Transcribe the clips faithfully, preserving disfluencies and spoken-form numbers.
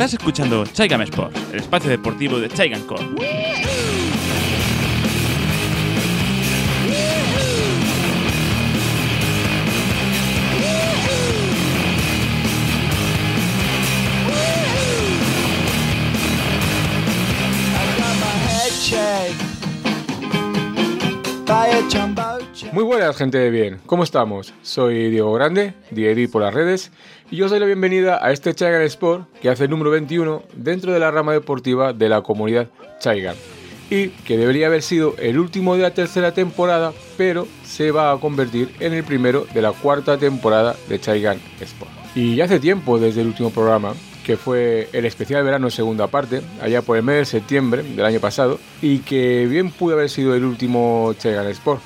Estás escuchando Chaigam Sports, el espacio deportivo de Chaigam Core. Muy buenas, gente de bien, ¿cómo estamos? Soy Diego Grande, Dieri por las redes, y yo os doy la bienvenida a este Chaigam Sport, que hace el número veintiuno dentro de la rama deportiva de la comunidad Chaigam, y que debería haber sido el último de la tercera temporada, pero se va a convertir en el primero de la cuarta temporada de Chaigam Sport. Y ya hace tiempo desde el último programa, que fue el especial verano segunda parte, allá por el mes de septiembre del año pasado, y que bien pudo haber sido el último Chaigam Sport.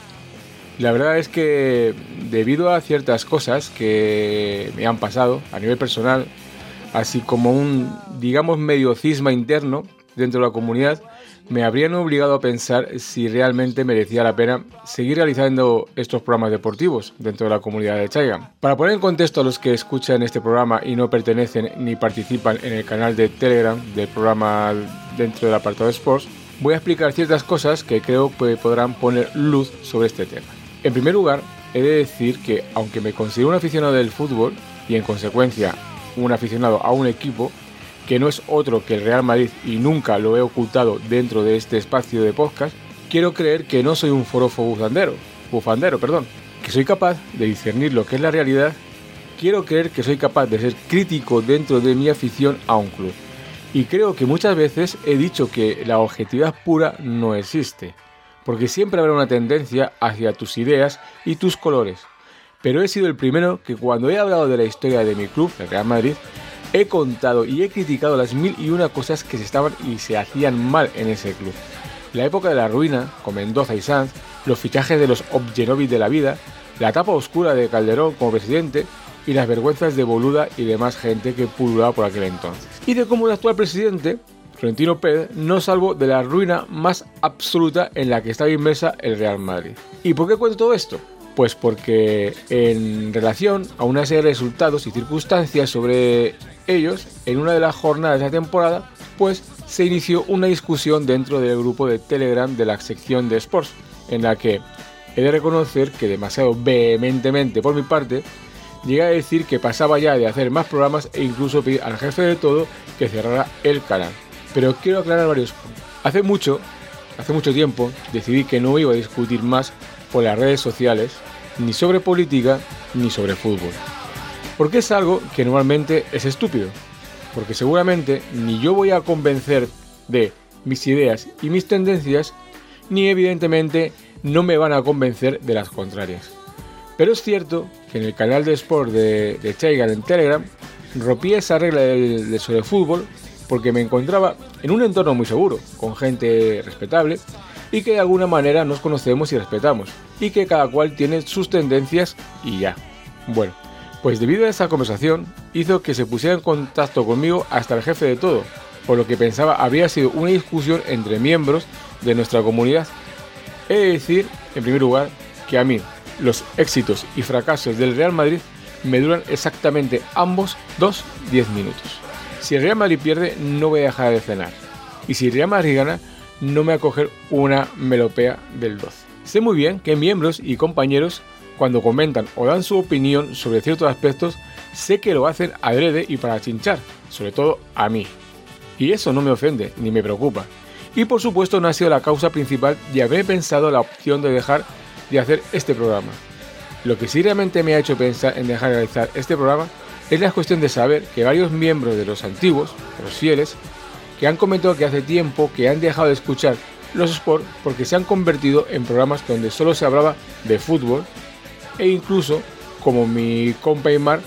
La verdad es que debido a ciertas cosas que me han pasado a nivel personal, así como un, digamos, medio cisma interno dentro de la comunidad, me habrían obligado a pensar si realmente merecía la pena seguir realizando estos programas deportivos dentro de la comunidad de Chaigam. Para poner en contexto a los que escuchan este programa y no pertenecen ni participan en el canal de Telegram del programa dentro del apartado de Sports, voy a explicar ciertas cosas que creo que podrán poner luz sobre este tema. En primer lugar, he de decir que aunque me considero un aficionado del fútbol y en consecuencia un aficionado a un equipo, que no es otro que el Real Madrid y nunca lo he ocultado dentro de este espacio de podcast, quiero creer que no soy un forofo bufandero, bufandero, perdón, que soy capaz de discernir lo que es la realidad. Quiero creer que soy capaz de ser crítico dentro de mi afición a un club. Y creo que muchas veces he dicho que la objetividad pura no existe, porque siempre habrá una tendencia hacia tus ideas y tus colores. Pero he sido el primero que cuando he hablado de la historia de mi club, el Real Madrid, he contado y he criticado las mil y una cosas que se estaban y se hacían mal en ese club. La época de la ruina, con Mendoza y Sanz, los fichajes de los Objenovic de la vida, la etapa oscura de Calderón como presidente y las vergüenzas de Boluda y demás gente que pululaba por aquel entonces. Y de cómo el actual presidente, Florentino Pérez, no salvó de la ruina más absoluta en la que estaba inmersa el Real Madrid. ¿Y por qué cuento todo esto? Pues porque en relación a una serie de resultados y circunstancias sobre ellos, en una de las jornadas de la temporada, pues se inició una discusión dentro del grupo de Telegram de la sección de Sports, en la que he de reconocer que demasiado vehementemente por mi parte, llegué a decir que pasaba ya de hacer más programas e incluso pedir al jefe de todo que cerrara el canal. Pero quiero aclarar varios puntos. Hace mucho, hace mucho tiempo, decidí que no iba a discutir más por las redes sociales, ni sobre política, ni sobre fútbol. Porque es algo que normalmente es estúpido. Porque seguramente ni yo voy a convencer de mis ideas y mis tendencias, ni evidentemente no me van a convencer de las contrarias. Pero es cierto que en el canal de Sport de, de Chaigam en Telegram, rompí esa regla del, del sobre fútbol porque me encontraba en un entorno muy seguro, con gente respetable, y que de alguna manera nos conocemos y respetamos, y que cada cual tiene sus tendencias y ya. Bueno, pues debido a esa conversación, hizo que se pusiera en contacto conmigo hasta el jefe de todo, por lo que pensaba habría sido una discusión entre miembros de nuestra comunidad. He de decir, en primer lugar, que a mí, los éxitos y fracasos del Real Madrid me duran exactamente ambos dos diez minutos. Si el Real Madrid pierde, no voy a dejar de cenar, y si el Real Madrid gana, no me va a coger una melopea del doce. Sé muy bien que miembros y compañeros, cuando comentan o dan su opinión sobre ciertos aspectos, sé que lo hacen adrede y para chinchar, sobre todo a mí. Y eso no me ofende ni me preocupa. Y por supuesto no ha sido la causa principal de haber pensado la opción de dejar de hacer este programa. Lo que sí realmente me ha hecho pensar en dejar de realizar este programa es la cuestión de saber que varios miembros de los antiguos, de los fieles, que han comentado que hace tiempo que han dejado de escuchar los sports porque se han convertido en programas donde solo se hablaba de fútbol, e incluso, como mi compa Aymar,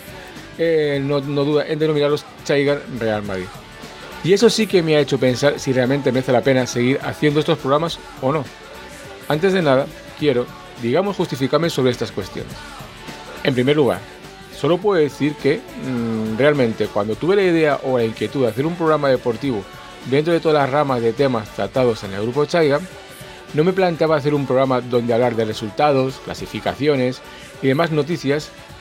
eh, no, no duda en denominarlos Chaigam Real Madrid. Y eso sí que me ha hecho pensar si realmente merece la pena seguir haciendo estos programas o no. Antes de nada, quiero, digamos, justificarme sobre estas cuestiones. En primer lugar, solo puedo decir que mmm, realmente cuando tuve la idea o la inquietud de hacer un programa deportivo dentro de todas las ramas de temas tratados en el grupo Chaigam, no me planteaba hacer un programa donde hablar de resultados, clasificaciones y demás noticias,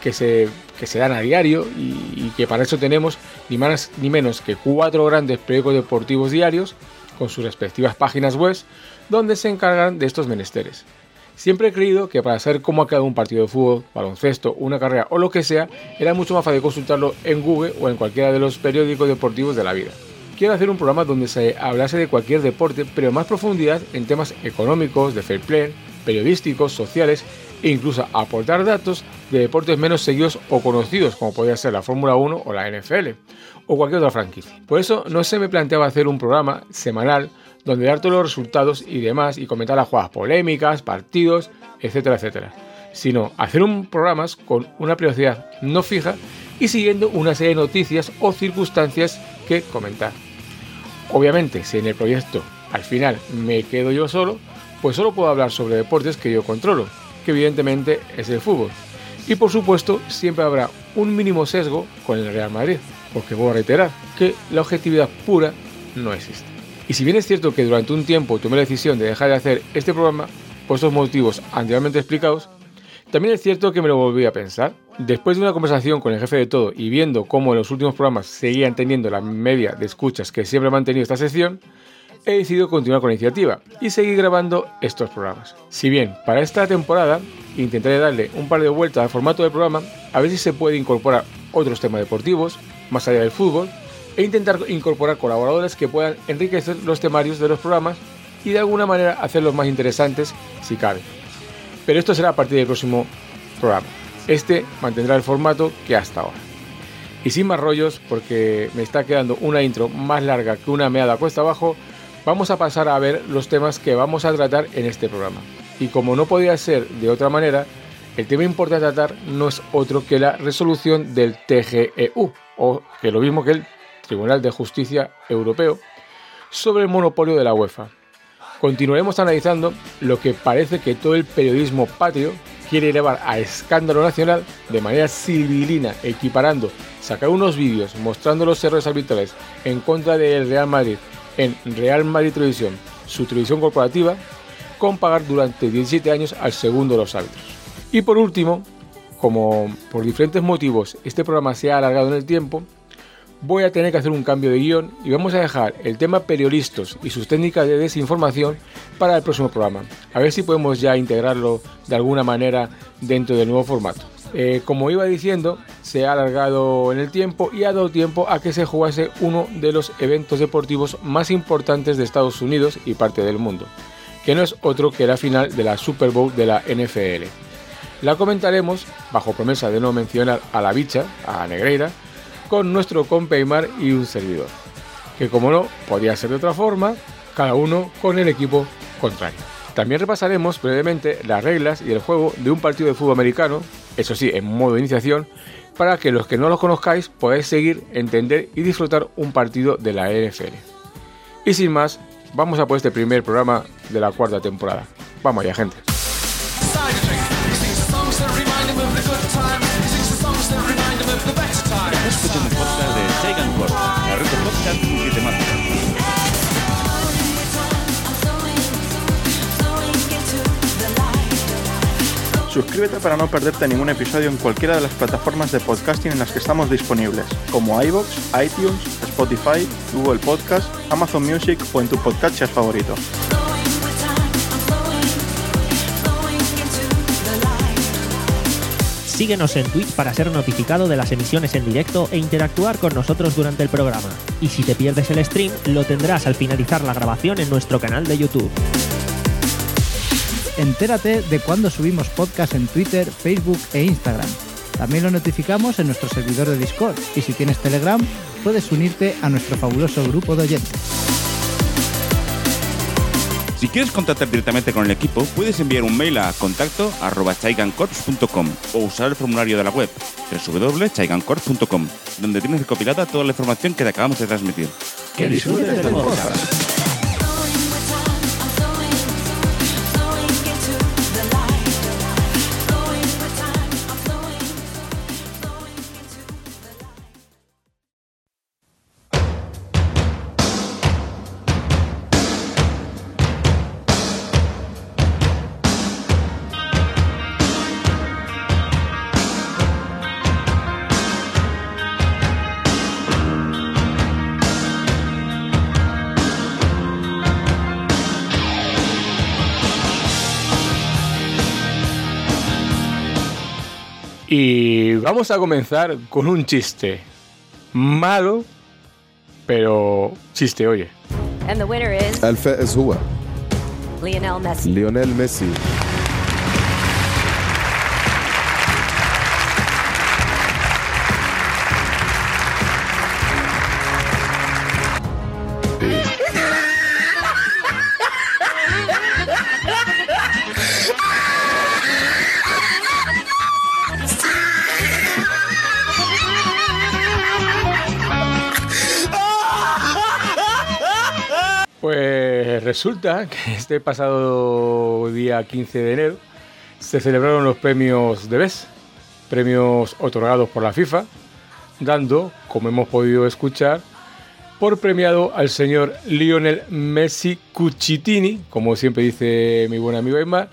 que se, que se dan a diario y, y que para eso tenemos ni más ni menos que cuatro grandes periódicos deportivos diarios con sus respectivas páginas web donde se encargan de estos menesteres. Siempre he creído que para saber cómo ha quedado un partido de fútbol, baloncesto, una carrera o lo que sea, era mucho más fácil consultarlo en Google o en cualquiera de los periódicos deportivos de la vida. Quiero hacer un programa donde se hablase de cualquier deporte, pero en más profundidad en temas económicos, de fair play, periodísticos, sociales e incluso aportar datos de deportes menos seguidos o conocidos, como podría ser la Fórmula uno o la N F L, o cualquier otra franquicia. Por eso no se me planteaba hacer un programa semanal donde dar todos los resultados y demás y comentar las jugadas polémicas, partidos, etcétera, etcétera, sino hacer un programa con una periodicidad no fija y siguiendo una serie de noticias o circunstancias que comentar. Obviamente, si en el proyecto al final me quedo yo solo, pues solo puedo hablar sobre deportes que yo controlo, que evidentemente es el fútbol. Y por supuesto, siempre habrá un mínimo sesgo con el Real Madrid, porque voy a reiterar que la objetividad pura no existe. Y si bien es cierto que durante un tiempo tomé la decisión de dejar de hacer este programa por estos motivos anteriormente explicados, también es cierto que me lo volví a pensar. Después de una conversación con el jefe de todo y viendo cómo en los últimos programas seguían teniendo la media de escuchas que siempre ha mantenido esta sección, he decidido continuar con la iniciativa y seguir grabando estos programas. Si bien para esta temporada intentaré darle un par de vueltas al formato del programa, a ver si se puede incorporar otros temas deportivos, más allá del fútbol, e intentar incorporar colaboradores que puedan enriquecer los temarios de los programas y de alguna manera hacerlos más interesantes si cabe. Pero esto será a partir del próximo programa. Este mantendrá el formato que hasta ahora. Y sin más rollos, porque me está quedando una intro más larga que una meada cuesta abajo, vamos a pasar a ver los temas que vamos a tratar en este programa. Y como no podía ser de otra manera, el tema importante a tratar no es otro que la resolución del T G E U, o que lo mismo que el Tribunal de Justicia Europeo, sobre el monopolio de la UEFA. Continuaremos analizando lo que parece que todo el periodismo patrio quiere elevar a escándalo nacional de manera civilina, equiparando, sacar unos vídeos mostrando los errores arbitrales en contra del Real Madrid en Real Madrid Televisión, su televisión corporativa, con pagar durante diecisiete años al segundo de los árbitros. Y por último, como por diferentes motivos este programa se ha alargado en el tiempo, voy a tener que hacer un cambio de guión y vamos a dejar el tema periodistas y sus técnicas de desinformación para el próximo programa. A ver si podemos ya integrarlo de alguna manera dentro del nuevo formato. Eh, como iba diciendo, se ha alargado en el tiempo y ha dado tiempo a que se jugase uno de los eventos deportivos más importantes de Estados Unidos y parte del mundo, que no es otro que la final de la Super Bowl de la N F L. La comentaremos, bajo promesa de no mencionar a la bicha, a Negreira, con nuestro compa Aymar y un servidor, que como no podía ser de otra forma, cada uno con el equipo contrario. También repasaremos brevemente las reglas y el juego de un partido de fútbol americano, eso sí, en modo de iniciación, para que los que no los conozcáis podáis seguir, entender y disfrutar un partido de la N F L. Y sin más, vamos a por este primer programa de la cuarta temporada. Vamos allá, gente. Escuchen el podcast de Chaigan Corp, la red de podcast multitemática. Suscríbete para no perderte ningún episodio en cualquiera de las plataformas de podcasting en las que estamos disponibles, como iVoox, iTunes, Spotify, Google Podcast, Amazon Music o en tu podcast favorito. Síguenos en Twitch para ser notificado de las emisiones en directo e interactuar con nosotros durante el programa. Y si te pierdes el stream, lo tendrás al finalizar la grabación en nuestro canal de YouTube. Entérate de cuando subimos podcast en Twitter, Facebook e Instagram. También lo notificamos en nuestro servidor de Discord y si tienes Telegram, puedes unirte a nuestro fabuloso grupo de oyentes. Si quieres contactar directamente con el equipo, puedes enviar un mail a contacto arroba chaigancorps punto com o usar el formulario de la web doble u doble u doble u punto chaigancorps punto com, donde tienes recopilada toda la información que te acabamos de transmitir. ¡Que disfrutes del podcast! Y vamos a comenzar con un chiste. Malo, pero chiste, oye. And the winner is الفائز هو Lionel Messi. ليونيل ميسي. Pues resulta que este pasado día quince de enero se celebraron los premios de B E S, premios otorgados por la FIFA, dando, como hemos podido escuchar, por premiado al señor Lionel Messi Cucitini, como siempre dice mi buen amigo Aymar,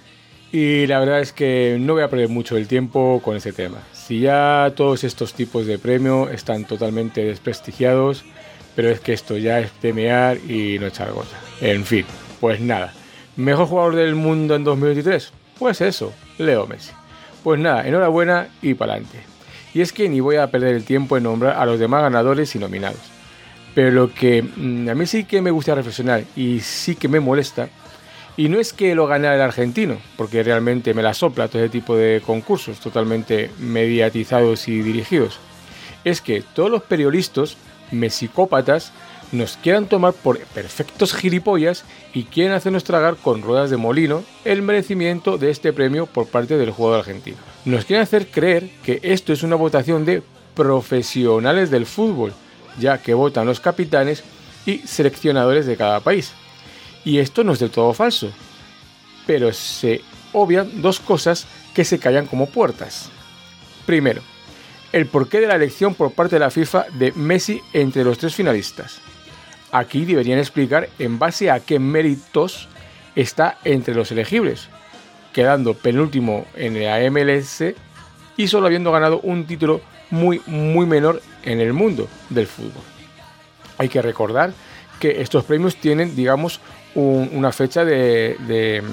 y la verdad es que no voy a perder mucho el tiempo con ese tema. Si ya todos estos tipos de premios están totalmente desprestigiados, pero es que esto ya es temear y no echar gota. En fin, pues nada. ¿Mejor jugador del mundo en dos mil veintitrés? Pues eso, Leo Messi. Pues nada, enhorabuena y pa'lante. Y es que ni voy a perder el tiempo en nombrar a los demás ganadores y nominados. Pero lo que mmm, a mí sí que me gusta reflexionar y sí que me molesta, y no es que lo ganara el argentino, porque realmente me la sopla todo ese tipo de concursos totalmente mediatizados y dirigidos, es que todos los periodistas mesicópatas nos quieran tomar por perfectos gilipollas y quieren hacernos tragar con ruedas de molino el merecimiento de este premio por parte del jugador argentino. Nos quieren hacer creer que esto es una votación de profesionales del fútbol, ya que votan los capitanes y seleccionadores de cada país. Y esto no es del todo falso, pero se obvian dos cosas que se callan como puertas. Primero, el porqué de la elección por parte de la FIFA de Messi entre los tres finalistas. Aquí deberían explicar en base a qué méritos está entre los elegibles, quedando penúltimo en la M L S y solo habiendo ganado un título muy muy menor en el mundo del fútbol. Hay que recordar que estos premios tienen, digamos, un, una fecha de, de,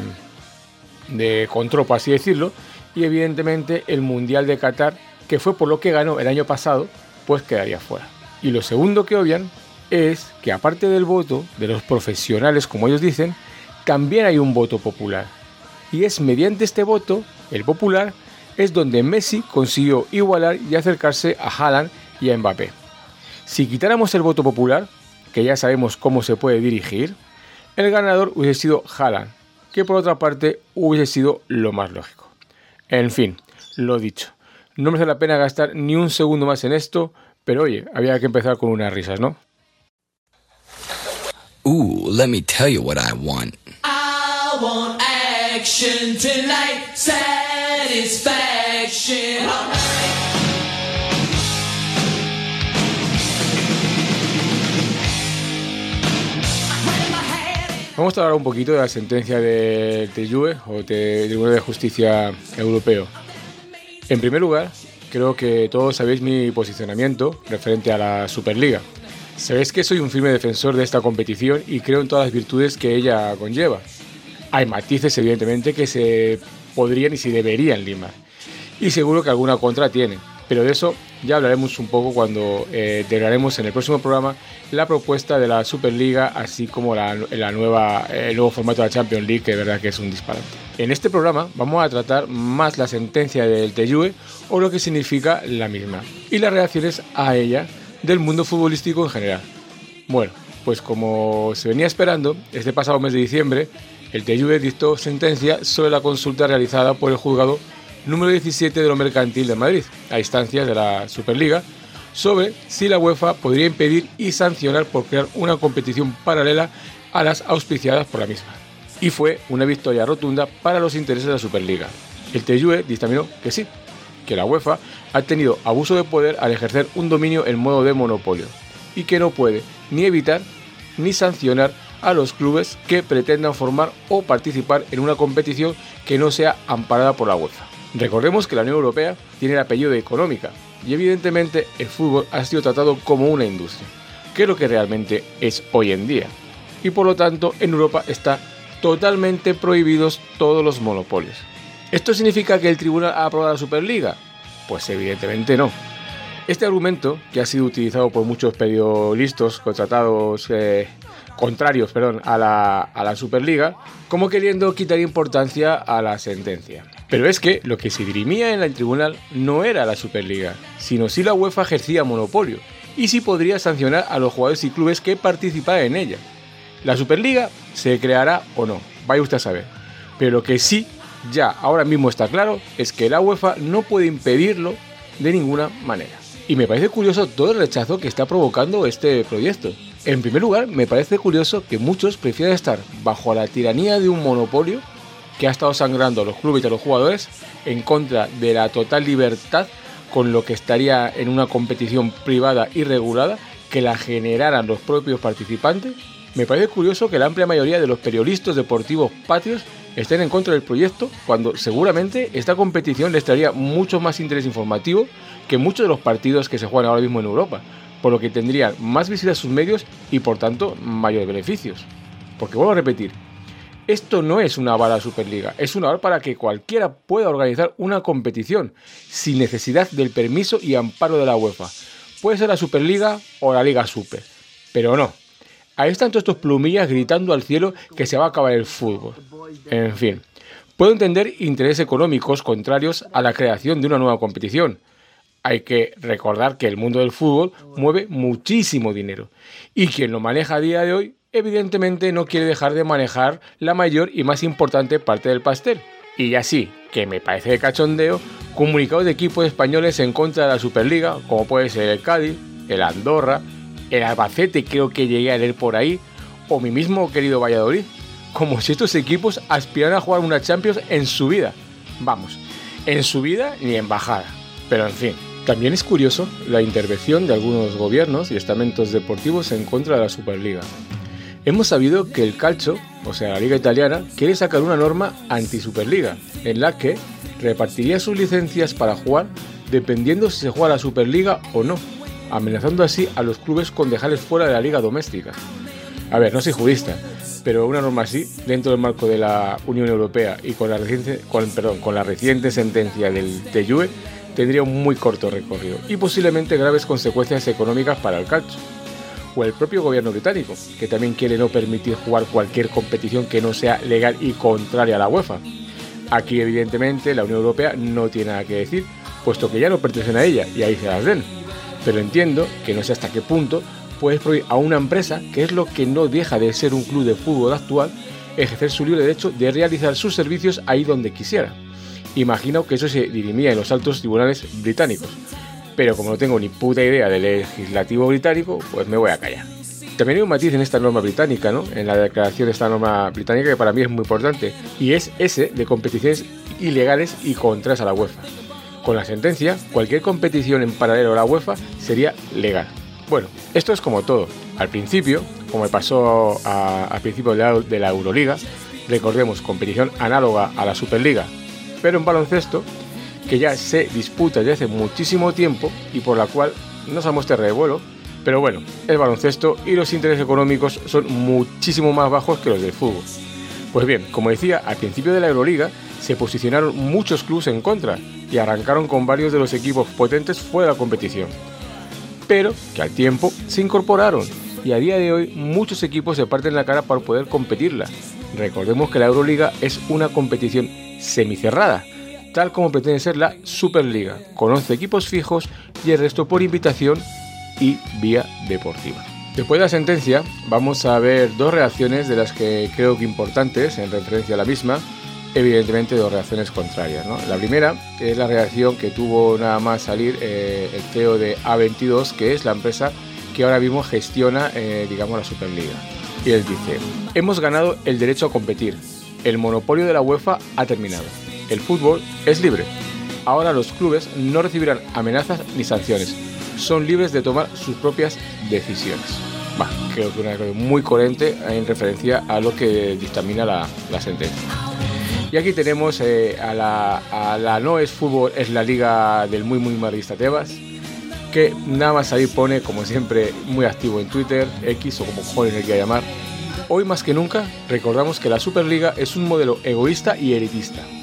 de control, por así decirlo, y evidentemente el Mundial de Qatar, que fue por lo que ganó el año pasado, pues quedaría fuera. Y lo segundo que obvian es que aparte del voto de los profesionales, como ellos dicen, también hay un voto popular. Y es mediante este voto, el popular, es donde Messi consiguió igualar y acercarse a Haaland y a Mbappé. Si quitáramos el voto popular, que ya sabemos cómo se puede dirigir, el ganador hubiese sido Haaland, que por otra parte hubiese sido lo más lógico. En fin, lo dicho. No merece la pena gastar ni un segundo más en esto, pero oye, había que empezar con unas risas, ¿no? Ooh, let me tell you what I want. I want action tonight, satisfaction all night. Vamos a hablar un poquito de la sentencia del T J U E, o Tribunal de Justicia Europeo. En primer lugar, creo que todos sabéis mi posicionamiento referente a la Superliga. Sabéis que soy un firme defensor de esta competición y creo en todas las virtudes que ella conlleva. Hay matices, evidentemente, que se podrían y se deberían limar. Y seguro que alguna contra tiene. Pero de eso ya hablaremos un poco cuando eh, integraremos en el próximo programa la propuesta de la Superliga, así como la, la nueva, el nuevo formato de la Champions League, que de verdad que es un disparate. En este programa vamos a tratar más la sentencia del T J U E o lo que significa la misma y las reacciones a ella del mundo futbolístico en general. Bueno, pues como se venía esperando, este pasado mes de diciembre el T J U E dictó sentencia sobre la consulta realizada por el juzgado número diecisiete de lo mercantil de Madrid, a instancias de la Superliga, sobre si la UEFA podría impedir y sancionar por crear una competición paralela a las auspiciadas por la misma. Y fue una victoria rotunda para los intereses de la Superliga. El T J U E dictaminó que sí, que la UEFA ha tenido abuso de poder al ejercer un dominio en modo de monopolio y que no puede ni evitar ni sancionar a los clubes que pretendan formar o participar en una competición que no sea amparada por la UEFA. Recordemos que la Unión Europea tiene el apellido de económica y evidentemente el fútbol ha sido tratado como una industria, que es lo que realmente es hoy en día. Y por lo tanto en Europa está totalmente prohibidos todos los monopolios. ¿Esto significa que el tribunal ha aprobado la Superliga? Pues evidentemente no. Este argumento, que ha sido utilizado por muchos periodistas contratados eh, contrarios perdón, a, la, a la Superliga, como queriendo quitar importancia a la sentencia. Pero es que lo que se dirimía en el tribunal no era la Superliga, sino si la UEFA ejercía monopolio y si podría sancionar a los jugadores y clubes que participaran en ella. La Superliga se creará o no, vaya usted a saber. Pero lo que sí, ya ahora mismo está claro, es que la UEFA no puede impedirlo de ninguna manera. Y me parece curioso todo el rechazo que está provocando este proyecto. En primer lugar, me parece curioso que muchos prefieran estar bajo la tiranía de un monopolio que ha estado sangrando a los clubes y a los jugadores en contra de la total libertad con lo que estaría en una competición privada y regulada que la generaran los propios participantes. Me parece curioso que la amplia mayoría de los periodistas deportivos patrios estén en contra del proyecto cuando seguramente esta competición les traería mucho más interés informativo que muchos de los partidos que se juegan ahora mismo en Europa, por lo que tendrían más visibilidad sus medios y por tanto mayores beneficios. Porque vuelvo a repetir, esto no es una aval a la Superliga, es una aval para que cualquiera pueda organizar una competición sin necesidad del permiso y amparo de la UEFA. Puede ser la Superliga o la Liga Super, pero no. Ahí están todos estos plumillas gritando al cielo que se va a acabar el fútbol. En fin, puedo entender intereses económicos contrarios a la creación de una nueva competición. Hay que recordar que el mundo del fútbol mueve muchísimo dinero y quien lo maneja a día de hoy evidentemente no quiere dejar de manejar la mayor y más importante parte del pastel. Y así, que me parece de cachondeo, comunicados de equipos españoles en contra de la Superliga, como puede ser el Cádiz, el Andorra, el Albacete creo que llegué a leer por ahí, o mi mismo querido Valladolid, como si estos equipos aspiraran a jugar una Champions en su vida. Vamos, en su vida ni en bajada, pero en fin. También es curioso la intervención de algunos gobiernos y estamentos deportivos en contra de la Superliga. Hemos sabido que el Calcio, o sea la Liga Italiana, quiere sacar una norma anti-Superliga, en la que repartiría sus licencias para jugar dependiendo si se juega la Superliga o no, amenazando así a los clubes con dejarles fuera de la liga doméstica. A ver, no soy jurista, pero una norma así, dentro del marco de la Unión Europea y con la reciente, con, perdón, con la reciente sentencia del T J U E, tendría un muy corto recorrido y posiblemente graves consecuencias económicas para el calcio. O el propio gobierno británico, que también quiere no permitir jugar cualquier competición que no sea legal y contraria a la UEFA. Aquí evidentemente la Unión Europea no tiene nada que decir, puesto que ya no pertenecen a ella y ahí se las den. Pero entiendo que no sé hasta qué punto puedes prohibir a una empresa, que es lo que no deja de ser un club de fútbol actual, ejercer su libre derecho de realizar sus servicios ahí donde quisiera. Imagino que eso se dirimía en los altos tribunales británicos, pero como no tengo ni puta idea del legislativo británico, pues me voy a callar. También hay un matiz en esta norma británica, ¿no? En la declaración de esta norma británica que para mí es muy importante, y es ese de competiciones ilegales y contrarias a la UEFA. Con la sentencia, cualquier competición en paralelo a la UEFA sería legal. Bueno, esto es como todo. Al principio, como me pasó a, al principio de la, de la Euroliga, recordemos, competición análoga a la Superliga, pero en baloncesto, que ya se disputa desde hace muchísimo tiempo y por la cual no sabemos este revuelo, pero bueno, el baloncesto y los intereses económicos son muchísimo más bajos que los del fútbol. Pues bien, como decía, al principio de la Euroliga se posicionaron muchos clubes en contra y arrancaron con varios de los equipos potentes fuera de la competición, pero que al tiempo se incorporaron y a día de hoy muchos equipos se parten la cara para poder competirla. Recordemos que la Euroliga es una competición semicerrada, tal como pretende ser la Superliga, con once equipos fijos y el resto por invitación y vía deportiva. Después de la sentencia vamos a ver dos reacciones de las que creo que importantes en referencia a la misma, evidentemente dos reacciones contrarias, ¿no? La primera es la reacción que tuvo nada más salir eh, el C E O de A veintidós, que es la empresa que ahora mismo gestiona eh, digamos la Superliga. Y él dice: hemos ganado el derecho a competir, el monopolio de la UEFA ha terminado. El fútbol es libre. Ahora los clubes no recibirán amenazas ni sanciones. Son libres de tomar sus propias decisiones. Bah, creo que una cosa muy coherente en referencia a lo que dictamina la, la sentencia. Y aquí tenemos eh, a, la, a la no es fútbol, es la liga del muy muy madridista Tebas, que nada más ahí pone, como siempre, muy activo en Twitter, X o como joven le quiera llamar: hoy más que nunca recordamos que la Superliga es un modelo egoísta y elitista,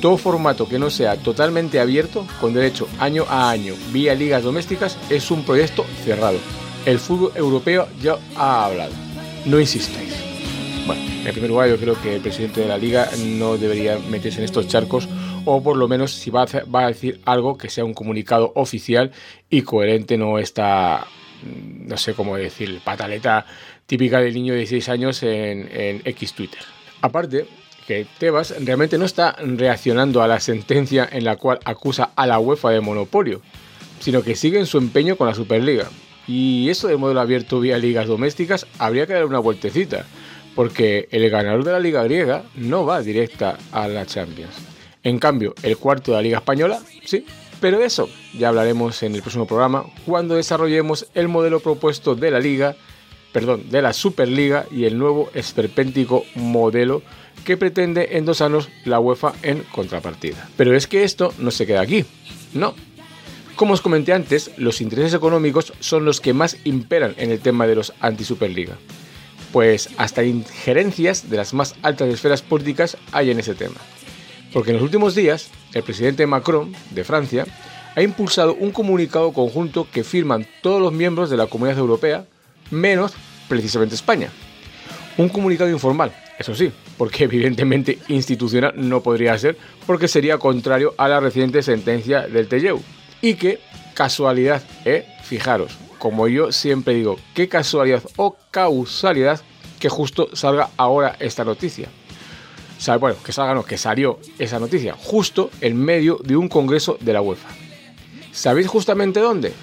todo formato que no sea totalmente abierto, con derecho año a año vía ligas domésticas, es un proyecto cerrado. El fútbol europeo ya ha hablado. No insistáis. Bueno, en primer lugar, yo creo que el presidente de la liga no debería meterse en estos charcos, o por lo menos si va a, hacer, va a decir algo que sea un comunicado oficial y coherente, no esta, no sé cómo decir, pataleta típica del niño de dieciséis años en, en X Twitter. Aparte, que Tebas realmente no está reaccionando a la sentencia en la cual acusa a la UEFA de monopolio, sino que sigue en su empeño con la Superliga. Y eso del modelo abierto vía ligas domésticas habría que dar una vueltecita, porque el ganador de la Liga griega no va directa a la Champions. En cambio, el cuarto de la Liga española, sí, pero de eso ya hablaremos en el próximo programa, cuando desarrollemos el modelo propuesto de la Liga, perdón, de la Superliga y el nuevo esperpéntico modelo que pretende endosarnos la UEFA en contrapartida. Pero es que esto no se queda aquí, no. Como os comenté antes, los intereses económicos son los que más imperan en el tema de los anti-Superliga. Pues hasta injerencias de las más altas esferas políticas hay en ese tema. Porque en los últimos días, el presidente Macron, de Francia, ha impulsado un comunicado conjunto que firman todos los miembros de la Comunidad Europea, menos precisamente España. Un comunicado informal, eso sí, porque evidentemente institucional no podría ser, porque sería contrario a la reciente sentencia del T J E U. Y que, casualidad, ¿eh? Fijaros, como yo siempre digo, qué casualidad o causalidad que justo salga ahora esta noticia. O sea, bueno, que salga, no, que salió esa noticia, justo en medio de un congreso de la UEFA. ¿Sabéis justamente dónde?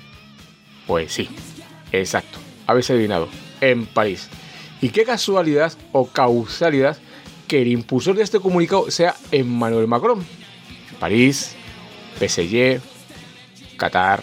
Pues sí, exacto, habéis adivinado, en París. Y qué casualidad o causalidad que el impulsor de este comunicado sea Emmanuel Macron. París, P S G, Qatar.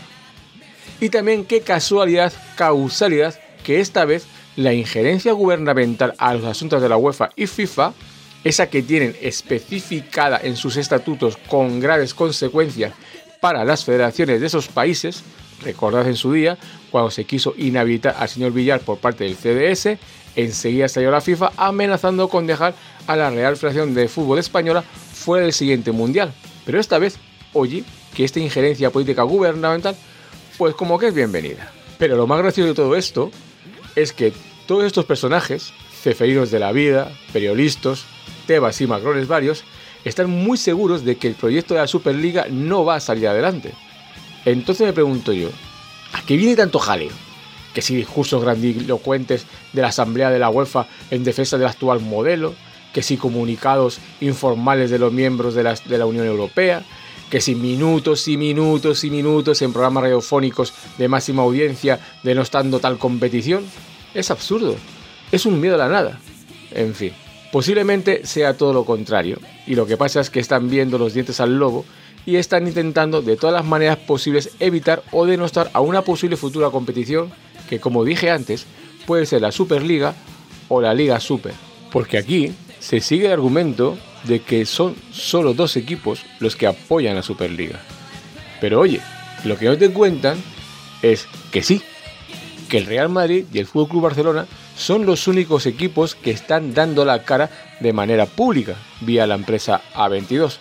Y también qué casualidad, causalidad, que esta vez la injerencia gubernamental a los asuntos de la UEFA y FIFA, esa que tienen especificada en sus estatutos con graves consecuencias para las federaciones de esos países, recordad en su día, cuando se quiso inhabilitar al señor Villar por parte del C D S, enseguida salió la FIFA amenazando con dejar a la Real Federación de Fútbol Española fuera del siguiente Mundial. Pero esta vez, oye, que esta injerencia política gubernamental, pues como que es bienvenida. Pero lo más gracioso de todo esto es que todos estos personajes, cefeiros de la vida, periodistas, Tebas y Macrones varios, están muy seguros de que el proyecto de la Superliga no va a salir adelante. Entonces me pregunto yo, ¿a qué viene tanto jaleo? Que si discursos grandilocuentes de la Asamblea de la UEFA en defensa del actual modelo, que si comunicados informales de los miembros de la, de la Unión Europea, que si minutos y minutos y minutos en programas radiofónicos de máxima audiencia denostando tal competición. Es absurdo, es un miedo a la nada. En fin, posiblemente sea todo lo contrario, y lo que pasa es que están viendo los dientes al lobo y están intentando de todas las maneras posibles evitar o denostar a una posible futura competición que, como dije antes, puede ser la Superliga o la Liga Super. Porque aquí se sigue el argumento de que son solo dos equipos los que apoyan la Superliga. Pero oye, lo que no te cuentan es que sí, que el Real Madrid y el F C Barcelona son los únicos equipos que están dando la cara de manera pública vía la empresa A veintidós.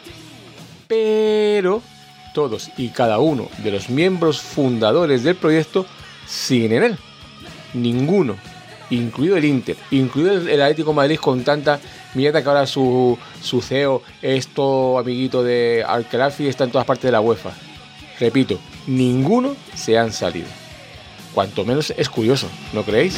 Pero todos y cada uno de los miembros fundadores del proyecto siguen en él. Ninguno, incluido el Inter, incluido el Atlético de Madrid con tanta mierda que ahora su, su C E O es todo amiguito de Al-Khelafi, está en todas partes de la UEFA. Repito, ninguno se han salido. Cuanto menos es curioso, ¿no creéis?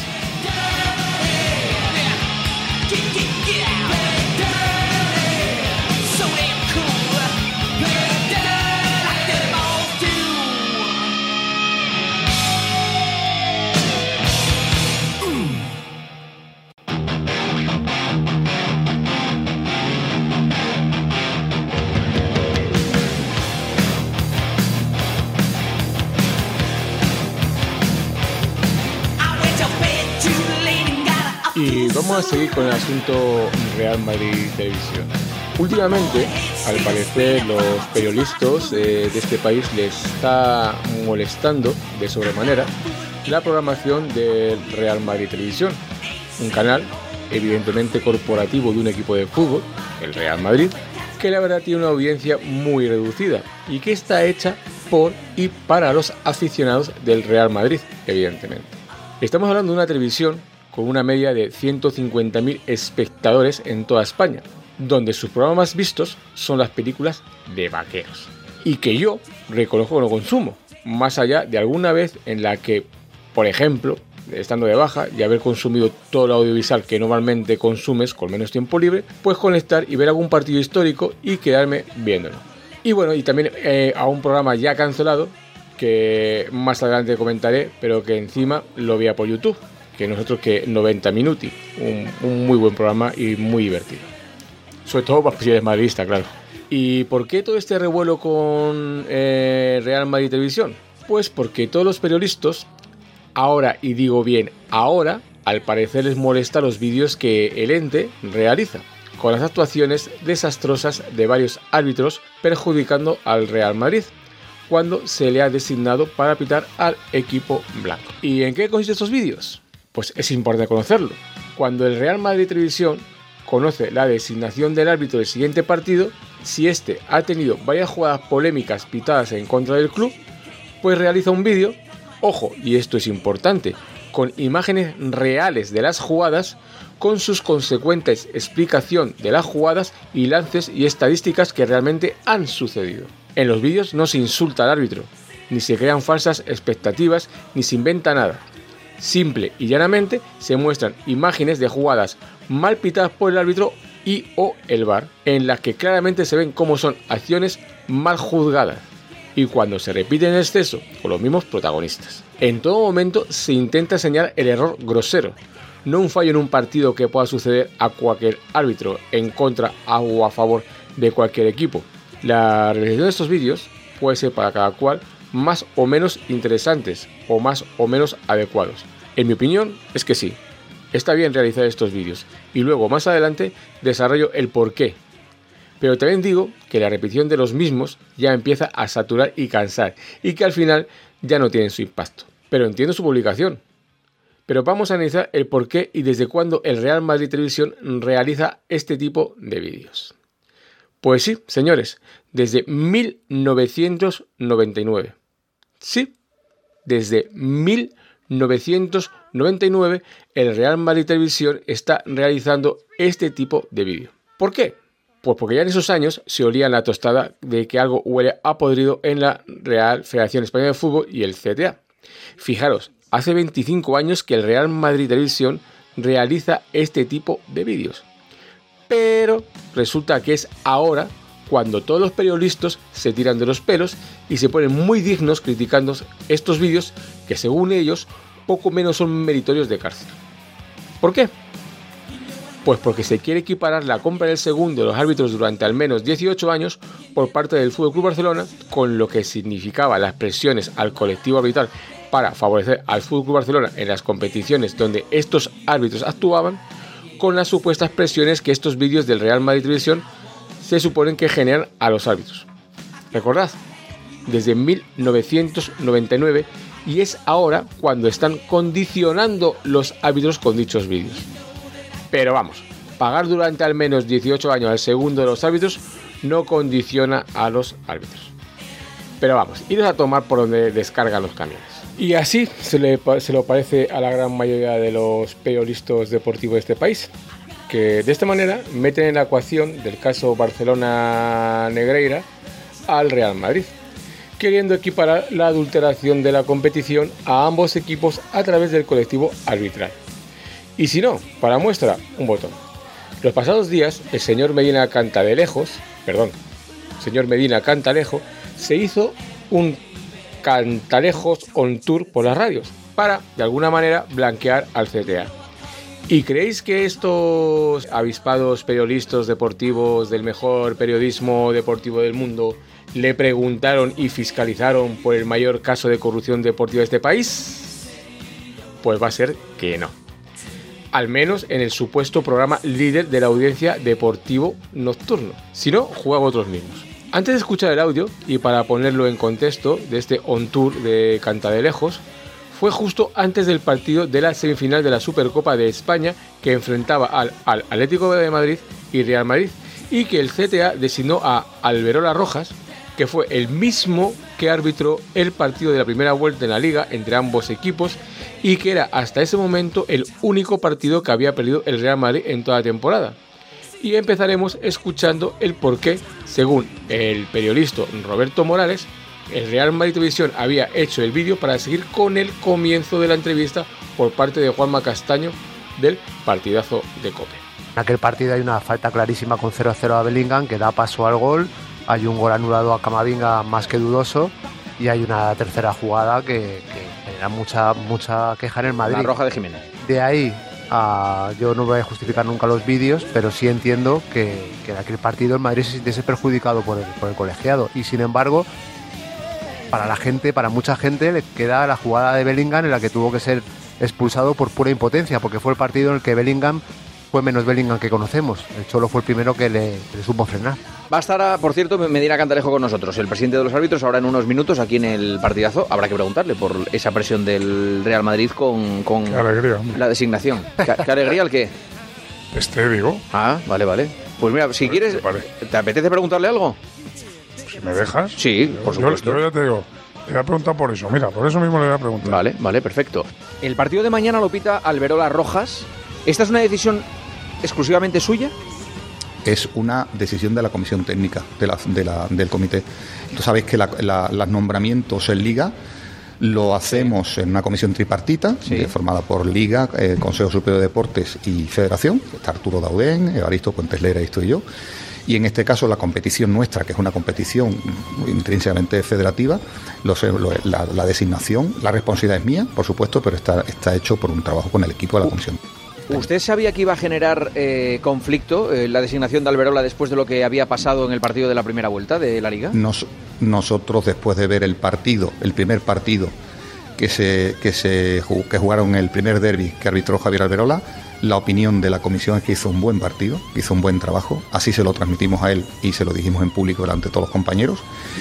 Y vamos a seguir con el asunto Real Madrid Televisión. Últimamente, al parecer, los periodistas eh, de este país les está molestando de sobremanera la programación del Real Madrid Televisión, un canal evidentemente corporativo de un equipo de fútbol, el Real Madrid, que la verdad tiene una audiencia muy reducida y que está hecha por y para los aficionados del Real Madrid, evidentemente. Estamos hablando de una televisión con una media de ciento cincuenta mil espectadores en toda España, donde sus programas más vistos son las películas de vaqueros, y que yo reconozco que no consumo, más allá de alguna vez en la que, por ejemplo, estando de baja y haber consumido todo el audiovisual que normalmente consumes con menos tiempo libre, pues conectar y ver algún partido histórico y quedarme viéndolo. Y bueno, y también eh, a un programa ya cancelado, que más adelante comentaré, pero que encima lo veía por YouTube, que nosotros que noventa Minuti, un, un muy buen programa y muy divertido. Sobre todo para si eres madridista, claro. ¿Y por qué todo este revuelo con eh, Real Madrid Televisión? Pues porque todos los periodistas, ahora, y digo bien ahora, al parecer les molesta los vídeos que el ente realiza, con las actuaciones desastrosas de varios árbitros perjudicando al Real Madrid, cuando se le ha designado para pitar al equipo blanco. ¿Y en qué consisten estos vídeos? Pues es importante conocerlo. Cuando el Real Madrid Televisión conoce la designación del árbitro del siguiente partido, si éste ha tenido varias jugadas polémicas pitadas en contra del club, pues realiza un vídeo, ojo, y esto es importante, con imágenes reales de las jugadas, con sus consecuentes explicación de las jugadas y lances y estadísticas que realmente han sucedido. En los vídeos no se insulta al árbitro, ni se crean falsas expectativas, ni se inventa nada. Simple y llanamente se muestran imágenes de jugadas mal pitadas por el árbitro y o el V A R, en las que claramente se ven cómo son acciones mal juzgadas, y cuando se repiten en exceso con los mismos protagonistas. En todo momento se intenta señalar el error grosero, no un fallo en un partido que pueda suceder a cualquier árbitro en contra o a favor de cualquier equipo. La realización de estos vídeos puede ser para cada cual más o menos interesantes o más o menos adecuados. En mi opinión es que sí, está bien realizar estos vídeos y luego más adelante desarrollo el porqué. Pero también digo que la repetición de los mismos ya empieza a saturar y cansar y que al final ya no tienen su impacto. Pero entiendo su publicación. Pero vamos a analizar el porqué y desde cuándo el Real Madrid Televisión realiza este tipo de vídeos. Pues sí, señores, desde mil novecientos noventa y nueve. Sí, desde mil novecientos noventa y nueve el Real Madrid Televisión está realizando este tipo de vídeo. ¿Por qué? Pues porque ya en esos años se olía la tostada de que algo huele a podrido en la Real Federación Española de Fútbol y el C T A. Fijaros, hace veinticinco años que el Real Madrid Televisión realiza este tipo de vídeos. Pero resulta que es ahora cuando todos los periodistas se tiran de los pelos y se ponen muy dignos criticando estos vídeos que según ellos poco menos son meritorios de cárcel. ¿Por qué? Pues porque se quiere equiparar la compra del segundo de los árbitros durante al menos dieciocho años por parte del F C Barcelona con lo que significaba las presiones al colectivo arbitral para favorecer al F C Barcelona en las competiciones donde estos árbitros actuaban, con las supuestas presiones que estos vídeos del Real Madrid Televisión se suponen que generan a los árbitros. Recordad, desde mil novecientos noventa y nueve, y es ahora cuando están condicionando los árbitros con dichos vídeos. Pero vamos, pagar durante al menos dieciocho años al segundo de los árbitros no condiciona a los árbitros. Pero vamos, iros a tomar por donde descargan los camiones. Y así se, le, se lo parece a la gran mayoría de los periodistas deportivos de este país, que de esta manera meten en la ecuación del caso Barcelona-Negreira al Real Madrid, queriendo equiparar la adulteración de la competición a ambos equipos a través del colectivo arbitral. Y si no, para muestra, un botón. Los pasados días, el señor Medina Cantalejos, perdón, señor Medina Cantalejo, se hizo un Cantalejos on tour por las radios para, de alguna manera, blanquear al C T A. ¿Y creéis que estos avispados periodistas deportivos del mejor periodismo deportivo del mundo le preguntaron y fiscalizaron por el mayor caso de corrupción deportiva de este país? Pues va a ser que no. Al menos en el supuesto programa líder de la audiencia deportivo nocturno. Si no, juegan otros mismos. Antes de escuchar el audio, y para ponerlo en contexto de este on tour de Cantalejos, fue justo antes del partido de la semifinal de la Supercopa de España que enfrentaba al, al Atlético de Madrid y Real Madrid, y que el C T A designó a Alberola Rojas, que fue el mismo que arbitró el partido de la primera vuelta en la Liga entre ambos equipos y que era hasta ese momento el único partido que había perdido el Real Madrid en toda la temporada. Y empezaremos escuchando el porqué. Según el periodista Roberto Morales, el Real Madrid Televisión había hecho el vídeo para seguir con el comienzo de la entrevista por parte de Juanma Castaño del partidazo de COPE. En aquel partido hay una falta clarísima con cero a cero a Bellingham que da paso al gol, hay un gol anulado a Camavinga más que dudoso y hay una tercera jugada que, que genera mucha, mucha queja en el Madrid. La roja de Jiménez. De ahí a, yo no voy a justificar nunca los vídeos, pero sí entiendo que, que en aquel partido el Madrid se sintiese perjudicado por el, por el colegiado y sin embargo para la gente, para mucha gente le queda la jugada de Bellingham en la que tuvo que ser expulsado por pura impotencia, porque fue el partido en el que Bellingham fue menos Bellingham que conocemos. El Cholo fue el primero que le, que le supo frenar. Va a estar, por cierto, Medina Cantalejo con nosotros, el presidente de los árbitros, ahora en unos minutos aquí en el partidazo. Habrá que preguntarle por esa presión del Real Madrid con, con qué alegría, la designación. ¿Qué, ¿Qué alegría el qué? Este, digo. Ah, vale, vale. Pues mira, si quieres, vale. ¿Te apetece preguntarle algo? Si me dejas. Sí, por supuesto. Yo, yo ya te digo, le voy a preguntar por eso. Mira, por eso mismo le voy a preguntar. Vale, vale, perfecto. El partido de mañana lo pita Alberola Rojas. ¿Esta es una decisión exclusivamente suya? Es una decisión de la comisión técnica de la, de la, del comité. Tú sabes que la, la, los nombramientos en Liga lo hacemos sí. en una comisión tripartita sí. formada por Liga, eh, Consejo Superior de Deportes y Federación. Está Arturo Daudén, Evaristo Puentes Lera y estoy yo. Y en este caso la competición nuestra, que es una competición intrínsecamente federativa, los, lo, la, la designación, la responsabilidad es mía, por supuesto, pero está, está hecho por un trabajo con el equipo de la comisión. ¿Usted sabía que iba a generar eh, conflicto eh, la designación de Alberola después de lo que había pasado en el partido de la primera vuelta de la Liga? Nos, nosotros, después de ver el partido, el primer partido que se que se que jugaron el primer derbi que arbitró Javier Alberola, la opinión de la comisión es que hizo un buen partido, que hizo un buen trabajo. Así se lo transmitimos a él y se lo dijimos en público delante de todos los compañeros.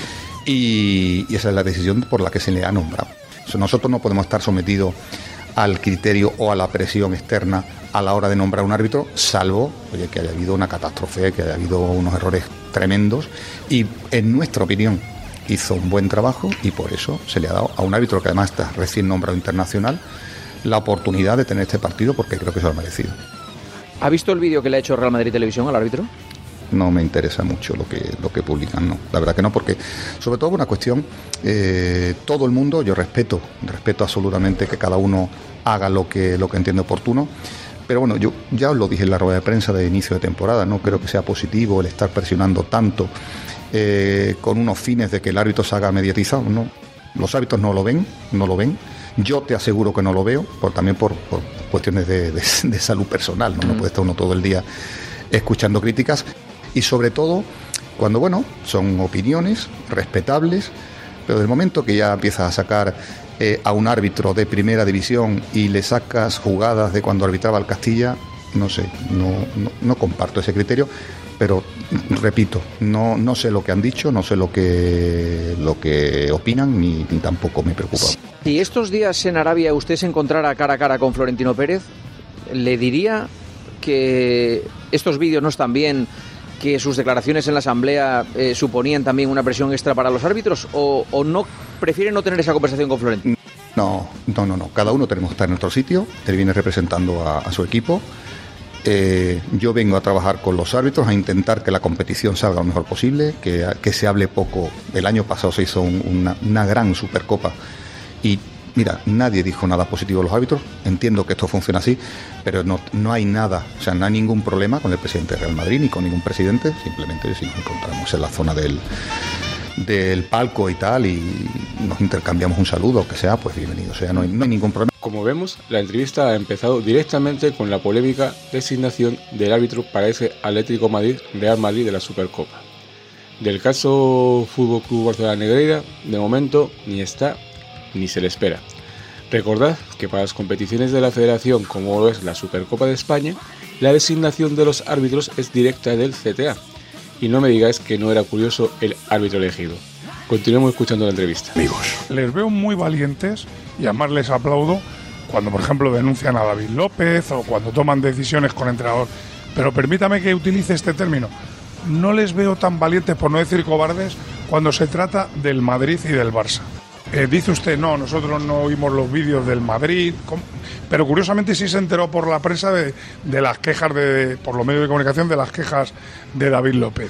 Y, y esa es la decisión por la que se le ha nombrado. O sea, nosotros no podemos estar sometidos al criterio o a la presión externa a la hora de nombrar un árbitro, salvo oye, que haya habido una catástrofe, que haya habido unos errores tremendos, y en nuestra opinión hizo un buen trabajo y por eso se le ha dado a un árbitro que además está recién nombrado internacional la oportunidad de tener este partido, porque creo que se lo ha merecido. ¿Ha visto el vídeo que le ha hecho Real Madrid Televisión al árbitro? No me interesa mucho lo que lo que publican, no, la verdad que no, porque sobre todo una cuestión, eh, todo el mundo, yo respeto, respeto absolutamente que cada uno haga lo que lo que entiende oportuno, pero bueno, yo ya os lo dije en la rueda de prensa de inicio de temporada, no creo que sea positivo el estar presionando tanto eh, con unos fines de que el árbitro se haga mediatizado, no, los árbitros no lo ven, no lo ven. Yo te aseguro que no lo veo, por, también por, por cuestiones de, de, de salud personal, ¿no? No puede estar uno todo el día escuchando críticas. Y sobre todo, cuando, bueno, son opiniones respetables, pero del momento que ya empiezas a sacar eh, a un árbitro de primera división y le sacas jugadas de cuando arbitraba el Castilla, no sé, no, no, no comparto ese criterio, pero repito, no, no sé lo que han dicho, no sé lo que, lo que opinan, ni, ni tampoco me preocupa. Si estos días en Arabia usted se encontrara cara a cara con Florentino Pérez, ¿le diría que estos vídeos no están bien, que sus declaraciones en la asamblea eh, suponían también una presión extra para los árbitros, o, o no prefiere no tener esa conversación con Florentino? No, no, no, no. Cada uno tenemos que estar en nuestro sitio. Él viene representando a, a su equipo. Eh, yo vengo a trabajar con los árbitros, a intentar que la competición salga lo mejor posible, que, que se hable poco. El año pasado se hizo un, una, una gran Supercopa y mira, nadie dijo nada positivo a los árbitros. Entiendo que esto funciona así, pero no, no hay nada, o sea, no hay ningún problema con el presidente de Real Madrid ni con ningún presidente. Simplemente si nos encontramos en la zona del, del palco y tal y nos intercambiamos un saludo, o que sea, pues bienvenido. O sea, no hay, no hay ningún problema. Como vemos, la entrevista ha empezado directamente con la polémica designación del árbitro para ese Atlético Madrid Real Madrid de la Supercopa. Del caso Fútbol Club Barcelona Negreira, de momento ni está ni se le espera. Recordad que para las competiciones de la Federación, como lo es la Supercopa de España, la designación de los árbitros es directa del C T A. Y no me digáis que no era curioso el árbitro elegido. Continuemos escuchando la entrevista. Amigos, les veo muy valientes y además les aplaudo cuando, por ejemplo, denuncian a David López o cuando toman decisiones con entrenador. Pero permítame que utilice este término. no les veo tan valientes, por no decir cobardes, cuando se trata del Madrid y del Barça. Eh, dice usted, no, nosotros no oímos los vídeos del Madrid, ¿cómo? Pero curiosamente sí se enteró por la prensa de, de las quejas, de, por los medios de comunicación, de las quejas de David López.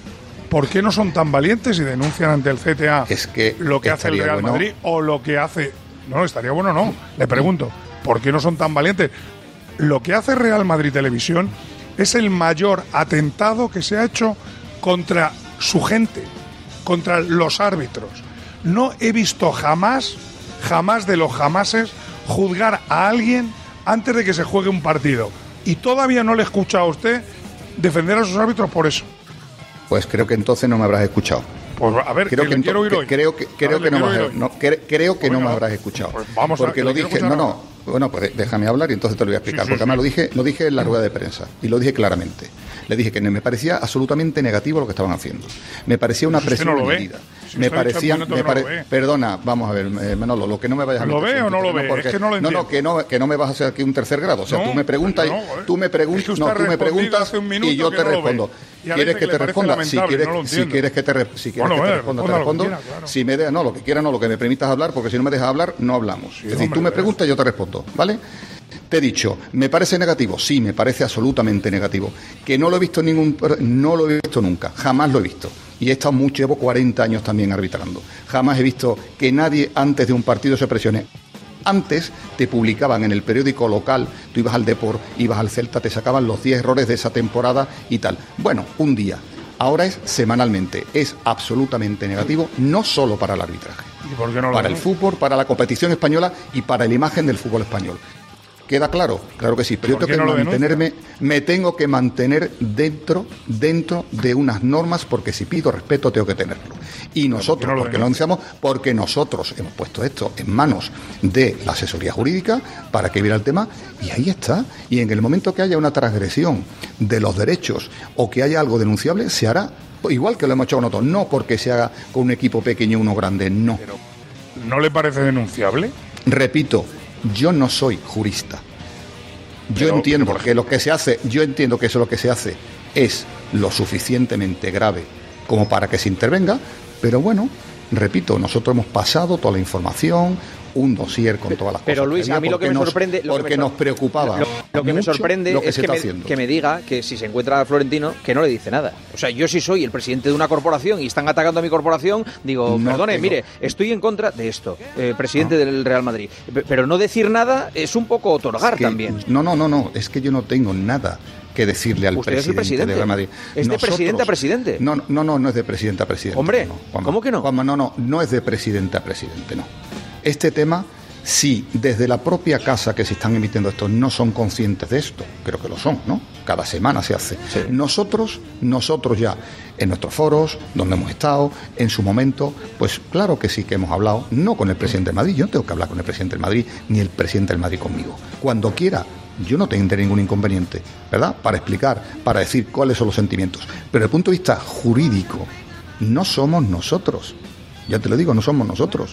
¿Por qué no son tan valientes y denuncian ante el C T A es que lo que hace el Real bueno. Madrid o lo que hace... No, estaría bueno, no. Le pregunto, ¿por qué no son tan valientes? Lo que hace Real Madrid Televisión es el mayor atentado que se ha hecho contra su gente, contra los árbitros. No he visto jamás, jamás de los jamases, juzgar a alguien antes de que se juegue un partido. Y todavía no le he escuchado a usted defender a sus árbitros por eso. Pues creo que entonces no me habrás escuchado. Pues a ver, creo que, que le quiero oír hoy. Creo que, creo que no, me, no, cre, creo que bueno, no me habrás escuchado. Pues vamos porque a, lo dije, no, no, bueno, pues déjame hablar y entonces te lo voy a explicar. Sí, sí, porque sí. además lo dije, lo dije en la rueda de prensa y lo dije claramente. Le dije que me parecía absolutamente negativo lo que estaban haciendo. Me parecía una pues presión medida. Si me parecía, me pare... perdona, vamos a ver, eh, Manolo, lo que no me vayas a ¿Lo ve o no lo ve? Porque, es que no lo entiendo. No, no, que no, que no me vas a hacer aquí un tercer grado. O sea, no, tú me preguntas, no, tú me preguntas, es que no, tú me preguntas y yo te no respondo. ¿Quieres que, que te responda? Si quieres, no si quieres que te, re, si quieres bueno, que te responda, te respondo. Quiera, claro. Si me de, no, lo que quiera no, lo que me permitas hablar, porque si no me dejas hablar, no hablamos. Sí, es decir, hombre, tú me preguntas y yo te respondo, ¿vale? Te he dicho, ¿me parece negativo? Sí, me parece absolutamente negativo. Que no lo he visto ningún, no lo he visto nunca, jamás lo he visto. Y he estado mucho, llevo cuarenta años también arbitrando. Jamás he visto que nadie antes de un partido se presione. Antes te publicaban en el periódico local, tú ibas al Depor, ibas al Celta, te sacaban los diez errores de esa temporada y tal. Bueno, un día. Ahora es semanalmente. Es absolutamente negativo, no solo para el arbitraje. ¿Y por qué no lo para vemos? El fútbol, para la competición española y para la imagen del fútbol español. ¿Queda claro? Claro que sí, pero yo tengo que no mantenerme, me tengo que mantener dentro, dentro de unas normas, porque si pido respeto tengo que tenerlo. Y nosotros, ¿por qué no lo porque lo anunciamos? Porque nosotros hemos puesto esto en manos de la asesoría jurídica para que viera el tema, y ahí está. Y en el momento que haya una transgresión de los derechos o que haya algo denunciable, se hará igual que lo hemos hecho con otros. No porque se haga con un equipo pequeño o uno grande, no. Pero, ¿no le parece denunciable? Repito, yo no soy jurista. Yo Pero, entiendo que lo que se hace, yo entiendo que eso lo que se hace es lo suficientemente grave como para que se intervenga, pero bueno, repito, nosotros hemos pasado toda la información, un dossier con todas las pero, cosas. Pero Luis, a mí lo que me nos, sorprende... Lo porque que me, nos preocupaba Lo, lo que me sorprende lo que es se que está me, que me diga que si se encuentra a Florentino, que no le dice nada. O sea, yo si soy el presidente de una corporación y están atacando a mi corporación, digo, no perdone, tengo... mire, estoy en contra de esto, eh, presidente no. del Real Madrid. Pero no decir nada es un poco otorgar es que, también. No, no, no, no, es que yo no tengo nada que decirle al Usted presidente, es el presidente de Real Madrid. Es Nosotros, de presidente a presidente. No, no, no, no es de presidente a presidente. Hombre, no, Juanma, ¿cómo que no? Juanma, no, no, no es de presidente a presidente, no. Este tema, si desde la propia casa que se están emitiendo estos no son conscientes de esto, creo que lo son, ¿no? Cada semana se hace. Sí. Nosotros, nosotros ya, en nuestros foros, donde hemos estado, en su momento, pues claro que sí que hemos hablado, no con el presidente del Madrid, yo no tengo que hablar con el presidente del Madrid, ni el presidente del Madrid conmigo. Cuando quiera, yo no tendré ningún inconveniente, ¿verdad? Para explicar, para decir cuáles son los sentimientos. Pero desde el punto de vista jurídico, no somos nosotros. Ya te lo digo, no somos nosotros.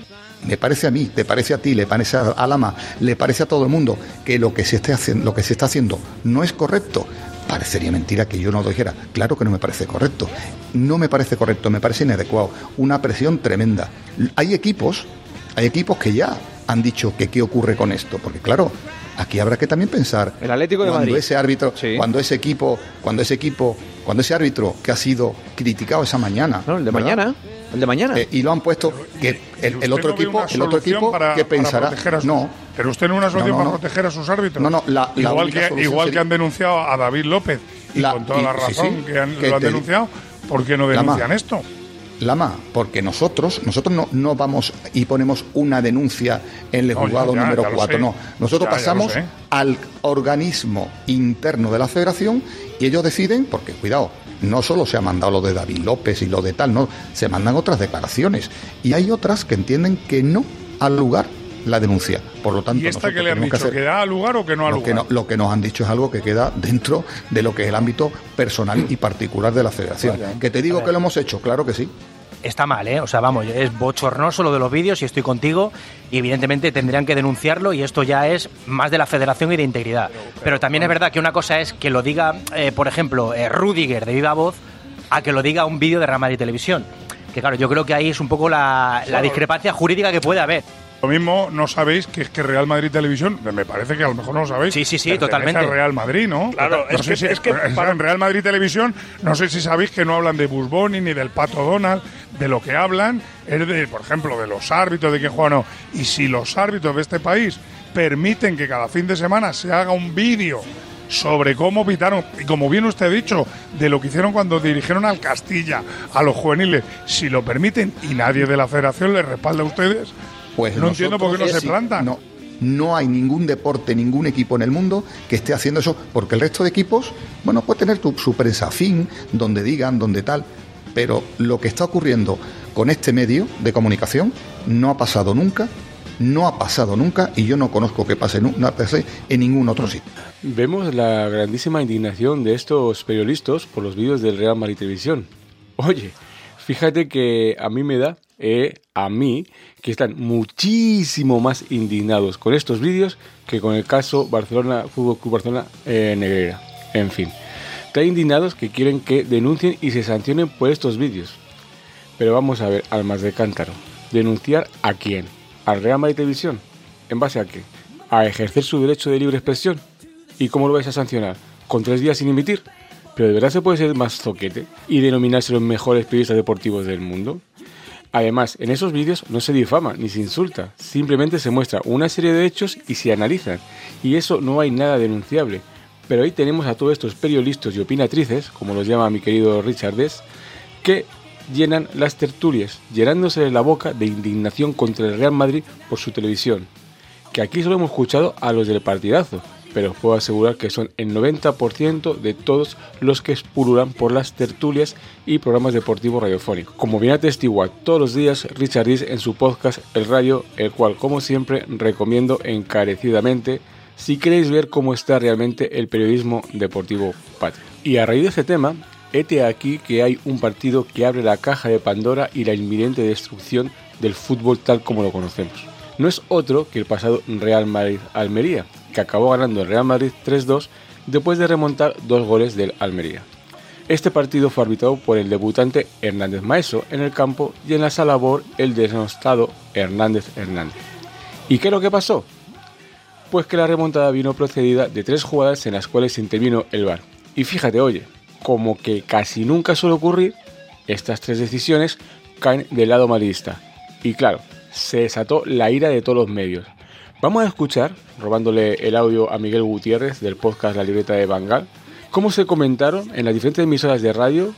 Me parece a mí, le parece a ti, le parece a Lama, le parece a todo el mundo que lo que se esté haciendo, lo que se está haciendo no es correcto. Parecería mentira que yo no lo dijera. Claro que no me parece correcto. No me parece correcto, me parece inadecuado. Una presión tremenda. Hay equipos, hay equipos que ya han dicho que qué ocurre con esto, porque claro, aquí habrá que también pensar. El Atlético de cuando Madrid. ese árbitro, sí. cuando ese equipo, cuando ese equipo, cuando ese árbitro que ha sido criticado esa mañana, no, el de ¿verdad? mañana. El de mañana. Eh, y lo han puesto que el, el otro no equipo, el otro equipo para, que pensará. Sus, no. Pero usted no es una solución no, no, no. para proteger a sus árbitros. No, no, la, la igual que igual sería... que han denunciado a David López y la, con toda y, la razón sí, sí, que, han, que lo han te, denunciado, ¿por qué no denuncian Lama, esto? Lama, porque nosotros nosotros no, no vamos y ponemos una denuncia en el no, juzgado ya, ya, número cuatro, no. Nosotros ya, pasamos ya al organismo interno de la federación y ellos deciden, porque cuidado, no solo se ha mandado lo de David López y lo de tal, no, se mandan otras declaraciones y hay otras que entienden que no al lugar la denuncia. Por lo tanto, ¿y esta que le han dicho, que, hacer, que da lugar o que no ha lo lugar? Que no, lo que nos han dicho es algo que queda dentro de lo que es el ámbito personal y particular de la federación. Vale. Que te digo que lo hemos hecho, claro que sí. está mal, ¿eh? O sea, vamos, es bochornoso lo de los vídeos y estoy contigo y evidentemente tendrían que denunciarlo y esto ya es más de la federación y de integridad. Pero también es verdad que una cosa es que lo diga, eh, por ejemplo, eh, Rüdiger de viva voz a que lo diga un vídeo de Real Madrid Televisión. Que claro, yo creo que ahí es un poco la, la discrepancia jurídica que puede haber. Lo mismo no sabéis que es que Real Madrid Televisión, me parece que a lo mejor no lo sabéis. Sí, sí, sí, totalmente. Es Real Madrid, ¿no? Claro, no es, sé que, si, es que para... en Real Madrid Televisión, no sé si sabéis que no hablan de Bugs Bunny ni del Pato Donald, de lo que hablan es de, por ejemplo, de los árbitros, de que juegan o no. Y si los árbitros de este país permiten que cada fin de semana se haga un vídeo sobre cómo pitaron, y como bien usted ha dicho, de lo que hicieron cuando dirigieron al Castilla, a los juveniles, si lo permiten y nadie de la federación les respalda a ustedes, pues no entiendo por qué no se sí, plantan. No, no hay ningún deporte, ningún equipo en el mundo que esté haciendo eso, porque el resto de equipos, bueno, puede tener tu, su prensa fin, donde digan, donde tal, pero lo que está ocurriendo con este medio de comunicación no ha pasado nunca, no ha pasado nunca y yo no conozco que pase no pase en ningún otro sitio. Vemos la grandísima indignación de estos periodistas por los vídeos del Real Madrid Televisión. Oye, fíjate que a mí me da, eh, a mí, que están muchísimo más indignados con estos vídeos que con el caso Barcelona Fútbol Club Barcelona eh, Negreira. En fin, están indignados que quieren que denuncien y se sancionen por estos vídeos. Pero vamos a ver, almas de cántaro, ¿denunciar a quién? ¿Al Real Madrid Televisión? ¿En base a qué? ¿A ejercer su derecho de libre expresión? ¿Y cómo lo vais a sancionar? ¿Con tres días sin emitir? ¿Pero de verdad se puede ser más zoquete y denominarse los mejores periodistas deportivos del mundo? Además, en esos vídeos no se difama ni se insulta, simplemente se muestra una serie de hechos y se analizan, y eso no hay nada denunciable. Pero ahí tenemos a todos estos periodistas y opinatrices, como los llama mi querido Richard Des, que llenan las tertulias, llenándose la boca de indignación contra el Real Madrid por su televisión. Que aquí solo hemos escuchado a los del partidazo, pero os puedo asegurar que son el noventa por ciento de todos los que pululan por las tertulias y programas deportivos radiofónicos. Como bien atestigua todos los días Richard Dis en su podcast El Radio, el cual como siempre recomiendo encarecidamente si queréis ver cómo está realmente el periodismo deportivo patrio. Y a raíz de este tema, hete aquí que hay un partido que abre la caja de Pandora y la inminente destrucción del fútbol tal como lo conocemos. No es otro que el pasado Real Madrid-Almería, que acabó ganando el Real Madrid tres dos después de remontar dos goles del Almería. Este partido fue arbitrado por el debutante Hernández Maeso en el campo y en la sala B O R el denostado Hernández Hernández. ¿Y qué es lo que pasó? Pues que la remontada vino procedida de tres jugadas en las cuales intervino el V A R. Y fíjate, oye, como que casi nunca suele ocurrir, estas tres decisiones caen del lado madridista. Y claro, se desató la ira de todos los medios. Vamos a escuchar, robándole el audio a Miguel Gutiérrez del podcast La Libreta de Bangal, cómo se comentaron en las diferentes emisoras de radio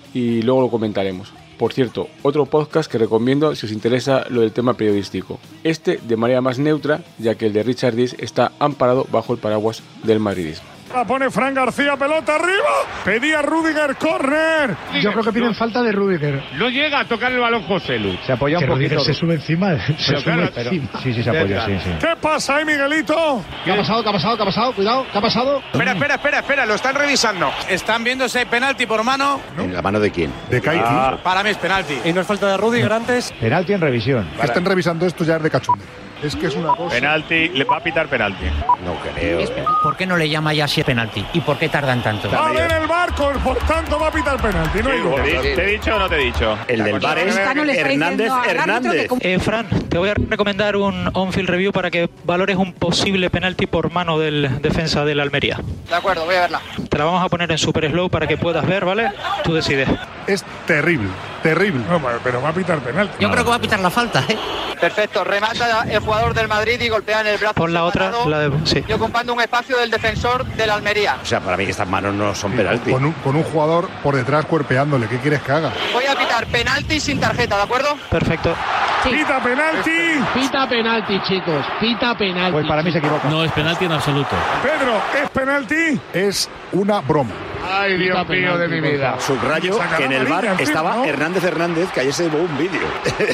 y luego lo comentaremos. Por cierto, otro podcast que recomiendo si os interesa lo del tema periodístico. Este de manera más neutra, ya que el de Richard Dis está amparado bajo el paraguas del madridismo. La pone Fran García, pelota arriba. Pedía Rüdiger, córner. Yo creo que piden falta de Rüdiger. No llega a tocar el balón José Lu. Se apoya un poquito. Se sube encima. Se sube claro, encima. Pero, sí, sí, se apoya, sí, sí. ¿Qué pasa ahí, Miguelito? ¿Qué ha pasado? ¿Qué ha pasado? ¿Qué ha pasado? Cuidado, ¿qué ha pasado? Espera, espera, espera, espera, lo están revisando. Están viendo si hay penalti por mano. ¿No? ¿En la mano de quién? De Kaiki. Ah, para mí es penalti. ¿Y no es falta de Rüdiger antes? Penalti en revisión. Que estén revisando esto ya es de cachonde. Es que es una cosa. Penalti, le va a pitar penalti. No creo. ¿Por qué no le llama ya si es penalti? ¿Y por qué tardan tanto? A ver el barco, por tanto va a pitar penalti. No hay duda. ¿Te he dicho o no te he dicho? El del bar es Hernández Hernández. Eh, Fran, te voy a recomendar un on-field review para que valores un posible penalti por mano del defensa del Almería. De acuerdo, voy a verla. Te la vamos a poner en super slow para que puedas ver, ¿vale? Tú decides. Es terrible, terrible. No, pero va a pitar penalti. Yo no. creo que va a pitar la falta, ¿eh? Perfecto, remata el jugador del Madrid y golpea en el brazo. Pon la otra, la de, sí. Y ocupando un espacio del defensor del Almería. O sea, para mí que estas manos no son penalti. Con un, con un jugador por detrás cuerpeándole, ¿qué quieres que haga? Voy a pitar penalti sin tarjeta, ¿de acuerdo? Perfecto. Sí. ¡Pita penalti! Pita penalti, chicos, pita penalti. Pues para mí se equivoca. No es penalti en absoluto. Pedro, ¿es penalti? Es una broma. Ay, Dios mío de mi vida. Subrayo que en el bar estaba Hernández Hernández, que ayer se llevó un vídeo.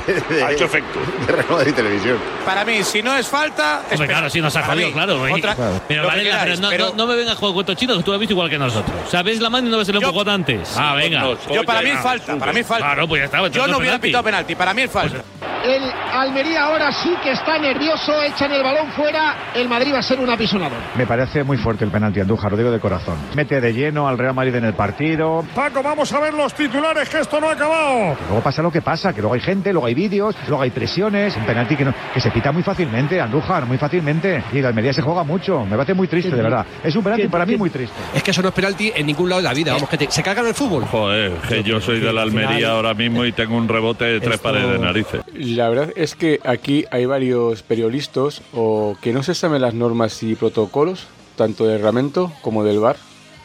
Ha hecho efecto. De Real Madrid Televisión. Para mí, si no es falta. Hombre, claro, si nos ha jodido, claro. Otra, pero vale, pero, no, pero no, no me vengas con cuentos chinos, que tú lo has visto igual que nosotros. O sea, ves la mano y no ves el empujón antes. Ah, venga. No, yo para mí es falta, para mí es falta. Claro, pues ya está. Yo no hubiera pitado penalti, para mí es falta. El Almería ahora sí que está nervioso, echan el balón fuera, el Madrid va a ser un apisonador. Me parece muy fuerte el penalti, Andújar, lo digo de corazón. Mete de lleno al Real Madrid en el partido. Paco, vamos a ver los titulares, que esto no ha acabado. Que luego pasa lo que pasa, que luego hay gente, luego hay vídeos, luego hay presiones, un penalti que, no, que se pita muy fácilmente, Andújar, muy fácilmente. Y el Almería se juega mucho, me parece muy triste, de verdad. Es un penalti para mí muy triste. Es que eso no es penalti en ningún lado de la vida, vamos, que te, se cargan el fútbol. Joder, que yo soy del Almería ahora mismo y tengo un rebote de tres Esto... pares de narices. La verdad es que aquí hay varios periodistas o que no se saben las normas y protocolos, tanto del reglamento como del V A R,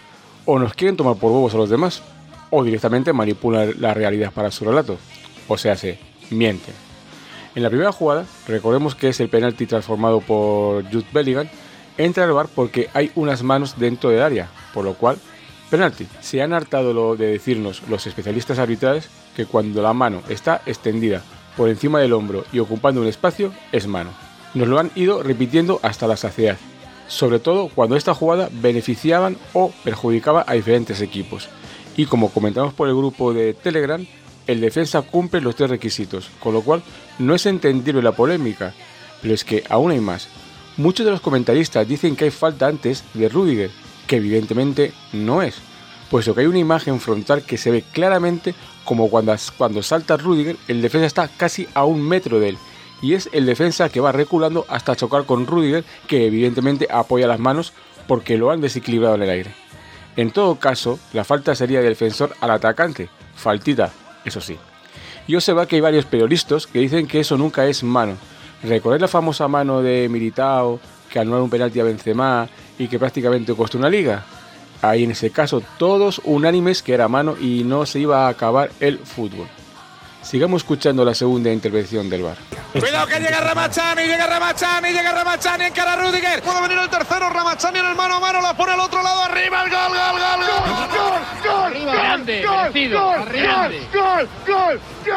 o nos quieren tomar por bobos a los demás, o directamente manipulan la realidad para su relato, o sea, se mienten. En la primera jugada, recordemos que es el penalti transformado por Jude Bellingham, entra al V A R porque hay unas manos dentro del área, por lo cual, penalti. Se han hartado lo de decirnos los especialistas arbitrales que cuando la mano está extendida por encima del hombro y ocupando un espacio, es mano. Nos lo han ido repitiendo hasta la saciedad, sobre todo cuando esta jugada beneficiaban o perjudicaba a diferentes equipos. Y como comentamos por el grupo de Telegram, el defensa cumple los tres requisitos, con lo cual no es entendible la polémica, pero es que aún hay más. Muchos de los comentaristas dicen que hay falta antes de Rüdiger, que evidentemente no es, puesto que hay una imagen frontal que se ve claramente como cuando, cuando salta Rüdiger, el defensa está casi a un metro de él, y es el defensa que va reculando hasta chocar con Rüdiger, que evidentemente apoya las manos porque lo han desequilibrado en el aire. En todo caso, la falta sería del defensor al atacante, faltita, eso sí. Y observa que hay varios periodistas que dicen que eso nunca es mano. ¿Recordáis la famosa mano de Militao, que anularon un penalti a Benzema y que prácticamente costó una liga? Ahí en ese caso todos unánimes que era mano y no se iba a acabar el fútbol. Sigamos escuchando la segunda intervención del V A R. Cuidado que llega Ramachani, llega Ramachani, llega Ramachani en cara a Rüdiger. Puede venir el tercero, Ramachani en el mano a mano, la pone al otro lado, arriba, el gol, gol, gol, gol, gol, gol, gol, grande, merecido, gol, gol, gol,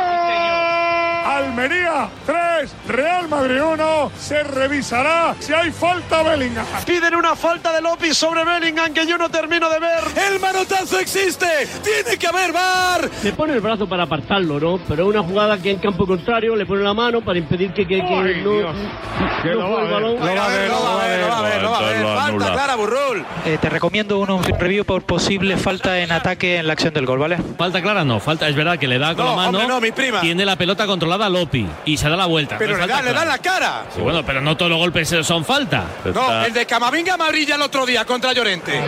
gol. Almería tres, Real Madrid uno. Se revisará si hay falta a Bellingham. Piden una falta de López sobre Bellingham que yo no termino de ver. El manotazo existe, tiene que haber V A R. Se pone el brazo para apartarlo, ¿no? Pero es una jugada que en campo contrario le pone la mano para impedir que, que, que Ay, no, Dios. Que no lo juegue el va a ver, balón. lo va a ver, No va a ver, no va a ver, no va a ver. Falta clara, Burrul. Eh, te recomiendo un review por posible falta en ataque en la acción del gol, ¿vale? Falta clara no, falta, es verdad que le da con No, la mano. hombre, no, mi prima. Tiene la pelota controlada a Lopi y se da la vuelta. Pero no le da, le da en la cara. Sí, bueno, pero no todos los golpes son falta. No, el de Camavinga amarilla el otro día contra Llorente.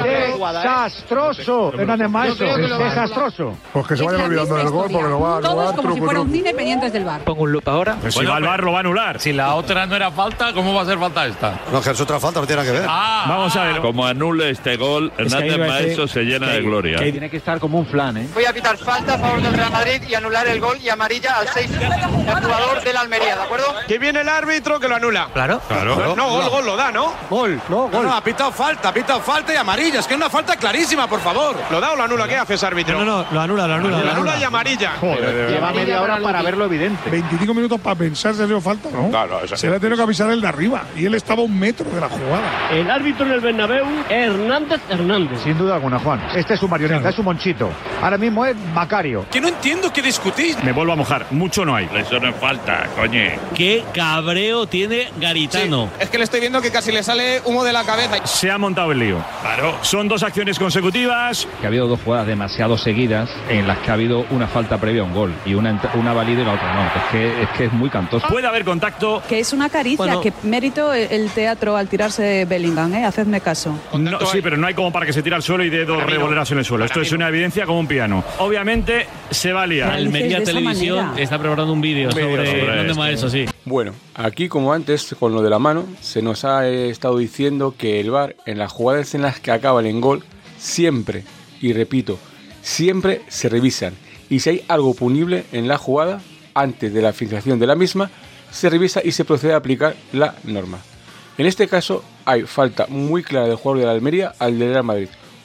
Desastroso, Hernández Maestro, desastroso. Pues que se vayan olvidando del gol porque lo va a Todos anular. como si fuera un cine pendientes del V A R. Pongo un loop ahora. Pues si va al V A R lo va a anular. Si la otra no era falta, ¿cómo va a ser falta esta? No, que es otra falta, no tiene nada que ver. Ah, Vamos a ver. Como anule este gol, Hernández Maestro se llena de gloria. Tiene que estar como un flan, ¿eh? Voy a pitar falta a favor del Real Madrid y anular el gol y amarilla al seis, el jugador del Almería, ¿de acuerdo? Que viene el árbitro que lo anula. Claro. Claro. No, gol, gol lo da, ¿no? Gol, no, No, gol. no, ha pitado falta, ha pitado falta y amarilla. Es que es una falta clarísima, por favor. ¿Lo da o lo anula? ¿Qué haces, árbitro? No, no, lo anula, lo anula. Lo anula y amarilla. Lleva media hora para verlo evidente. veinticinco minutos para pensar si ha sido falta, ¿no? Claro, eso Se le ha tenido que avisar el de arriba y él estaba a un metro de la jugada. El árbitro en el Bernabéu, Hernández Hernández. Sin duda alguna, Juan. Este es un marioneta, es un monchito. Ahora mismo es Macario. Que no entiendo qué discutís. Me vuelvo a mojar, mucho no hay. Eso no es falta, coñe. Qué cabreo tiene Garitano. Es que le estoy viendo que casi le sale humo de la cabeza. Se ha montado el lío. Claro. Son dos acciones consecutivas. Que ha habido dos jugadas demasiado seguidas en las que ha habido una falta previa a un gol y una, una válida y la otra no. Es que es, que es muy cantoso. Puede haber contacto. Que es una caricia, Bueno. que mérito el, el teatro al tirarse Bellingham, ¿eh? Hacedme caso. No, sí, pero no hay como para que se tire al suelo y dé dos revoleras en el suelo. Esto es una evidencia como un piano. Obviamente se va a liar. Almería Televisión está preparando un vídeo sobre dónde esto. va eso, sí. Bueno, aquí como antes, con lo de la mano, se nos ha eh, estado diciendo que el V A R en las jugadas en las que acaban en gol, siempre, y repito, siempre se revisan. Y si hay algo punible en la jugada, antes de la finalización de la misma, se revisa y se procede a aplicar la norma. En este caso, hay falta muy clara del jugador de la Almería al del Real Madrid,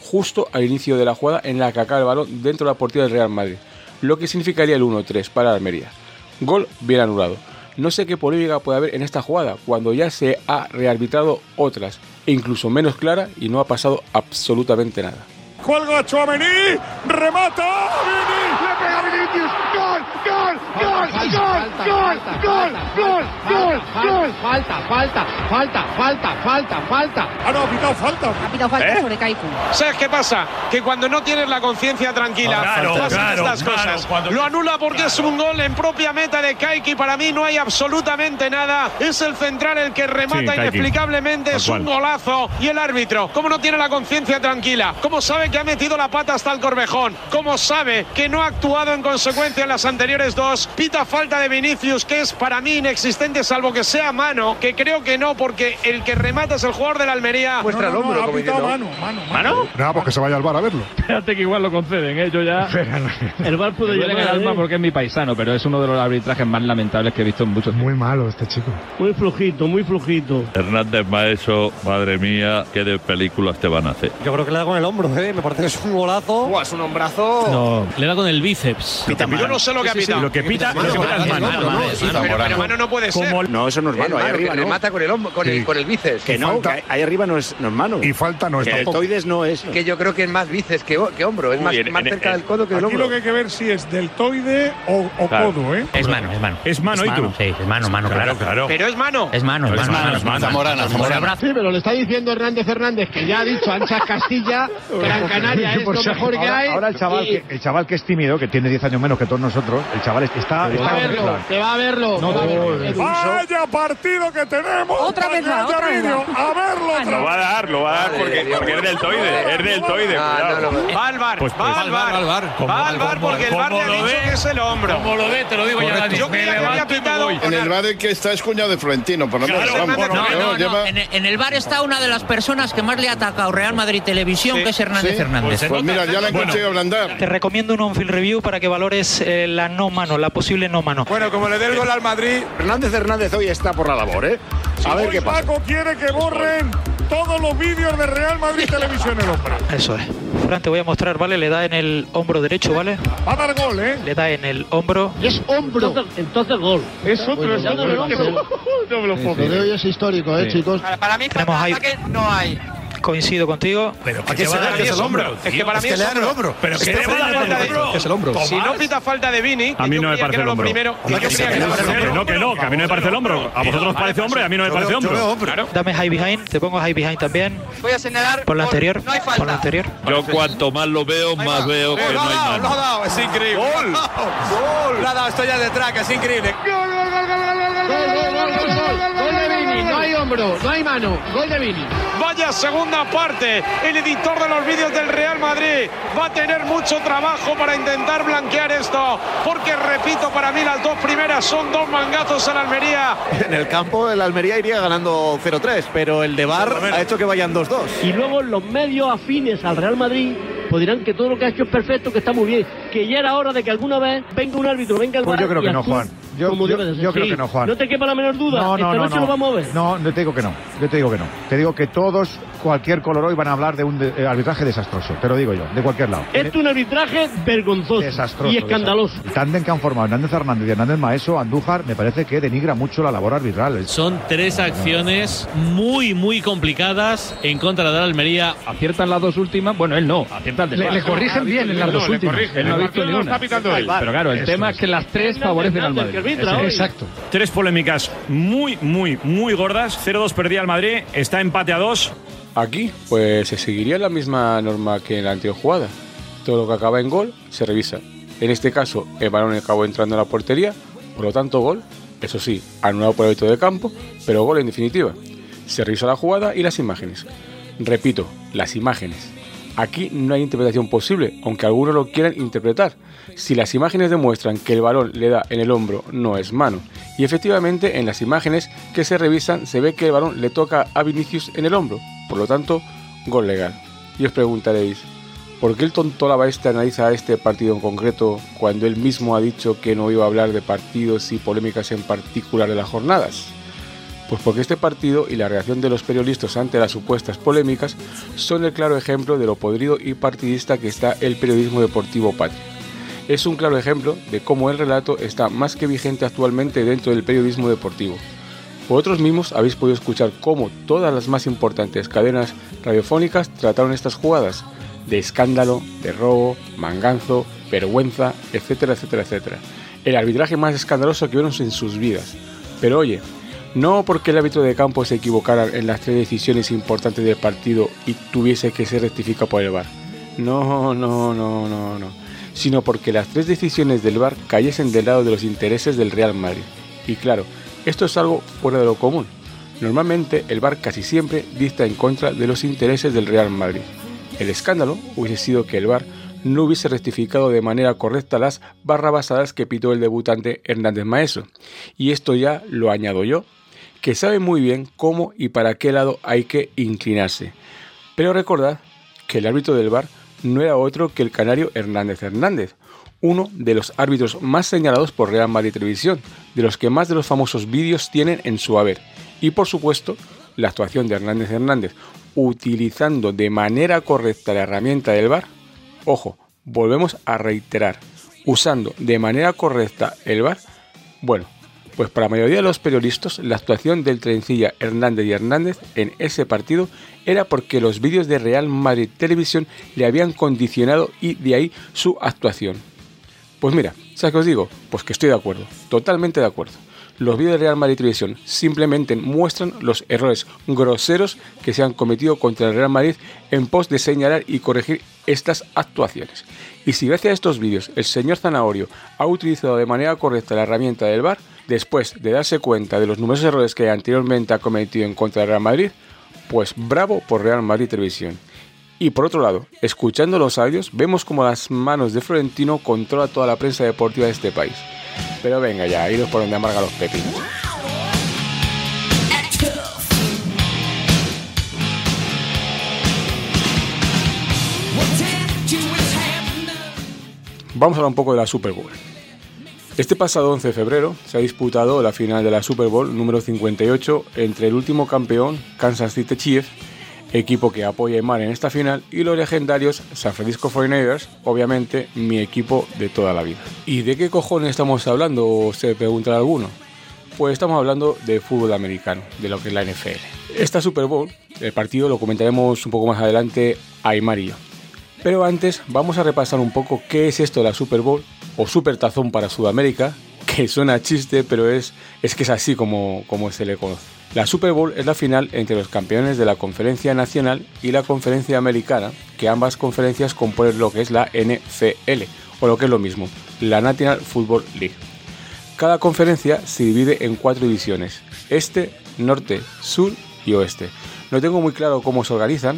justo al inicio de la jugada en la que acaba el balón dentro de la portería del Real Madrid, lo que significaría el uno tres para Almería. Gol bien anulado. No sé qué polémica puede haber en esta jugada, cuando ya se ha rearbitrado otras, e incluso menos clara, y no ha pasado absolutamente nada. Cuelga Tchouaméni, remata, Vini, le pega Vinicius, gol, gol, gol, gol, gol, gol, gol, gol, gol. Falta, falta, falta, falta, falta, falta. Ah, no, ha pitado falta. Ha pitado falta ¿Eh? sobre Kaiku. ¿Sabes qué pasa? Que cuando no tienes la conciencia tranquila, Claro, pasan claro, estas claro, cosas. cuando- Lo anula porque es un gol en propia meta de Kaiki. Para mí no hay absolutamente nada. Es el central el que remata Sí, Kaiki. inexplicablemente. Tal Es un cual. golazo. Y el árbitro, ¿cómo no tiene la conciencia tranquila? ¿Cómo sabe que ha metido la pata hasta el Corvejón? ¿Cómo sabe que no ha actuado en consecuencia en las anteriores dos? Pita falta de Vinicius, que es para mí inexistente, salvo que sea mano, que creo que no, porque el que remata es el jugador de la Almería. Muestra el hombro, como diciendo. Mano, mano, mano. Nada, porque se vaya al bar a verlo. Fíjate que igual lo conceden, ¿eh? Yo ya. El bar puede Me duele en el llegar, alma ¿eh? porque es mi paisano, pero es uno de los arbitrajes más lamentables que he visto en muchos tiempos. Muy malo este chico. Muy flojito, muy flojito. Hernández Maeso, madre mía, qué de películas te van a hacer. Yo creo que le da con el hombro, ¿eh? Me parece que es un golazo. Buah, es un hombrazo. No, le da con el bíceps. Yo no sé lo que ha pitado. Lo que pita, lo que pita es mano. Pero, pero mano no puede ser. No, eso no es mano. Ahí Mano, arriba que no. remata con el hombro, con, el, con el bíceps. Que no, que falta. ahí- ahí arriba no es, no es mano. Y falta no es Que el tampoco. deltoides no es. Que yo creo que es más bíceps que, que hombro. Es Uy, más, en- más en- cerca en- del codo que del Aquí hombro. lo que hay que ver si es deltoide o, o Claro. codo, ¿eh? Es mano, es mano. Es mano, ¿y tú? Sí, es mano, mano, claro. claro. Pero es mano. Es mano, es Es mano. mano, es mano. Zamorana, Zamorana. Sí, pero le está diciendo Hernández Hernández, que ya ha dicho Anchas Castilla, Gran Canaria es Por lo si- mejor que ahora, hay. ahora el chaval, y que, el chaval que es tímido, que tiene diez años menos que todos nosotros, el chaval está. te va está a verlo, claro. te va a verlo. No, te va a verlo. no, Edu. Vaya partido que tenemos. Otra para vez que va, haya otra vez vídeo. va. A verlo otra Lo va a vez. dar, lo va a dar porque, porque es deltoide, es deltoide. Ah, cuidado. no, no, Va al bar, Pues, pues, va al bar, va al bar. va al bar porque el bar le ha Como lo dicho ve, que es el hombro. Como lo ve, te lo digo ya. Correcto. Yo creía que había pitado. En el bar que está es cuñado de Florentino, por lo menos. Claro, vamos. Hernández, No, no, no. lleva- En, en el bar está una de las personas que más le ha atacado Real Madrid Televisión, Sí, que es Hernández sí, Hernández. Pues mira, ya la he conseguido ablandar. Te recomiendo un on-field review para que valores eh, la no mano, la posible no mano. Bueno, como le dé el gol al Madrid. Hernández Hernández hoy está por la labor, ¿eh? A ver Hoy qué pasa. Paco quiere que borren todos los vídeos de Real Madrid Televisión el hombre. Eso es. Fran, te voy a mostrar, ¿vale? Le da en el hombro derecho, ¿vale? Va a dar gol, ¿eh? Le da en el hombro. Es hombro. Entonces gol. Es otro, Bueno, es ya otro. no me lo creo. No me lo puedo Lo de creer. hoy es histórico, ¿eh, chicos? Para, para mí, Tenemos falta ahí- de ataque no hay. Coincido contigo. Pero ¿A qué se da? Es hombro. Es que para mí que es le dan el hombro. hombro. Pero Si que no le pita dan el falta de- hombro. Es el hombro. Si no pita falta de Vini, A mí yo no me creía que parece era el lo hombro. primero. Que no, que no, que no, que a mí no me parece el hombro. A vosotros parece hombro y a mí no me parece hombro. Claro. Dame high behind. Te pongo high behind también. Voy a señalar. Por la gol. anterior. No hay Por la falta. anterior. Yo cuanto más lo veo, más veo que no hay mano. dado, es increíble. ¡Gol! ¡Gol! Lo ha dado, esto ya es de track, es increíble. Gol, gol, gol, gol, gol, gol, gol de Vini. No hay hombro, no hay mano. Gol de Vini. Vaya segunda parte. El editor de los vídeos del Real Madrid va a tener mucho trabajo para intentar blanquear esto. Porque, repito, para mí las dos primeras son dos mangazos a la Almería. En el campo, el Almería iría ganando cero tres, pero el de Bar ha hecho que vayan dos dos. Y luego los medios afines al Real Madrid pues dirán que todo lo que ha hecho es perfecto, que está muy bien, que ya era hora de que alguna vez venga un árbitro, venga el Pues V A R yo creo y que no, actúe Juan. Yo, como yo- debe de ser. yo creo Sí. que no, Juan. No te quepa la menor duda. No, no, Esta no, noche no. lo vamos a ver. No, yo te digo que no. Yo te digo que no. Te digo que todos, cualquier color hoy van a hablar de un de- eh, arbitraje desastroso. Te lo digo yo, de cualquier lado. Esto es un arbitraje vergonzoso Desastroso. y escandaloso. desastroso. El tándem que han formado Hernández Hernández y Hernández Maeso, Andújar, me parece que denigra mucho la labor arbitral. Son tres acciones muy, muy complicadas en contra de la Almería. Aciertan las dos últimas. Bueno, él no. Acierta el de Le- VAR. le corrigen bien en las dos últimas. Él no ha visto ni una. Pero claro, el Eso tema es. es que las tres favorecen al Madrid. arbitra hoy. Exacto. Tres polémicas muy, muy, muy gordas. cero dos perdía el Madrid, está empate a dos. Aquí, pues se seguiría la misma norma que en la anterior jugada. Todo lo que acaba en gol se revisa. En este caso, el balón acabó entrando en la portería, por lo tanto gol, eso sí, anulado por el árbitro de campo, pero gol en definitiva. Se revisa la jugada y las imágenes. Repito, las imágenes. Aquí no hay interpretación posible, aunque algunos lo quieran interpretar. Si las imágenes demuestran que el balón le da en el hombro, no es mano. Y efectivamente, en las imágenes que se revisan, se ve que el balón le toca a Vinicius en el hombro. Por lo tanto, gol legal. Y os preguntaréis, ¿por qué el tontolaba este analiza este partido en concreto cuando él mismo ha dicho que no iba a hablar de partidos y polémicas en particular de las jornadas? Pues porque este partido y la reacción de los periodistas ante las supuestas polémicas son el claro ejemplo de lo podrido y partidista que está el periodismo deportivo patrio. Es un claro ejemplo de cómo el relato está más que vigente actualmente dentro del periodismo deportivo. Vosotros mismos habéis podido escuchar cómo todas las más importantes cadenas radiofónicas trataron estas jugadas de escándalo, de robo, manganzo, vergüenza, etcétera, etcétera, etcétera. El arbitraje más escandaloso que vieron en sus vidas. Pero oye, no porque el árbitro de campo se equivocara en las tres decisiones importantes del partido y tuviese que ser rectificado por el V A R. No, no, no, no, no. Sino porque las tres decisiones del V A R cayesen del lado de los intereses del Real Madrid. Y claro, esto es algo fuera de lo común. Normalmente el V A R casi siempre dicta en contra de los intereses del Real Madrid. El escándalo hubiese sido que el V A R no hubiese rectificado de manera correcta las barrabasadas que pitó el debutante Hernández Maeso. Y esto ya lo añado yo, que sabe muy bien cómo y para qué lado hay que inclinarse. Pero recordad que el árbitro del V A R no era otro que el canario Hernández Hernández, uno de los árbitros más señalados por Real Madrid Televisión, de los que más de los famosos vídeos tienen en su haber. Y por supuesto, la actuación de Hernández Hernández, utilizando de manera correcta la herramienta del V A R. Ojo, volvemos a reiterar, usando de manera correcta el V A R. Bueno, pues para la mayoría de los periodistas, la actuación del trencilla Hernández y Hernández en ese partido era porque los vídeos de Real Madrid Televisión le habían condicionado y de ahí su actuación. Pues mira, ¿sabes qué os digo? Pues que estoy de acuerdo, totalmente de acuerdo. Los vídeos de Real Madrid Televisión simplemente muestran los errores groseros que se han cometido contra el Real Madrid en pos de señalar y corregir estas actuaciones. Y si gracias a estos vídeos el señor Zanahorio ha utilizado de manera correcta la herramienta del V A R, después de darse cuenta de los numerosos errores que anteriormente ha cometido en contra del Real Madrid, pues bravo por Real Madrid Televisión. Y por otro lado, escuchando los audios, vemos como las manos de Florentino controla toda la prensa deportiva de este país. Pero venga ya, iros por donde amarga los pepinos. Vamos a hablar un poco de la Super Bowl. Este pasado once de febrero se ha disputado la final de la Super Bowl número cincuenta y ocho entre el último campeón, Kansas City Chiefs, equipo que apoya a Aymar en esta final, y los legendarios San Francisco cuarenta y nueve ers, obviamente mi equipo de toda la vida. ¿Y de qué cojones estamos hablando?, se preguntará alguno. Pues estamos hablando de fútbol americano, de lo que es la N F L. Esta Super Bowl, el partido lo comentaremos un poco más adelante Aymar y yo. Pero antes vamos a repasar un poco qué es esto de la Super Bowl, o Super Tazón para Sudamérica, que suena chiste, pero es, es que es así como, como se le conoce. La Super Bowl es la final entre los campeones de la Conferencia Nacional y la Conferencia Americana, que ambas conferencias componen lo que es la N F L, o lo que es lo mismo, la National Football League. Cada conferencia se divide en cuatro divisiones: este, norte, sur y oeste. No tengo muy claro cómo se organizan,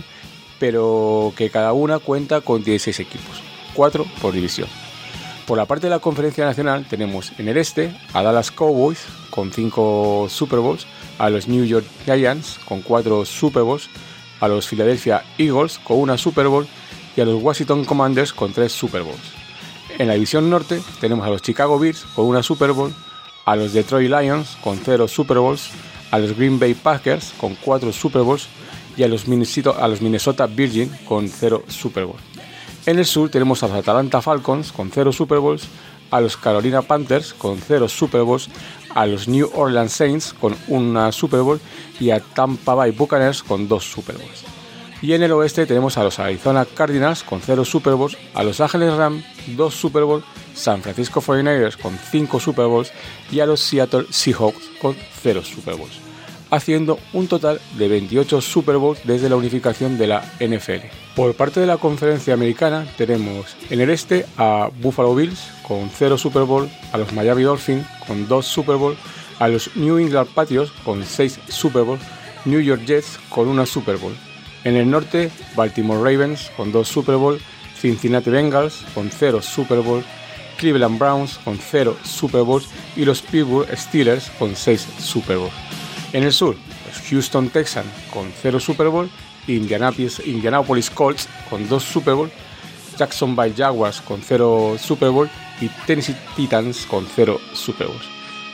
pero que cada una cuenta con dieciséis equipos, cuatro por división. Por la parte de la Conferencia Nacional tenemos en el este a Dallas Cowboys con cinco Super Bowls, a los New York Giants con cuatro Super Bowls, a los Philadelphia Eagles con una Super Bowl y a los Washington Commanders con tres Super Bowls. En la división norte tenemos a los Chicago Bears con una Super Bowl, a los Detroit Lions con cero Super Bowls, a los Green Bay Packers con cuatro Super Bowls y a los Minnesota, a los Minnesota Virgin con cero Super Bowls. En el sur tenemos a los Atlanta Falcons con cero Super Bowls, a los Carolina Panthers con cero Super Bowls, a los New Orleans Saints con una Super Bowl y a Tampa Bay Buccaneers con dos Super Bowls. Y en el oeste tenemos a los Arizona Cardinals con cero Super Bowls, a los Ángeles Rams dos Super Bowls, San Francisco cuarenta y nueve ers con cinco Super Bowls y a los Seattle Seahawks con cero Super Bowls, haciendo un total de veintiocho Super Bowls desde la unificación de la N F L. Por parte de la Conferencia Americana tenemos en el este a Buffalo Bills con cero Super Bowl, a los Miami Dolphins con dos Super Bowl, a los New England Patriots con seis Super Bowl, New York Jets con una Super Bowl. En el norte, Baltimore Ravens con dos Super Bowl, Cincinnati Bengals con cero Super Bowl, Cleveland Browns con cero Super Bowls y los Pittsburgh Steelers con seis Super Bowls. En el sur, los Houston Texans con cero Super Bowl, Indianapolis, Indianapolis Colts con dos Super Bowl, Jacksonville Jaguars con cero Super Bowl y Tennessee Titans con cero Super Bowls.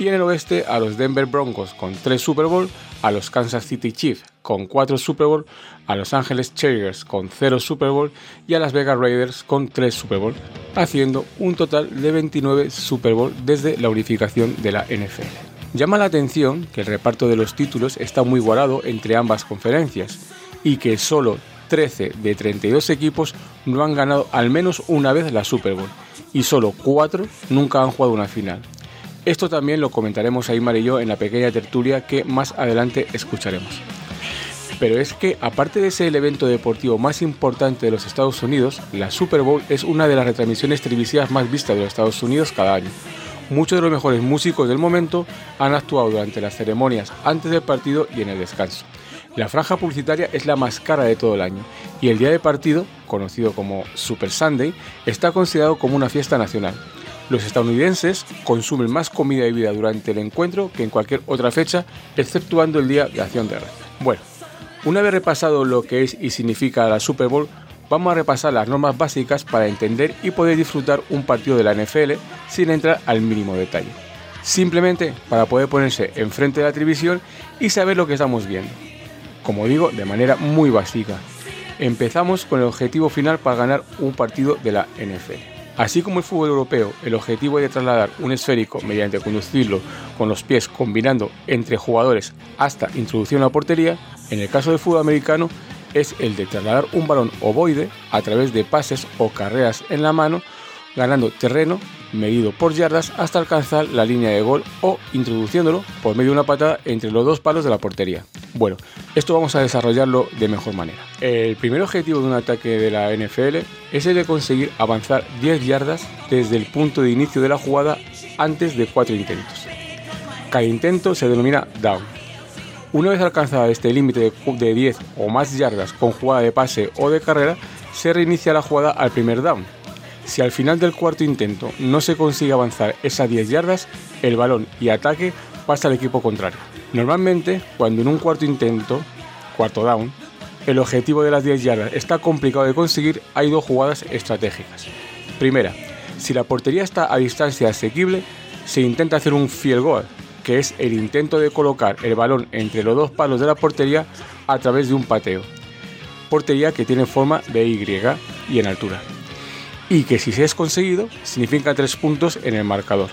Y en el oeste a los Denver Broncos con tres Super Bowl, a los Kansas City Chiefs con cuatro Super Bowl, a Los Angeles Chargers con cero Super Bowl y a Las Vegas Raiders con tres Super Bowl, haciendo un total de veintinueve Super Bowl desde la unificación de la N F L. Llama la atención que el reparto de los títulos está muy igualado entre ambas conferencias y que solo trece de treinta y dos equipos no han ganado al menos una vez la Super Bowl y solo cuatro nunca han jugado una final. Esto también lo comentaremos Aimar y yo en la pequeña tertulia que más adelante escucharemos. Pero es que, aparte de ser el evento deportivo más importante de los Estados Unidos, la Super Bowl es una de las retransmisiones televisivas más vistas de los Estados Unidos cada año. Muchos de los mejores músicos del momento han actuado durante las ceremonias antes del partido y en el descanso. La franja publicitaria es la más cara de todo el año y el día de partido, conocido como Super Sunday, está considerado como una fiesta nacional. Los estadounidenses consumen más comida y bebida durante el encuentro que en cualquier otra fecha, exceptuando el Día de Acción de Gracias. Bueno, una vez repasado lo que es y significa la Super Bowl, vamos a repasar las normas básicas para entender y poder disfrutar un partido de la N F L sin entrar al mínimo detalle. Simplemente para poder ponerse enfrente de la televisión y saber lo que estamos viendo. Como digo, de manera muy básica. Empezamos con el objetivo final para ganar un partido de la N F L. Así como el fútbol europeo, el objetivo es de trasladar un esférico mediante conducirlo con los pies combinando entre jugadores hasta introducción a la portería, en el caso del fútbol americano es el de trasladar un balón ovoide a través de pases o carreras en la mano, ganando terreno medido por yardas hasta alcanzar la línea de gol o introduciéndolo por medio de una patada entre los dos palos de la portería. Bueno, esto vamos a desarrollarlo de mejor manera. El primer objetivo de un ataque de la N F L es el de conseguir avanzar diez yardas desde el punto de inicio de la jugada antes de cuatro intentos. Cada intento se denomina down. Una vez alcanzada este límite de diez o más yardas con jugada de pase o de carrera, se reinicia la jugada al primer down. Si al final del cuarto intento no se consigue avanzar esas diez yardas, el balón y ataque pasa al equipo contrario. Normalmente, cuando en un cuarto intento, cuarto down, el objetivo de las diez yardas está complicado de conseguir, hay dos jugadas estratégicas. Primera, si la portería está a distancia asequible, se intenta hacer un field goal, que es el intento de colocar el balón entre los dos palos de la portería a través de un pateo. Portería que tiene forma de Y y en altura. Y que si se es conseguido, significa tres puntos en el marcador.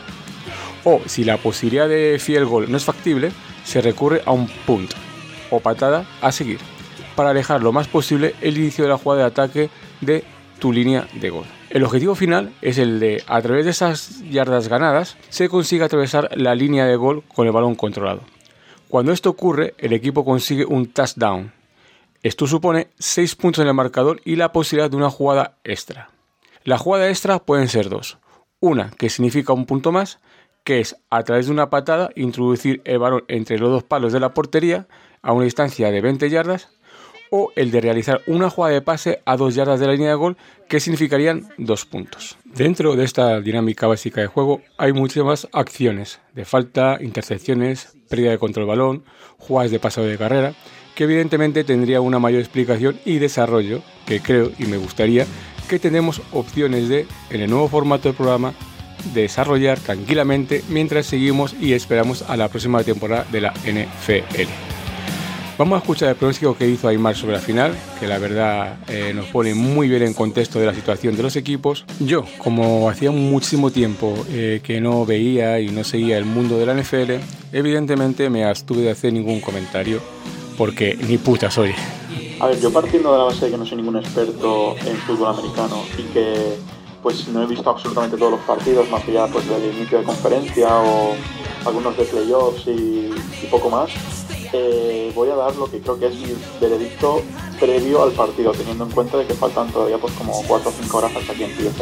O si la posibilidad de field goal no es factible, se recurre a un punt o patada a seguir, para alejar lo más posible el inicio de la jugada de ataque de tu línea de gol. El objetivo final es el de, a través de esas yardas ganadas, se consigue atravesar la línea de gol con el balón controlado. Cuando esto ocurre, el equipo consigue un touchdown. Esto supone seis puntos en el marcador y la posibilidad de una jugada extra. La jugada extra pueden ser dos. Una que significa un punto más, que es a través de una patada introducir el balón entre los dos palos de la portería a una distancia de veinte yardas, o el de realizar una jugada de pase a dos yardas de la línea de gol, que significarían dos puntos. Dentro de esta dinámica básica de juego hay muchísimas acciones de falta, intercepciones, pérdida de control del balón, jugadas de pase o de carrera, que evidentemente tendría una mayor explicación y desarrollo, que creo y me gustaría que tenemos opciones de, en el nuevo formato del programa, de desarrollar tranquilamente mientras seguimos y esperamos a la próxima temporada de la N F L. Vamos a escuchar el pronóstico que hizo Aimar sobre la final, que la verdad eh, nos pone muy bien en contexto de la situación de los equipos. Yo, como hacía muchísimo tiempo eh, que no veía y no seguía el mundo de la N F L, evidentemente me abstuve de hacer ningún comentario, porque ni puta soy. A ver, yo partiendo de la base de que no soy ningún experto en fútbol americano y que pues no he visto absolutamente todos los partidos, más allá pues, del inicio de conferencia o algunos de playoffs y, y poco más, eh, voy a dar lo que creo que es mi veredicto previo al partido, teniendo en cuenta de que faltan todavía pues como cuatro o cinco horas hasta que empiece.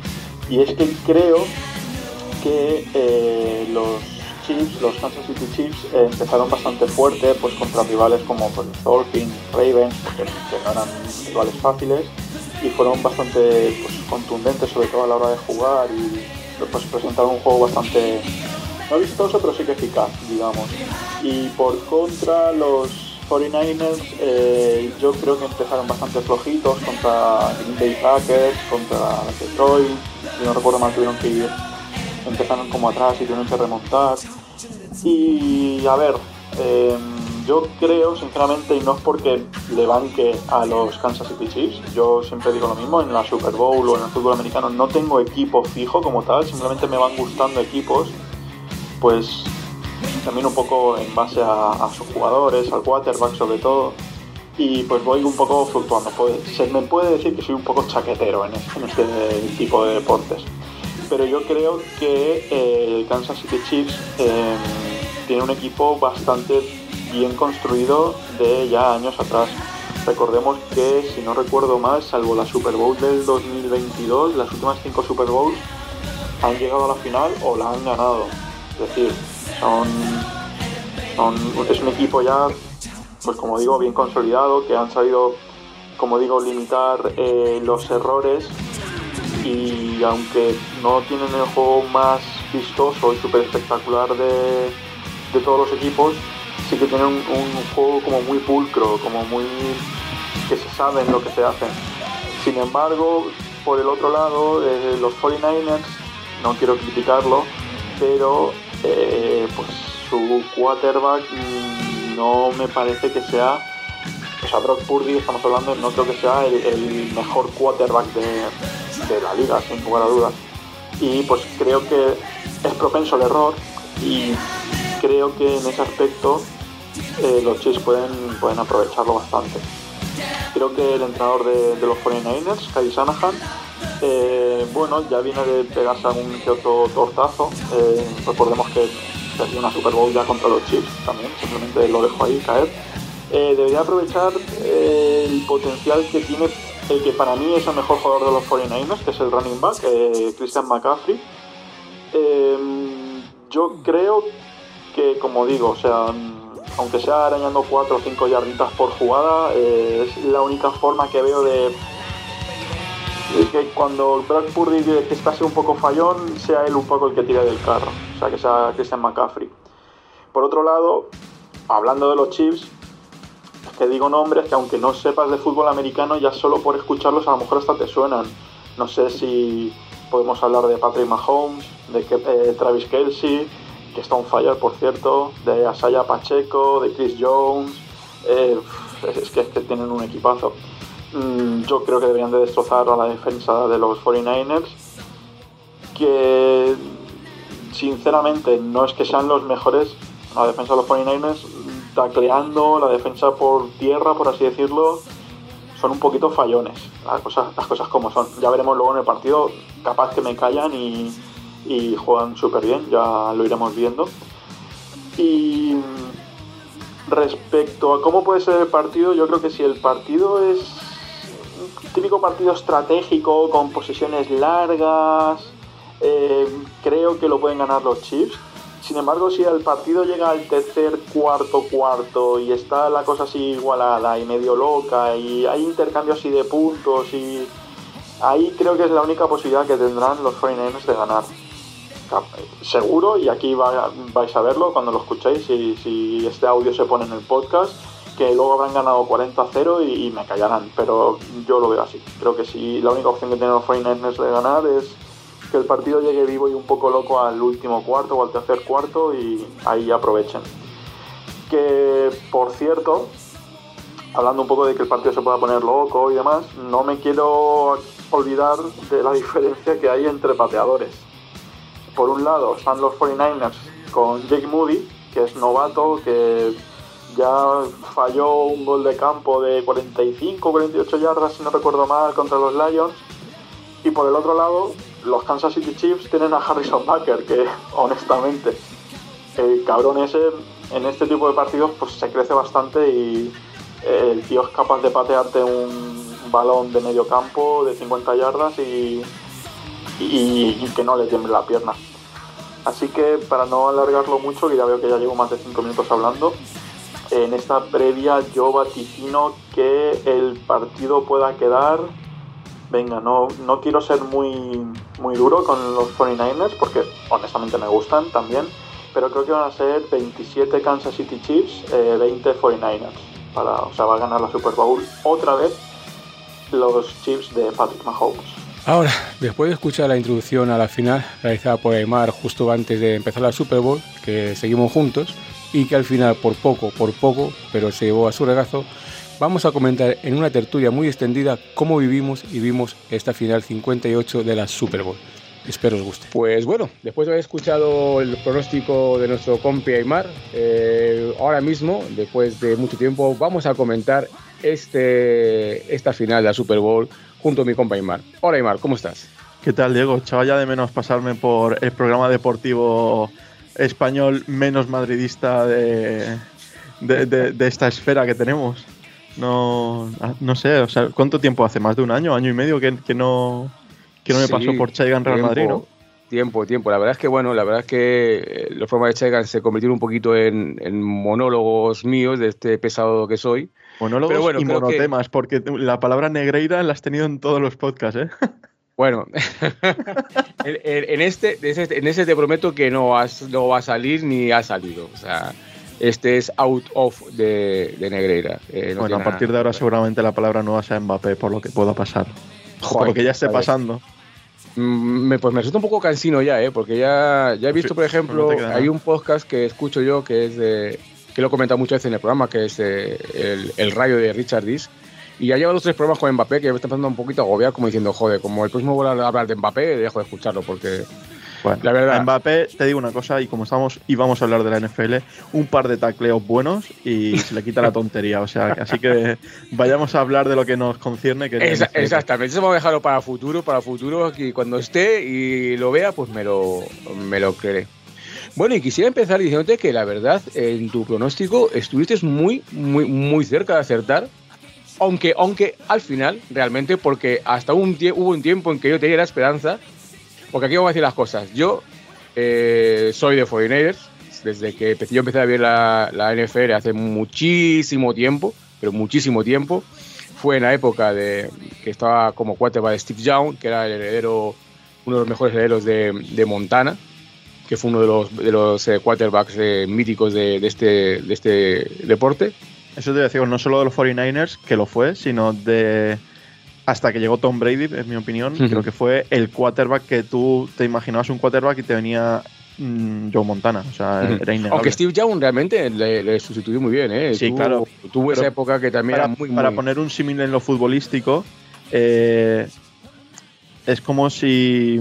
Y es que creo que eh, los Chiefs, los Kansas City Chiefs eh, empezaron bastante fuerte pues contra rivales como pues, Dolphins, Ravens, porque que no eran rivales fáciles, y fueron bastante pues, contundentes, sobre todo a la hora de jugar, y pues, presentaron un juego bastante, no vistoso, pero sí que eficaz, digamos. Y por contra, los cuarenta y nueve ers, eh, yo creo que empezaron bastante flojitos contra Green Bay Packers, contra Detroit, si no recuerdo mal tuvieron que ir, empezaron como atrás y tuvieron que remontar. Y a ver, eh, yo creo sinceramente, y no es porque le banque a los Kansas City Chiefs, yo siempre digo lo mismo, en la Super Bowl o en el fútbol americano no tengo equipo fijo como tal, simplemente me van gustando equipos, pues también un poco en base a, a sus jugadores, al quarterback sobre todo, y pues voy un poco fluctuando. Pues, se me puede decir que soy un poco chaquetero en este, en este tipo de deportes, pero yo creo que eh, el Kansas City Chiefs eh, tiene un equipo bastante bien construido de ya años atrás. Recordemos que, si no recuerdo mal, salvo la Super Bowl del dos mil veintidós, las últimas cinco Super Bowls han llegado a la final o la han ganado. Es decir, son, son es un equipo ya, pues como digo, bien consolidado, que han sabido, como digo, limitar eh, los errores, y aunque no tienen el juego más vistoso y súper espectacular de, de todos los equipos, sí que tienen un, un juego como muy pulcro, como muy que se saben lo que se hacen. Sin embargo, por el otro lado, eh, los cuarenta y nueve ers, no quiero criticarlo, pero eh, pues su quarterback no me parece que sea, o sea, Brock Purdy, estamos hablando, no creo que sea el, el mejor quarterback de, de la liga, sin lugar a dudas. Y pues creo que es propenso al error, y creo que en ese aspecto eh, los Chiefs pueden, pueden aprovecharlo bastante. Creo que el entrenador de, de los cuarenta y nueve ers, Kyle Shanahan, eh, bueno, ya viene de pegarse algún que otro tortazo. Eh, recordemos que perdió una Super Bowl ya contra los Chiefs también, simplemente lo dejo ahí caer. Eh, debería aprovechar eh, el potencial que tiene el que para mí es el mejor jugador de los cuarenta y nueve ers, que es el running back, eh, Christian McCaffrey. Eh, yo creo que, como digo, o sea, aunque sea arañando cuatro o cinco yarditas por jugada, eh, es la única forma que veo de, de que cuando Brock Purdy, que está así un poco fallón, sea él un poco el que tire del carro, o sea, que sea Christian McCaffrey. Por otro lado, hablando de los Chiefs, es que digo nombres que aunque no sepas de fútbol americano, ya solo por escucharlos a lo mejor hasta te suenan. No sé si podemos hablar de Patrick Mahomes, de que, eh, Travis Kelce, que está on fire, por cierto, de Isaiah Pacheco, de Chris Jones. Eh, es, que, es que tienen un equipazo. Mm, yo creo que deberían de destrozar a la defensa de los cuarenta y nueve ers, que sinceramente no es que sean los mejores. La defensa de los cuarenta y nueve ers, tacleando, la defensa por tierra, por así decirlo, son un poquito fallones, las cosas, las cosas como son. Ya veremos luego en el partido, capaz que me callan y y juegan súper bien, ya lo iremos viendo. Y respecto a cómo puede ser el partido, yo creo que si el partido es un típico partido estratégico con posesiones largas, eh, creo que lo pueden ganar los Chiefs. Sin embargo, si el partido llega al tercer, cuarto, cuarto y está la cosa así igualada y medio loca y hay intercambios así de puntos, y ahí creo que es la única posibilidad que tendrán los cuarenta y nueve ers de ganar. Seguro, y aquí va, vais a verlo cuando lo escuchéis, si, si este audio se pone en el podcast, que luego habrán ganado cuarenta a cero y, y me callarán, pero yo lo veo así. Creo que sí, la única opción que tienen los cuarenta y nueve ers de ganar es que el partido llegue vivo y un poco loco al último cuarto o al tercer cuarto, y ahí aprovechen. Que, por cierto, hablando un poco de que el partido se pueda poner loco y demás, no me quiero olvidar de la diferencia que hay entre pateadores. Por un lado están los cuarenta y nueve ers con Jake Moody, que es novato, que ya falló un gol de campo de cuarenta y cinco, cuarenta y ocho yardas, si no recuerdo mal, contra los Lions. Y por el otro lado, los Kansas City Chiefs tienen a Harrison Butker, que honestamente, el cabrón ese en este tipo de partidos pues se crece bastante, y el tío es capaz de patearte un balón de medio campo de cincuenta yardas y, y, y que no le tiemble la pierna. Así que, para no alargarlo mucho, que ya veo que ya llevo más de cinco minutos hablando, en esta previa yo vaticino que el partido pueda quedar... Venga, no, no quiero ser muy, muy duro con los cuarenta y nueve ers, porque honestamente me gustan también, pero creo que van a ser veintisiete Kansas City Chiefs, eh, veinte cuarenta y nueve ers. Para, o sea, va a ganar la Super Bowl otra vez los Chiefs de Patrick Mahomes. Ahora, después de escuchar la introducción a la final realizada por Aimar justo antes de empezar la Super Bowl, que seguimos juntos y que al final por poco, por poco, pero se llevó a su regazo, vamos a comentar en una tertulia muy extendida cómo vivimos y vimos esta final cincuenta y ocho de la Super Bowl. Espero os guste. Pues bueno, después de haber escuchado el pronóstico de nuestro compi Aimar, eh, ahora mismo, después de mucho tiempo, vamos a comentar este, esta final de la Super Bowl junto a mi compa Aimar. Hola Aimar, ¿cómo estás? ¿Qué tal, Diego? Echaba ya de menos pasarme por el programa deportivo español menos madridista de, de, de, de esta esfera que tenemos. No, no sé, o sea, ¿cuánto tiempo hace? ¿Más de un año, año y medio que, que no... que no me sí, pasó por Chegan Real tiempo, Madrid, ¿no? Tiempo, tiempo. La verdad es que, bueno, la verdad es que los programas de Chegan se convirtieron un poquito en, en monólogos míos de este pesado que soy. Monólogos Pero bueno, y monotemas, que... porque la palabra Negreira la has tenido en todos los podcasts, ¿eh? Bueno, en, en, este, en este te prometo que no, has, no va a salir ni ha salido. O sea, este es out of de, de Negreira. Eh, no bueno, a partir nada. de ahora seguramente la palabra no va a ser Mbappé, por lo que pueda pasar. Joder, por lo que ya esté pasando. Me, pues me resulta un poco cansino ya, ¿eh? Porque ya, ya he visto, por ejemplo, no hay un podcast que escucho yo que es de, que lo he comentado muchas veces en el programa, que es eh, el, el Rayo de Richard Dis, y ya lleva dos o tres programas con Mbappé que ya me está empezando un poquito a agobiar, como diciendo, joder, como el próximo vuelva a hablar de Mbappé, dejo de escucharlo, porque... Bueno, la verdad, Mbappé, te digo una cosa, y como estamos y vamos a hablar de la N F L, un par de tacleos buenos y se le quita la tontería. O sea, así que vayamos a hablar de lo que nos concierne. Que Esa, exactamente, eso vamos a dejarlo para futuro, para futuro, y cuando esté y lo vea, pues me lo, me lo creeré. Bueno, y quisiera empezar diciéndote que la verdad, en tu pronóstico estuviste muy, muy, muy cerca de acertar. Aunque, aunque al final, realmente, porque hasta un tie- hubo un tiempo en que yo tenía la esperanza. Porque aquí vamos a decir las cosas. Yo eh, soy de cuarenta y nueve ers, desde que empecé, yo empecé a ver la, la N F L hace muchísimo tiempo, pero muchísimo tiempo. Fue en la época de que estaba como quarterback de Steve Young, que era el heredero, uno de los mejores herederos de, de Montana, que fue uno de los, de los eh, quarterbacks eh, míticos de, de, este, de este deporte. Eso te decía, no solo de los cuarenta y nueve ers, que lo fue, sino de... hasta que llegó Tom Brady, en mi opinión, uh-huh. creo que fue el quarterback que tú te imaginabas un quarterback y te venía mmm, Joe Montana. O sea, uh-huh. era innegable. Aunque Steve Young realmente le, le sustituyó muy bien, ¿eh? Sí, tuvo, claro. Tuvo esa época que también para, era muy, muy... Para poner un símil en lo futbolístico, eh, es como si...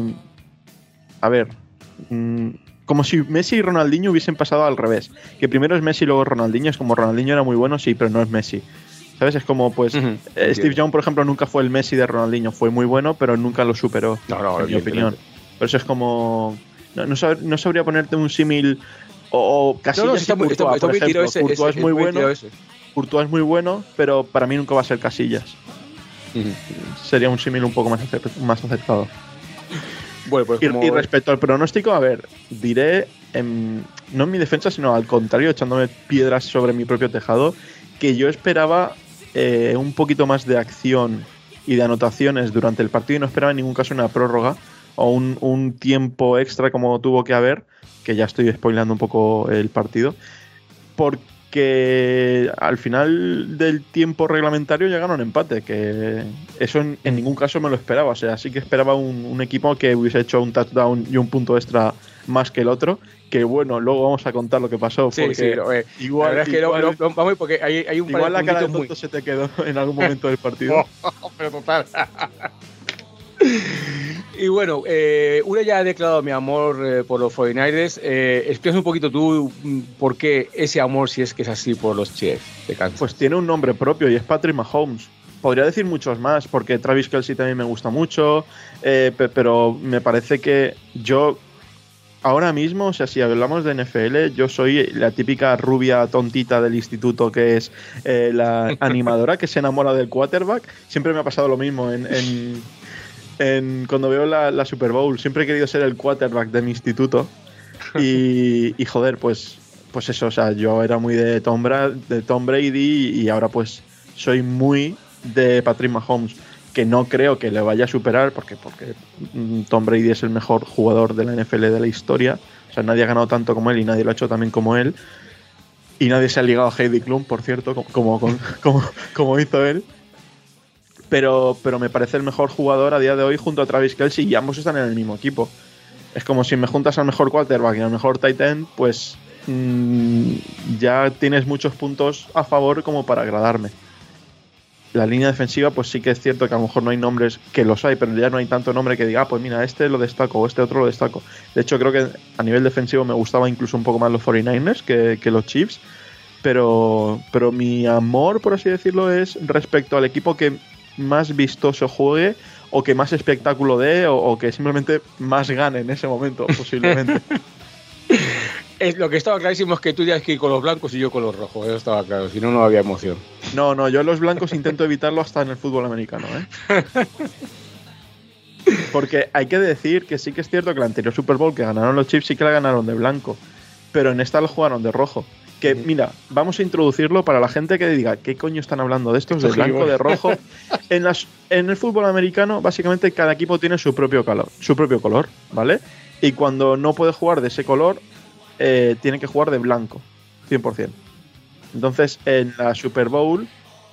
A ver... Mmm, como si Messi y Ronaldinho hubiesen pasado al revés. Que primero es Messi y luego Ronaldinho. Es como Ronaldinho era muy bueno, sí, pero no es Messi. ¿Sabes? Es como, pues, uh-huh. eh, Steve Young, por ejemplo, nunca fue el Messi de Ronaldinho. Fue muy bueno, pero nunca lo superó, no, no, en mi opinión. Por eso es como... No, no, sab- no sabría ponerte un símil... O, o Casillas no, no, está, y Courtois, está, está, por está ejemplo. ese, Courtois ese, es muy bueno, Courtois es muy bueno, pero para mí nunca va a ser Casillas. Uh-huh. Sería un símil un poco más, acer- más acertado. Bueno, pues y, como... y respecto al pronóstico, a ver, diré, en, no en mi defensa, sino al contrario, echándome piedras sobre mi propio tejado, que yo esperaba... Eh, un poquito más de acción y de anotaciones durante el partido y no esperaba en ningún caso una prórroga o un, un tiempo extra como tuvo que haber, que ya estoy spoileando un poco el partido, porque al final del tiempo reglamentario llegaron empate, que eso en, en ningún caso me lo esperaba. O sea, sí que esperaba un, un equipo que hubiese hecho un touchdown y un punto extra más que el otro, que bueno, luego vamos a contar lo que pasó. Sí, porque sí, lo, eh, igual, la verdad es que igual, lo, lo, vamos porque hay, hay un igual par de la cara de tonto muy... se te quedó en algún momento del partido. Pero total. Y bueno, eh, una ya ha declarado mi amor eh, por los cuarenta y nueve ers. Eh, explica un poquito tú por qué ese amor, si es que es así, por los Chiefs de Kansas. Pues tiene un nombre propio y es Patrick Mahomes. Podría decir muchos más, porque Travis Kelce también me gusta mucho, eh, pe- pero me parece que yo... Ahora mismo, o sea, si hablamos de N F L, yo soy la típica rubia tontita del instituto que es eh, la animadora que se enamora del quarterback. Siempre me ha pasado lo mismo en, en, en cuando veo la, la Super Bowl. Siempre he querido ser el quarterback de mi instituto. Y, y joder, pues, pues eso, o sea, yo era muy de Tom, Bra- de Tom Brady y ahora pues soy muy de Patrick Mahomes, que no creo que le vaya a superar porque, porque Tom Brady es el mejor jugador de la N F L de la historia. O sea, nadie ha ganado tanto como él y nadie lo ha hecho también como él. Y nadie se ha ligado a Heidi Klum, por cierto, como, como, como, como hizo él. pero, pero me parece el mejor jugador a día de hoy junto a Travis Kelce, y ambos están en el mismo equipo. Es como si me juntas al mejor quarterback y al mejor tight end, pues mmm, ya tienes muchos puntos a favor como para agradarme. La línea defensiva, pues sí que es cierto que a lo mejor no hay nombres, que los hay, pero ya no hay tanto nombre que diga, ah, pues mira, este lo destaco, o este otro lo destaco. De hecho, creo que a nivel defensivo me gustaba incluso un poco más los cuarenta y nueve ers que, que los Chiefs, pero, pero mi amor, por así decirlo, es respecto al equipo que más vistoso juegue, o que más espectáculo dé, o, o que simplemente más gane en ese momento, posiblemente. Es, lo que estaba clarísimo es que tú tienes que ir con los blancos y yo con los rojos, eso estaba claro, si no, no había emoción. No, no, yo los blancos intento evitarlo hasta en el fútbol americano, ¿eh? Porque hay que decir que sí que es cierto que la anterior Super Bowl que ganaron los Chiefs sí que la ganaron de blanco, pero en esta lo jugaron de rojo. Que mira, vamos a introducirlo para la gente que diga, ¿qué coño están hablando de estos? De blanco, de rojo. En, las, en el fútbol americano, básicamente cada equipo tiene su propio color, su propio color, ¿vale? Y cuando no puede jugar de ese color, eh, tiene que jugar de blanco, cien por ciento. Entonces, en la Super Bowl,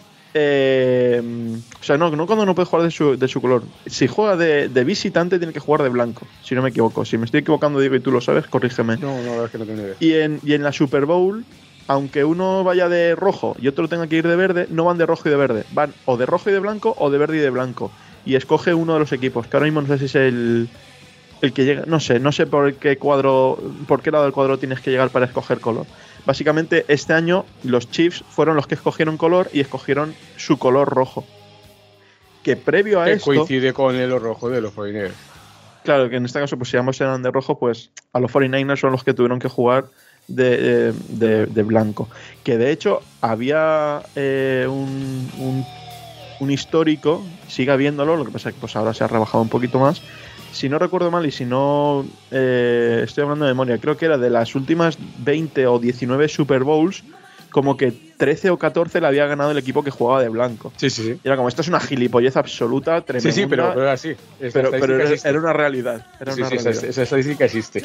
eh, o sea, no, no cuando no puede jugar de su, de su color. Si juega de, de visitante, tiene que jugar de blanco, si no me equivoco. Si me estoy equivocando, Diego, y tú lo sabes, corrígeme. No, no, es que no tengo idea. Y en, y en la Super Bowl, aunque uno vaya de rojo y otro tenga que ir de verde, no van de rojo y de verde. Van o de rojo y de blanco o de verde y de blanco. Y escoge uno de los equipos, que ahora mismo no sé si es el, el que llega. No sé, no sé por qué cuadro, por qué lado del cuadro tienes que llegar para escoger color. Básicamente, este año los Chiefs fueron los que escogieron color y escogieron su color rojo. Que previo a que esto... coincide con el rojo de los cuarenta y nueve. Claro, que en este caso, pues si ambos eran de rojo, pues a los cuarenta y nueve ers son los que tuvieron que jugar de, de, de, de blanco. Que de hecho había eh, un, un, un histórico, sigue habiéndolo, lo que pasa es que pues ahora se ha rebajado un poquito más. Si no recuerdo mal y si no eh, estoy hablando de memoria, creo que era de las últimas veinte o diecinueve Super Bowls, como que trece o catorce le había ganado el equipo que jugaba de blanco. Sí, sí, sí. Y era como, esto es una gilipollez absoluta, tremenda. Sí, sí, pero, pero era así. Pero, pero era, era una realidad. Era sí, una sí, realidad. Esa, esa estadística existe.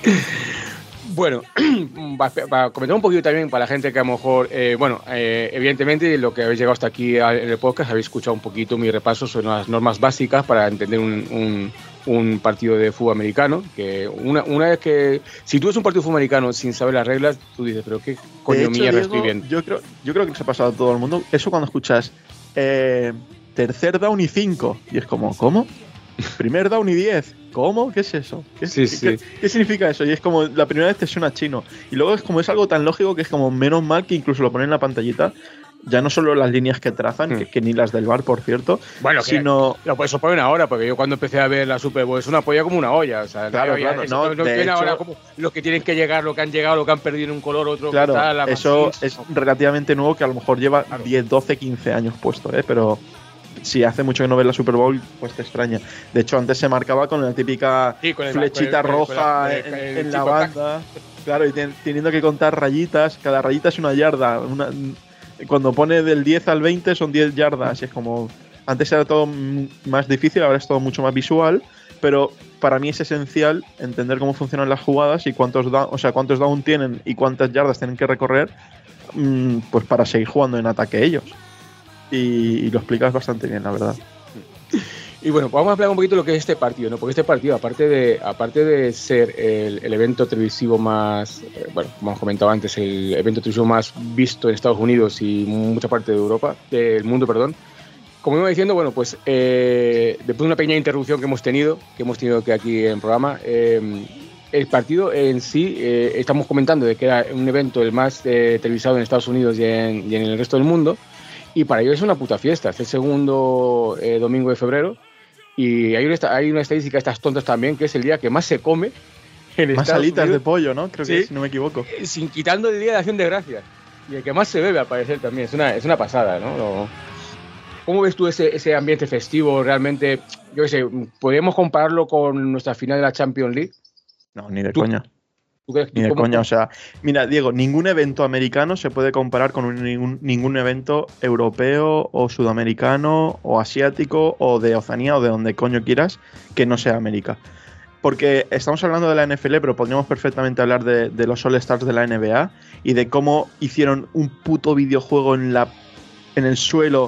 Bueno, para comentar un poquito también para la gente que a lo mejor, eh, bueno, eh, evidentemente lo que habéis llegado hasta aquí en el podcast, habéis escuchado un poquito mi repaso sobre las normas básicas para entender un, un, un partido de fútbol americano, que una, una vez que, si tú ves un partido de fútbol americano sin saber las reglas, tú dices, pero qué coño mierda estoy viendo. Yo creo, yo creo que se ha pasado a todo el mundo, eso cuando escuchas eh, tercer down y cinco, y es como, ¿cómo? Primer down y diez. ¿Cómo? ¿Qué es eso? ¿Qué, sí, sí. ¿qué, ¿Qué significa eso? Y es como, la primera vez te suena chino. Y luego es como, es algo tan lógico que es como, menos mal que incluso lo ponen en la pantallita. Ya no solo las líneas que trazan, hmm. que, que ni las del V A R, por cierto. Bueno, sino... Que, pues eso ponen ahora, porque yo cuando empecé a ver la Super Bowl es una polla como una olla. O sea, claro, no, claro. Eso, no, no, no de hecho, ahora como los que tienen que llegar, lo que han llegado, lo que han perdido en un color, otro claro, tal, la eso más, es relativamente nuevo, que a lo mejor lleva claro. diez, doce, quince años puesto, ¿eh? Pero... si hace mucho que no ves la Super Bowl, pues te extraña. De hecho, antes se marcaba con la típica sí, con el, flechita con el, roja con el, con el, en, en la banda. Claro, y ten, teniendo que contar rayitas. Cada rayita es una yarda. Una, cuando pone del diez al veinte son diez yardas. Y es como... antes era todo más difícil, ahora es todo mucho más visual. Pero para mí es esencial entender cómo funcionan las jugadas y cuántos down, o sea, cuántos down tienen y cuántas yardas tienen que recorrer, mmm, pues para seguir jugando en ataque ellos. Y, y lo explicas bastante bien, la verdad. Y bueno, pues vamos a hablar un poquito de lo que es este partido, ¿no? Porque este partido, aparte de aparte de ser el, el evento televisivo más, eh, bueno, como hemos comentado antes, el evento televisivo más visto en Estados Unidos y mucha parte de Europa, del mundo, perdón, como iba diciendo, bueno, pues eh, después de una pequeña interrupción que hemos tenido, que hemos tenido que aquí en el programa, eh, el partido en sí, eh, estamos comentando de que era un evento el más eh, televisado en Estados Unidos y en, y en el resto del mundo. Y para ellos es una puta fiesta. Es el segundo eh, domingo de febrero. Y hay una, hay una estadística de estas tontas también, que es el día que más se come en más Estados alitas Unidos. De pollo, ¿no? Creo sí, que si no me equivoco. Sin quitando el día de Acción de Gracias. Y el que más se bebe, al parecer, también. Es una, es una pasada, ¿no? Lo, ¿Cómo ves tú ese, ese ambiente festivo? Realmente, yo qué sé, ¿podemos compararlo con nuestra final de la Champions League? No, ni de ¿Tú? coña. ¿Tú crees, Ni de cómo, coña, o sea, mira, Diego, ningún evento americano se puede comparar con un, ningún, ningún evento europeo o sudamericano o asiático o de Oceanía o de donde coño quieras que no sea América. Porque estamos hablando de la N F L, pero podríamos perfectamente hablar de, de los All-Stars de la N B A y de cómo hicieron un puto videojuego en, la, en el suelo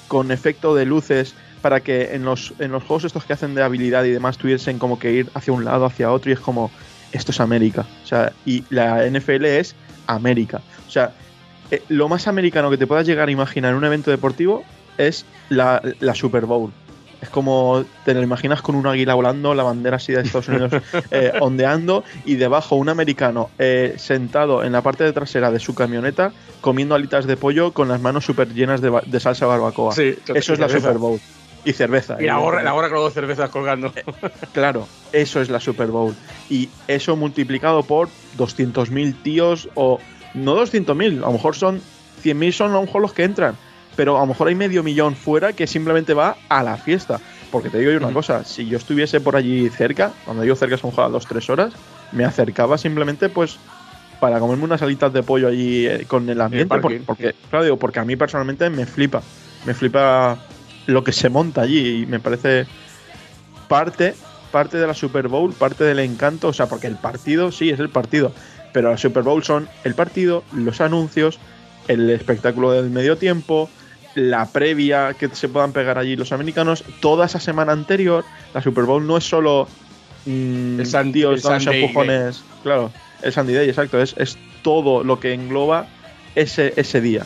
con efecto de luces, para que en los, en los juegos estos que hacen de habilidad y demás tuviesen como que ir hacia un lado, hacia otro, y es como, esto es América. O sea, y la N F L es América. O sea, eh, lo más americano que te puedas llegar a imaginar en un evento deportivo es la, la Super Bowl. Es como te lo imaginas con un águila volando, la bandera así de Estados Unidos eh, ondeando, y debajo un americano eh, sentado en la parte de trasera de su camioneta comiendo alitas de pollo con las manos súper llenas de, de salsa barbacoa. Sí, eso es la Super Bowl. Y cerveza. Y la gorra, la gorra con dos cervezas colgando. Claro, eso es la Super Bowl. Y eso multiplicado por doscientos mil tíos, o no doscientos mil, a lo mejor son cien mil, son a lo mejor los que entran. Pero a lo mejor hay medio millón fuera que simplemente va a la fiesta. Porque te digo yo una cosa, si yo estuviese por allí cerca, cuando digo cerca son a dos tres horas, me acercaba simplemente pues para comerme unas alitas de pollo allí eh, con el ambiente. El porque, porque, claro, digo, porque a mí personalmente me flipa. Me flipa lo que se monta allí y me parece parte, parte de la Super Bowl, parte del encanto. O sea, porque el partido sí es el partido, pero la Super Bowl son el partido, los anuncios, el espectáculo del medio tiempo, la previa que se puedan pegar allí los americanos, toda esa semana anterior. La Super Bowl no es solo mmm, el San, tíos dándose empujones, claro, el Sunday Day, exacto, es, es todo lo que engloba ese, ese día.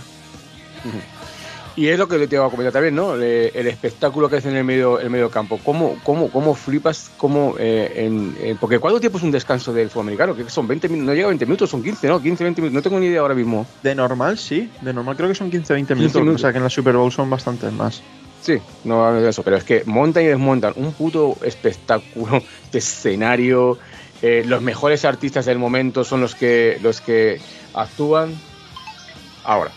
Y es lo que te iba a comentar también, ¿no? El, el espectáculo que hace en el medio, el medio campo. ¿Cómo, cómo, cómo flipas? Cómo, eh, en, en, porque ¿cuánto tiempo es un descanso del fútbol americano? Que son veinte minutos, no llega a veinte minutos, son quince, ¿no? quince, veinte minutos, no tengo ni idea ahora mismo. De normal, sí. De normal creo que son quince, veinte minutos. minutos. O sea que en la Super Bowl son bastantes más. Sí, no hablo de eso, pero es que montan y desmontan un puto espectáculo de escenario. Eh, los mejores artistas del momento son los que, los que actúan ahora.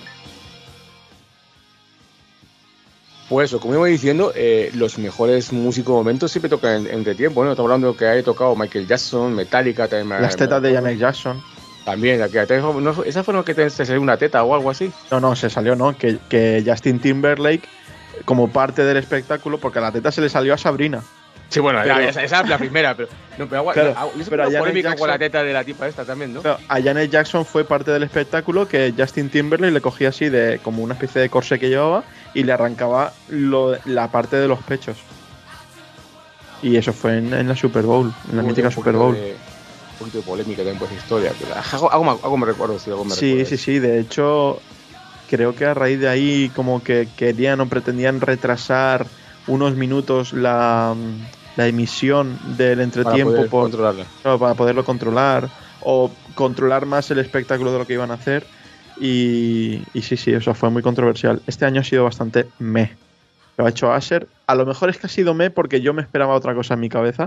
Pues eso, como iba diciendo, eh, los mejores músicos momentos siempre tocan entre tiempo. Bueno, estamos hablando de que haya tocado Michael Jackson, Metallica, también. Las tetas de Janet Jackson. También, no, ¿esa fue la que te, se salió una teta o algo así? No, no, se salió, ¿no? Que, que Justin Timberlake, como parte del espectáculo, porque a la teta se le salió a Sabrina. Sí, bueno, pero, esa, esa es la primera, pero no, pero, claro, yo pero pero polémica Jackson, con la teta de la tipa esta también, ¿no? Claro, a Janet Jackson fue parte del espectáculo que Justin Timberlake le cogía así de como una especie de corsé que llevaba y le arrancaba lo, la parte de los pechos. Y eso fue en, en la Super Bowl, en la Hubo mítica Super Bowl. De, un poquito de polémica también por esa historia. Pero algo, algo, algo me recuerdo, sí, algo me sí, recuerdo. Sí, sí, sí, de hecho creo que a raíz de ahí como que querían o pretendían retrasar unos minutos la... la emisión del entretiempo para, poder por, controlarla. Claro, para poderlo controlar o controlar más el espectáculo de lo que iban a hacer y, y sí, sí, eso fue muy controversial. Este año ha sido bastante meh. Lo ha hecho Asher. A lo mejor es que ha sido meh porque yo me esperaba otra cosa en mi cabeza,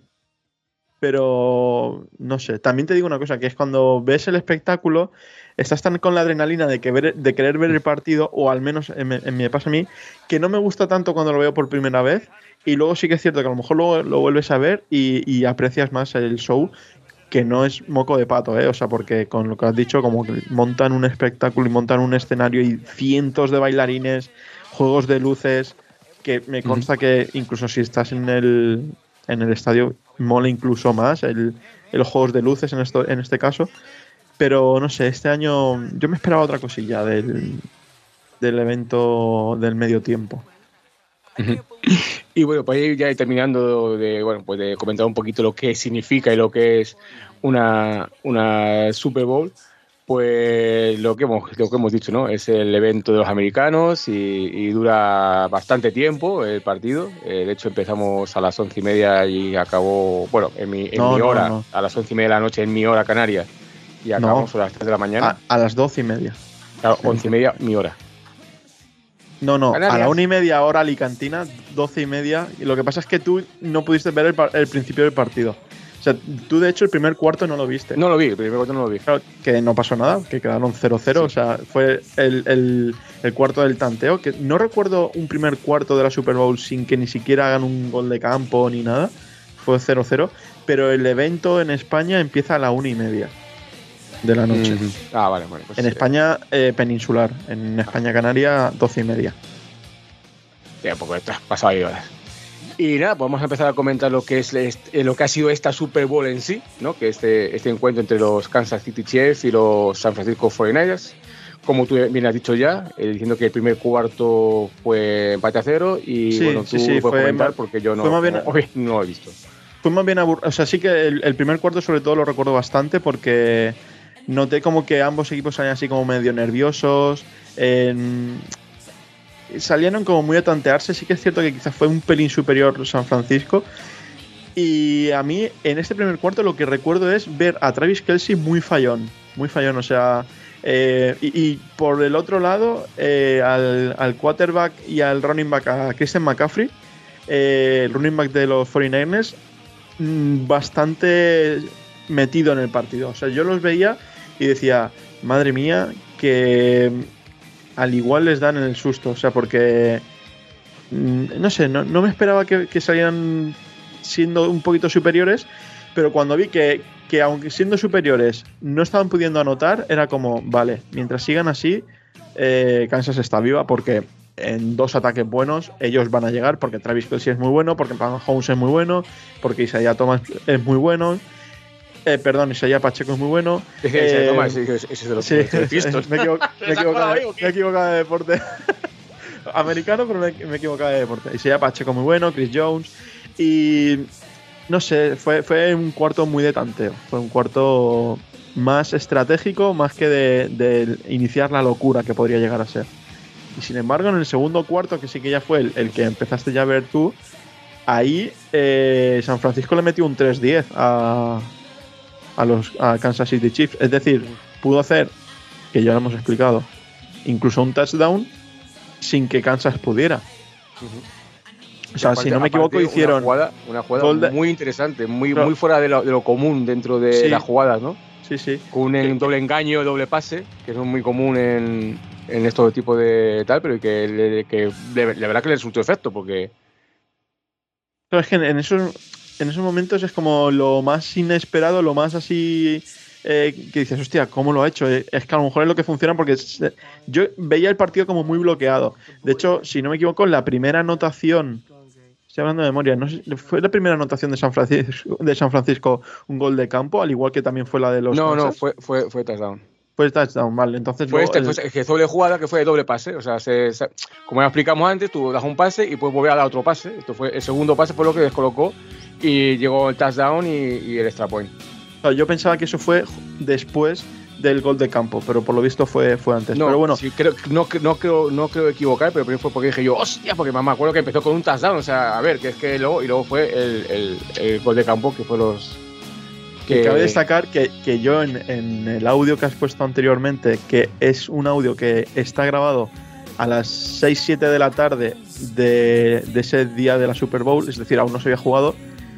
pero no sé. También te digo una cosa, que es cuando ves el espectáculo estás tan con la adrenalina de, que ver, de querer ver el partido, o al menos en, en me pasa a mí, que no me gusta tanto cuando lo veo por primera vez. Y luego sí que es cierto que a lo mejor luego lo vuelves a ver y, y aprecias más el show, que no es moco de pato, ¿eh? O sea, porque con lo que has dicho, como que montan un espectáculo y montan un escenario y cientos de bailarines, juegos de luces, que me consta mm. que incluso si estás en el, en el estadio, mola incluso más el, el juegos de luces en, esto, en este caso. Pero no sé, este año yo me esperaba otra cosilla del, del evento del medio tiempo. Y bueno, para ir ya terminando de, bueno, pues de comentar un poquito lo que significa y lo que es una, una Super Bowl, pues lo que hemos, lo que hemos dicho, ¿no? Es el evento de los americanos y, y dura bastante tiempo el partido. Eh, de hecho, empezamos a las once y media y acabó, bueno, en mi, en no, mi hora, no, no. a las once y media de la noche en mi hora canaria, y acabamos no. a las tres de la mañana. A, a las doce y media. Claro, once y media mi hora. No, no, Canarias. A la una y media hora alicantina, doce y media. Y lo que pasa es que tú no pudiste ver el, el principio del partido. O sea, tú de hecho el primer cuarto no lo viste. No lo vi, el primer cuarto no lo vi. Claro, que no pasó nada, que quedaron cero cero. Sí. O sea, fue el, el, el cuarto del tanteo. Que no recuerdo un primer cuarto de la Super Bowl sin que ni siquiera hagan un gol de campo ni nada. Fue cero cero. Pero el evento en España empieza a la una y media de la noche. Mm-hmm. Ah, vale, vale. Pues en sí. España eh, peninsular, en España Canaria, doce y media. Ya, un poco de pasado ahí horas. Y nada, pues vamos a empezar a comentar lo que es este, lo que ha sido esta Super Bowl en sí, ¿no? Que este, este encuentro entre los Kansas City Chiefs y los San Francisco cuarenta y nueve ers. como tú bien has dicho ya, eh, diciendo que el primer cuarto fue empate a cero y sí, bueno, tú sí, sí, puedes comentar más, porque yo no, fue más bien, no, no lo he visto. Fue más bien aburrido. O sea, sí que el, el primer cuarto sobre todo lo recuerdo bastante porque noté como que ambos equipos salían así como medio nerviosos. En... Salieron como muy a tantearse. Sí que es cierto que quizás fue un pelín superior San Francisco. Y a mí, en este primer cuarto, lo que recuerdo es ver a Travis Kelce muy fallón. Muy fallón, o sea. Eh, y, y por el otro lado, eh, al, al quarterback y al running back, a Christian McCaffrey, eh, el running back de los cuarenta y nueve ers, mmm, bastante metido en el partido. O sea, yo los veía y decía, madre mía, que al igual les dan el susto. O sea, porque. Mmm, no sé, no, no me esperaba que, que salieran siendo un poquito superiores, pero cuando vi que, que aunque siendo superiores no estaban pudiendo anotar, era como, vale, mientras sigan así, eh, Kansas está viva porque en dos ataques buenos ellos van a llegar, porque Travis Kelce es muy bueno, porque Mahomes es muy bueno, porque Isaiah Thomas es muy bueno, eh, perdón, Isaiah Pacheco es muy bueno. Es que Isaiah eh, Thomas ese es de los sí, me he equivocado de deporte americano, pero me, me he equivocado de deporte. Isaiah Pacheco muy bueno, Chris Jones. Y no sé, fue, fue un cuarto muy de tanteo. Fue un cuarto más estratégico, más que de, de iniciar la locura que podría llegar a ser. Y sin embargo, en el segundo cuarto, que sí que ya fue el, el que empezaste ya a ver tú, ahí eh, San Francisco le metió un tres diez a, a los a Kansas City Chiefs. Es decir, pudo hacer, que ya lo hemos explicado, incluso un touchdown sin que Kansas pudiera. Uh-huh. O sea, aparte, si no me equivoco, hicieron una jugada, una jugada muy interesante, muy, muy fuera de lo, de lo común dentro de sí. las jugadas, ¿no? Sí, sí. Con un, un doble engaño, doble pase, que es muy común en, en estos tipos de tal, pero que, que la verdad que le resultó efecto, porque. Pero es que en esos, en esos momentos es como lo más inesperado, lo más así. Eh, que dices, hostia, ¿cómo lo ha hecho? Es que a lo mejor es lo que funciona porque se, yo veía el partido como muy bloqueado. De hecho, si no me equivoco, la primera anotación. Estoy hablando de memoria, no sé, ¿fue la primera anotación de San Francisco, de San Francisco un gol de campo, al igual que también fue la de los No, Kansas? no, fue, fue, fue touchdown. Fue touchdown, vale, entonces... Fue luego este, el... fue que doble jugada, que fue de doble pase, o sea, se, se, como ya explicamos antes, tú das un pase y puedes volver a dar otro pase. Esto fue, el segundo pase fue lo que descolocó y llegó el touchdown y, y el extra point. O sea, yo pensaba que eso fue después del gol de campo, pero por lo visto fue, fue antes. No, pero bueno, sí, creo, no, no, creo, no creo equivocar, pero primero fue porque dije yo, hostia, porque me acuerdo que empezó con un touchdown, o sea, a ver, que es que luego, y luego fue el, el, el gol de campo, que fue los... Que... Cabe destacar que, que yo en, en el audio que has puesto anteriormente, que es un audio que está grabado a las seis siete de la tarde de, de ese día de la Super Bowl, es decir, aún no se había jugado,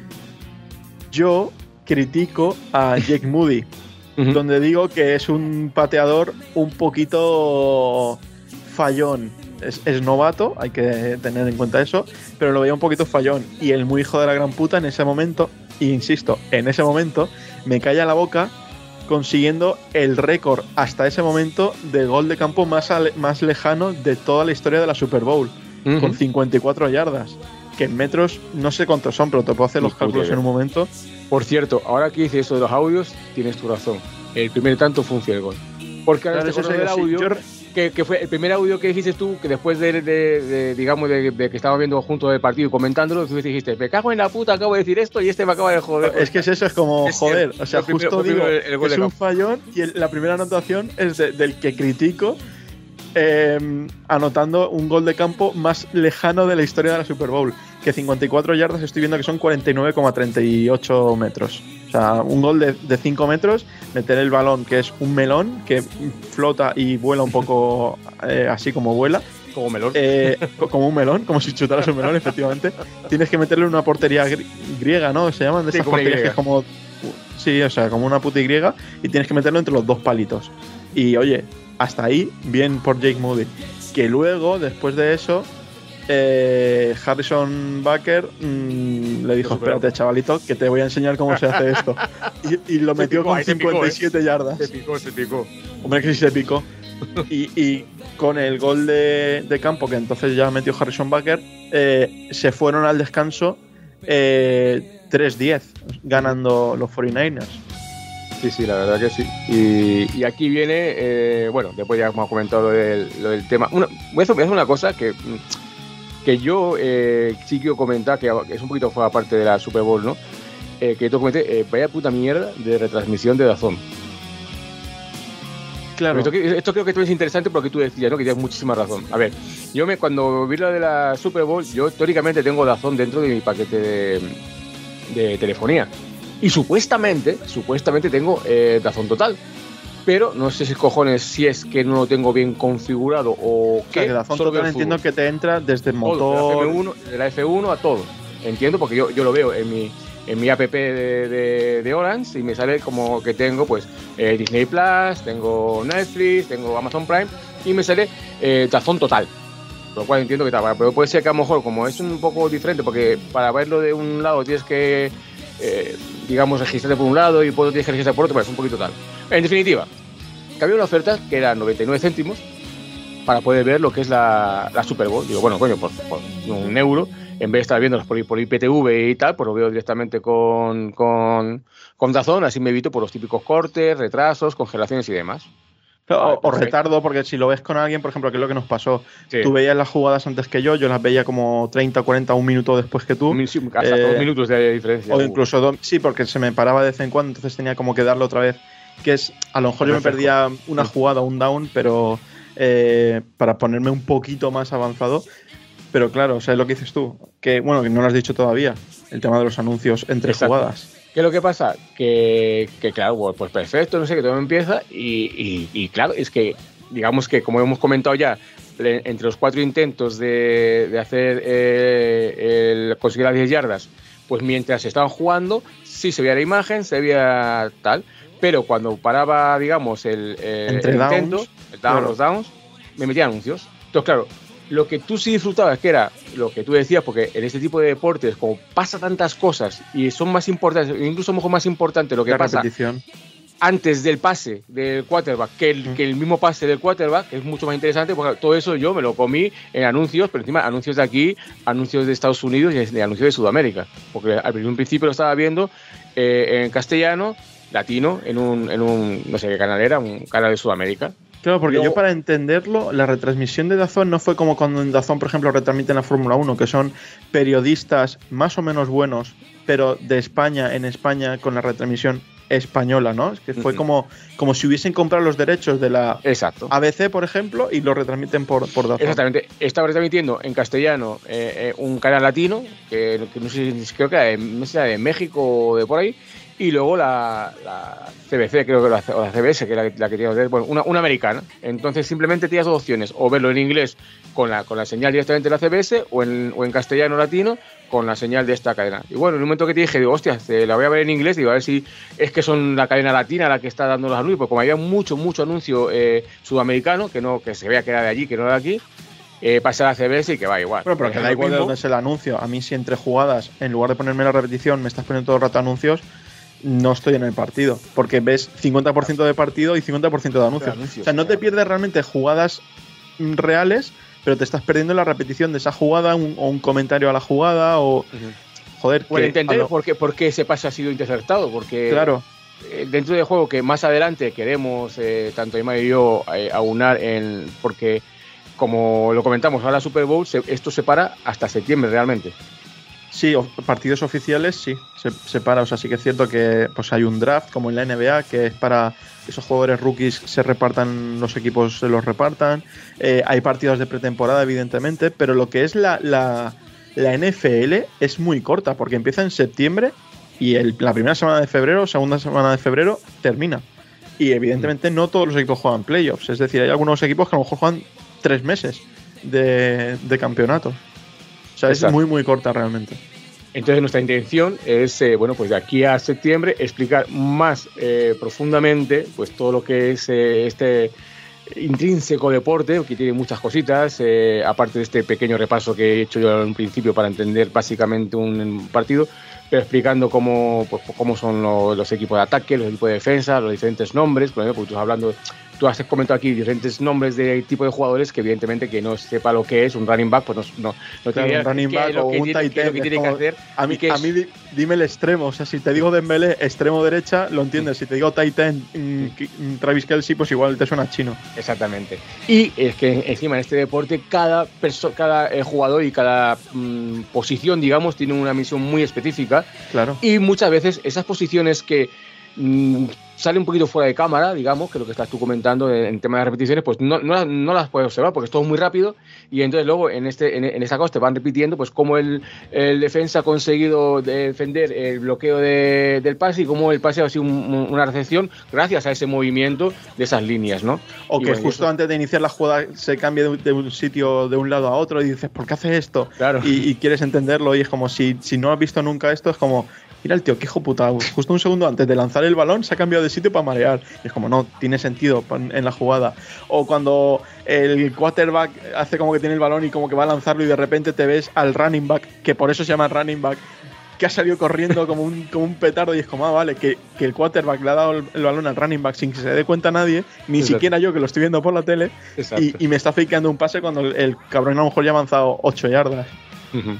yo critico a Jake Moody. Uh-huh. Donde digo que es un pateador un poquito fallón. Es, es novato, hay que tener en cuenta eso, pero lo veía un poquito fallón. Y el muy hijo de la gran puta en ese momento, e insisto, en ese momento, me calla la boca consiguiendo el récord hasta ese momento de gol de campo más, ale, más lejano de toda la historia de la Super Bowl, uh-huh. con cincuenta y cuatro yardas. Que en metros no sé cuántos son, pero te puedo hacer los cálculos en un momento. Por cierto, ahora que dices eso de los audios, tienes tu razón. El primer tanto fue un field goal. Porque ahora claro, te del audio, sí, yo... que, que fue el primer audio que dijiste tú, que después de, de, de digamos, de, de que estábamos viendo juntos el partido y comentándolo, tú dijiste, me cago en la puta, acabo de decir esto y este me acaba de joder. Es que es eso, es como, es joder, el, o sea, justo primero, digo, el, el gol es un fallón y el, la primera anotación es de, del que critico, eh, anotando un gol de campo más lejano de la historia de la Super Bowl. Que cincuenta y cuatro yardas estoy viendo que son cuarenta y nueve coma treinta y ocho metros. O sea, un gol de, de cinco metros, meter el balón, que es un melón, que flota y vuela un poco eh, así como vuela. Como melón. Eh, como un melón, como si chutaras un melón, efectivamente. Tienes que meterle una portería griega, ¿no? Se llaman de esas sí, porterías que es como... Sí, o sea, como una puta Y, y tienes que meterlo entre los dos palitos. Y oye, hasta ahí, bien por Jake Moody. Que luego, después de eso... Eh, Harrison Butker mmm, le dijo, espérate chavalito, que te voy a enseñar cómo se hace esto. Y, y lo metió picó, con cincuenta y siete picó, ¿eh? yardas. Se picó, se picó. Hombre, que sí se picó. y, y con el gol de, de campo, que entonces ya metió Harrison Butker, eh, se fueron al descanso eh, tres diez, ganando los cuarenta y nueve ers. Sí, sí, la verdad que sí. Y, y aquí viene, eh, bueno, después ya hemos comentado lo del, lo del tema. Una, voy a hacer una cosa que, que yo eh, sí quiero comentar, que es un poquito fuera parte de la Super Bowl, ¿no? Eh, que yo comenté, eh, vaya puta mierda de retransmisión de DAZN. Claro. Esto, esto creo que es interesante porque tú decías, ¿no? Que tienes muchísima razón. A ver, yo me cuando vi lo de la Super Bowl, yo teóricamente tengo DAZN dentro de mi paquete de, de telefonía. Y supuestamente, supuestamente tengo eh, DAZN total. Pero no sé si cojones, si es que no lo tengo bien configurado o qué. O sea, que DAZN total entiendo que te entra desde el motor. Todo, de la F uno, de la F uno a todo. Entiendo, porque yo, yo lo veo en mi, en mi app de, de, de Orange y me sale como que tengo pues eh, Disney Plus, tengo Netflix, tengo Amazon Prime y me sale eh, DAZN total. Lo cual entiendo que está, pero puede ser que a lo mejor como es un poco diferente, porque para verlo de un lado tienes que Eh, digamos, registrarte por un lado y por otro tienes que registrar por otro, pero es un poquito tal. En definitiva, que había una oferta que era noventa y nueve céntimos para poder ver lo que es la, la Super Bowl. Digo, bueno, coño, por, por un euro, en vez de estar viéndolos por, por I P T V y tal, pues lo veo directamente con, con, con DAZN, así me evito por los típicos cortes, retrasos, congelaciones y demás. O, o retardo, porque si lo ves con alguien, por ejemplo, que es lo que nos pasó, sí. Tú veías las jugadas antes que yo, yo las veía como treinta, cuarenta, un minuto después que tú. Sí, hasta eh, dos minutos de diferencia. O incluso dos, sí, porque se me paraba de vez en cuando, entonces tenía como que darle otra vez. Que es, a lo mejor yo me perdía una jugada, un down, pero eh, para ponerme un poquito más avanzado. Pero claro, o sea, es lo que dices tú, que bueno, que no lo has dicho todavía, el tema de los anuncios entre Exacto. jugadas. ¿Qué es lo que pasa? Que, que claro, pues perfecto, no sé, que todo empieza y, y, y claro, es que, digamos que como hemos comentado ya, entre los cuatro intentos de, de hacer eh, el conseguir las diez yardas, pues mientras estaban jugando, sí se veía la imagen, se veía tal, pero cuando paraba, digamos, el, el, entre el downs, intento, el down, claro. los downs, me metían anuncios. Entonces, claro, lo que tú sí disfrutabas, que era lo que tú decías, porque en este tipo de deportes, como pasa tantas cosas y son más importantes, incluso a lo mejor más importante lo que la pasa repetición. Antes del pase del quarterback que el, mm. que el mismo pase del quarterback, es mucho más interesante, porque todo eso yo me lo comí en anuncios, pero encima anuncios de aquí, anuncios de Estados Unidos y anuncios de Sudamérica, porque al principio lo estaba viendo eh, en castellano, latino, en un, en un, no sé qué canal era, un canal de Sudamérica. Claro, porque Luego, yo para entenderlo, la retransmisión de DAZN no fue como cuando en DAZN, por ejemplo, retransmiten la Fórmula uno, que son periodistas más o menos buenos, pero de España, en España, con la retransmisión española, ¿no? Es que fue uh-huh. como, como si hubiesen comprado los derechos de la Exacto. A B C, por ejemplo, y lo retransmiten por, por DAZN. Exactamente. Estaba retransmitiendo en castellano eh, eh, un canal latino, que, que no sé, creo que era de, no sé, de México o de por ahí, y luego la, la C B C, creo que la, o la C B S, que es la, la que tiene, bueno, una, una americana. Entonces simplemente tienes dos opciones, o verlo en inglés con la, con la señal directamente de la C B S, o en, o en castellano latino con la señal de esta cadena. Y bueno, en un momento que te dije, digo, hostia, la voy a ver en inglés, digo, a ver si es que son la cadena latina la que está dando los anuncios, porque como había mucho, mucho anuncio eh, sudamericano, que no que se veía que era de allí, que no era de aquí, eh, pasa a la C B S y que va igual. Bueno, pero que da igual de dónde es el anuncio. A mí si entre jugadas, en lugar de ponerme la repetición, me estás poniendo todo el rato anuncios, no estoy en el partido, porque ves cincuenta por ciento de partido y cincuenta por ciento de anuncios. anuncios o sea, no te pierdes realmente jugadas reales, pero te estás perdiendo la repetición de esa jugada un, o un comentario a la jugada o... Uh-huh. Joder, bueno, entender lo... por, qué, por qué ese pase ha sido interceptado, porque claro. eh, dentro del juego que más adelante queremos, eh, tanto Emma y yo, eh, aunar, en, porque como lo comentamos, ahora la Super Bowl, se, esto se para hasta septiembre realmente. Sí, partidos oficiales sí, se, se para. O sea, sí que es cierto que pues hay un draft como en la N B A que es para esos jugadores rookies se repartan, los equipos se los repartan. Eh, hay partidos de pretemporada, evidentemente, pero lo que es la, la, la N F L es muy corta porque empieza en septiembre y el, la primera semana de febrero, segunda semana de febrero, termina. Y evidentemente no todos los equipos juegan playoffs. Es decir, hay algunos equipos que a lo mejor juegan tres meses de, de campeonato. O sea, Exacto. es muy, muy corta realmente. Entonces nuestra intención es, eh, bueno, pues de aquí a septiembre explicar más eh, profundamente pues todo lo que es eh, este intrínseco deporte, que tiene muchas cositas, eh, aparte de este pequeño repaso que he hecho yo en principio para entender básicamente un partido, pero explicando cómo, pues, cómo son los, los equipos de ataque, los equipos de defensa, los diferentes nombres, por ejemplo, porque tú estás hablando, tú has comentado aquí diferentes nombres de tipo de jugadores que evidentemente que no sepa lo que es un running back, pues no, no, no claro, tiene un running back o un tight end. Lo que tiene que hacer. A mí, a mí dime el extremo, o sea, si te digo Dembélé, extremo derecha, lo entiendes. Si te digo tight end, mm, Travis Kelce, pues igual te suena chino. Exactamente. Y es que encima en este deporte cada, perso cada eh, jugador y cada mm, posición, digamos, tiene una misión muy específica. Claro. Y muchas veces esas posiciones que mmm, sale un poquito fuera de cámara, digamos, que lo que estás tú comentando en, en tema de repeticiones, pues no, no, no las puedes observar porque es todo muy rápido y entonces luego en este en, en esta cosa te van repitiendo pues cómo el, el defensa ha conseguido defender el bloqueo de, del pase y cómo el pase ha sido un, una recepción gracias a ese movimiento de esas líneas, ¿no? O y que bueno, justo eso, antes de iniciar la jugada se cambie de, de un sitio de un lado a otro y dices, ¿por qué hace esto? Claro. Y, y quieres entenderlo y es como si, si no has visto nunca esto, es como... Mira el tío, qué hijo puta, justo un segundo antes de lanzar el balón se ha cambiado de sitio para marear. Y es como, no, tiene sentido en la jugada. O cuando el quarterback hace como que tiene el balón y como que va a lanzarlo y de repente te ves al running back, que por eso se llama running back, que ha salido corriendo como un, como un petardo y es como, ah, vale, que, que el quarterback le ha dado el, el balón al running back sin que se dé cuenta nadie, ni Exacto. siquiera yo que lo estoy viendo por la tele, y, y me está fakeando un pase cuando el, el cabrón a lo mejor ya ha avanzado ocho yardas. Uh-huh.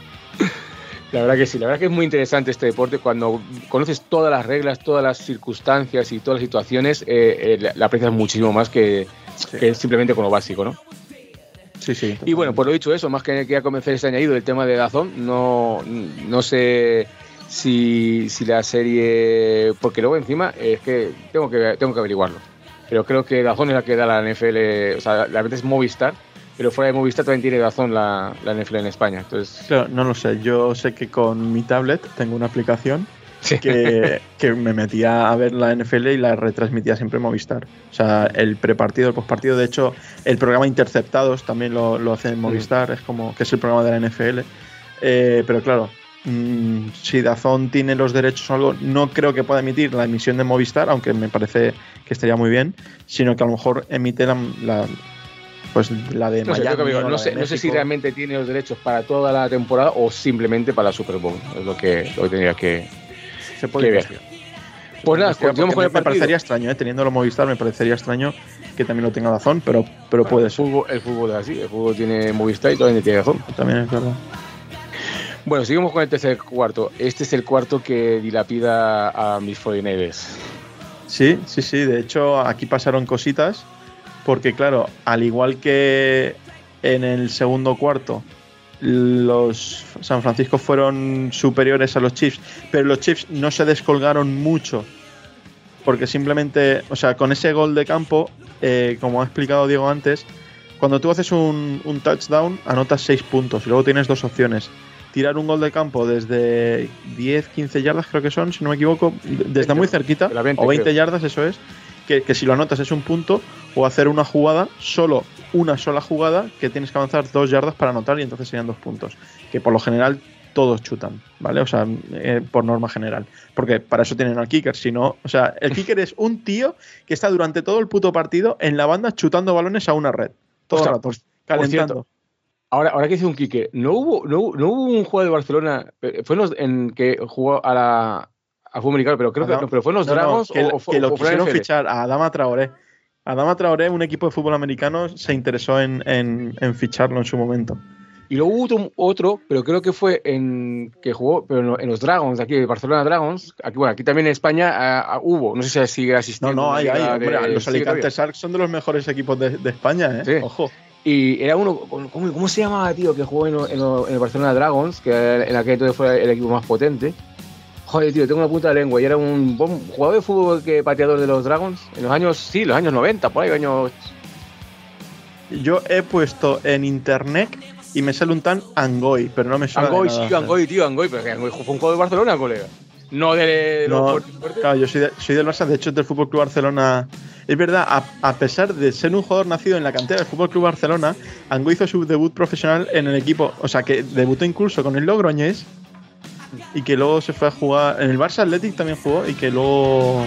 La verdad que sí, la verdad que es muy interesante este deporte cuando conoces todas las reglas, todas las circunstancias y todas las situaciones, eh, eh, la aprecias muchísimo más que, sí. que simplemente con lo básico, ¿no? Sí, sí. Y bueno, pues lo dicho eso, más que quería convencer ese añadido del tema de DAZN, no, no sé si, si la serie, porque luego encima es que tengo que tengo que averiguarlo, pero creo que DAZN es la que da la N F L, o sea, la verdad es Movistar. Pero fuera de Movistar también tiene razón la, la N F L en España. Entonces... Claro, no lo sé. Yo sé que con mi tablet tengo una aplicación sí. que, que me metía a ver la N F L y la retransmitía siempre en Movistar. O sea, el prepartido, el postpartido. De hecho, el programa Interceptados también lo, lo hace en Movistar. Mm. Es como que es el programa de la N F L. Eh, pero claro, mmm, si DAZN tiene los derechos o algo, no creo que pueda emitir la emisión de Movistar, aunque me parece que estaría muy bien, sino que a lo mejor emite la... la pues la de no Miami. Sé, no, no, sé, no sé si realmente tiene los derechos para toda la temporada o simplemente para Super Bowl. Es lo que, lo que tendría que, Se puede que ver. Pues nada, continuamos con el me partido. parecería extraño, ¿eh? Teniéndolo Movistar, me parecería extraño que también lo tenga DAZN, pero, pero bueno, puede el ser. Fútbol, el fútbol es así, el fútbol tiene Movistar y también tiene DAZN. También es verdad. Bueno, seguimos con el tercer cuarto. Este es el cuarto que dilapida a mis cuarenta y nueve ers. Sí, sí, sí. De hecho, aquí pasaron cositas. Porque claro, al igual que en el segundo cuarto los San Francisco fueron superiores a los Chiefs, pero los Chiefs no se descolgaron mucho porque simplemente, o sea, con ese gol de campo, eh, como ha explicado Diego antes, cuando tú haces un, un touchdown anotas seis puntos y luego tienes dos opciones: tirar un gol de campo desde diez, quince yardas, creo que son, si no me equivoco, desde muy cerquita, veinte, o veinte creo. yardas, eso es. Que, que si lo anotas es un punto, o hacer una jugada, solo una sola jugada, que tienes que avanzar dos yardas para anotar y entonces serían dos puntos. Que por lo general todos chutan, ¿vale? O sea, eh, por norma general. Porque para eso tienen al kicker, si no... O sea, el kicker es un tío que está durante todo el puto partido en la banda chutando balones a una red. Todo el rato, calentando. Cierto, ahora, ahora que dice un kicker, ¿no hubo, no, no hubo un jugador de Barcelona, fue en, los, en que jugó a la... a fútbol americano, pero creo Adam, que no, pero fue en los no, Dragons no, que, o, que o, lo o quisieron fichar a Adama Traoré. Adama Traoré, un equipo de fútbol americano, se interesó en, en, en ficharlo en su momento. Y luego hubo otro, pero creo que fue en que jugó pero en los Dragons, aquí de Barcelona Dragons. Aquí, bueno, aquí también en España uh, uh, hubo, no sé si sigue asistiendo. No, no, hay, hay. Hombre, de, los Alicante Sharks son de los mejores equipos de, de España, ¿eh? Sí. Ojo. Y era uno, ¿cómo, cómo se llamaba, tío, que jugó en, en, en el Barcelona Dragons, que en aquel entonces fue el equipo más potente? Joder, tío, tengo una punta de lengua. Y era un buen jugador de fútbol que pateador de los Dragons. En los años, sí, los años noventa, por ahí, años... Yo he puesto en internet y me sale un tan Angoy, pero no me suena Angoy, de nada. sí, Angoy, tío, Angoy. Pero que Angoy fue un jugador de Barcelona, colega. No de, de no, los fuertes. Claro, yo soy, de, soy del Barça, de hecho, del Fútbol Club Barcelona. Es verdad, a, a pesar de ser un jugador nacido en la cantera del Fútbol Club Barcelona, Angoy hizo su debut profesional en el equipo. O sea, que debutó incluso con el Logroñés. Y que luego se fue a jugar en el Barça Athletic, también jugó, y que luego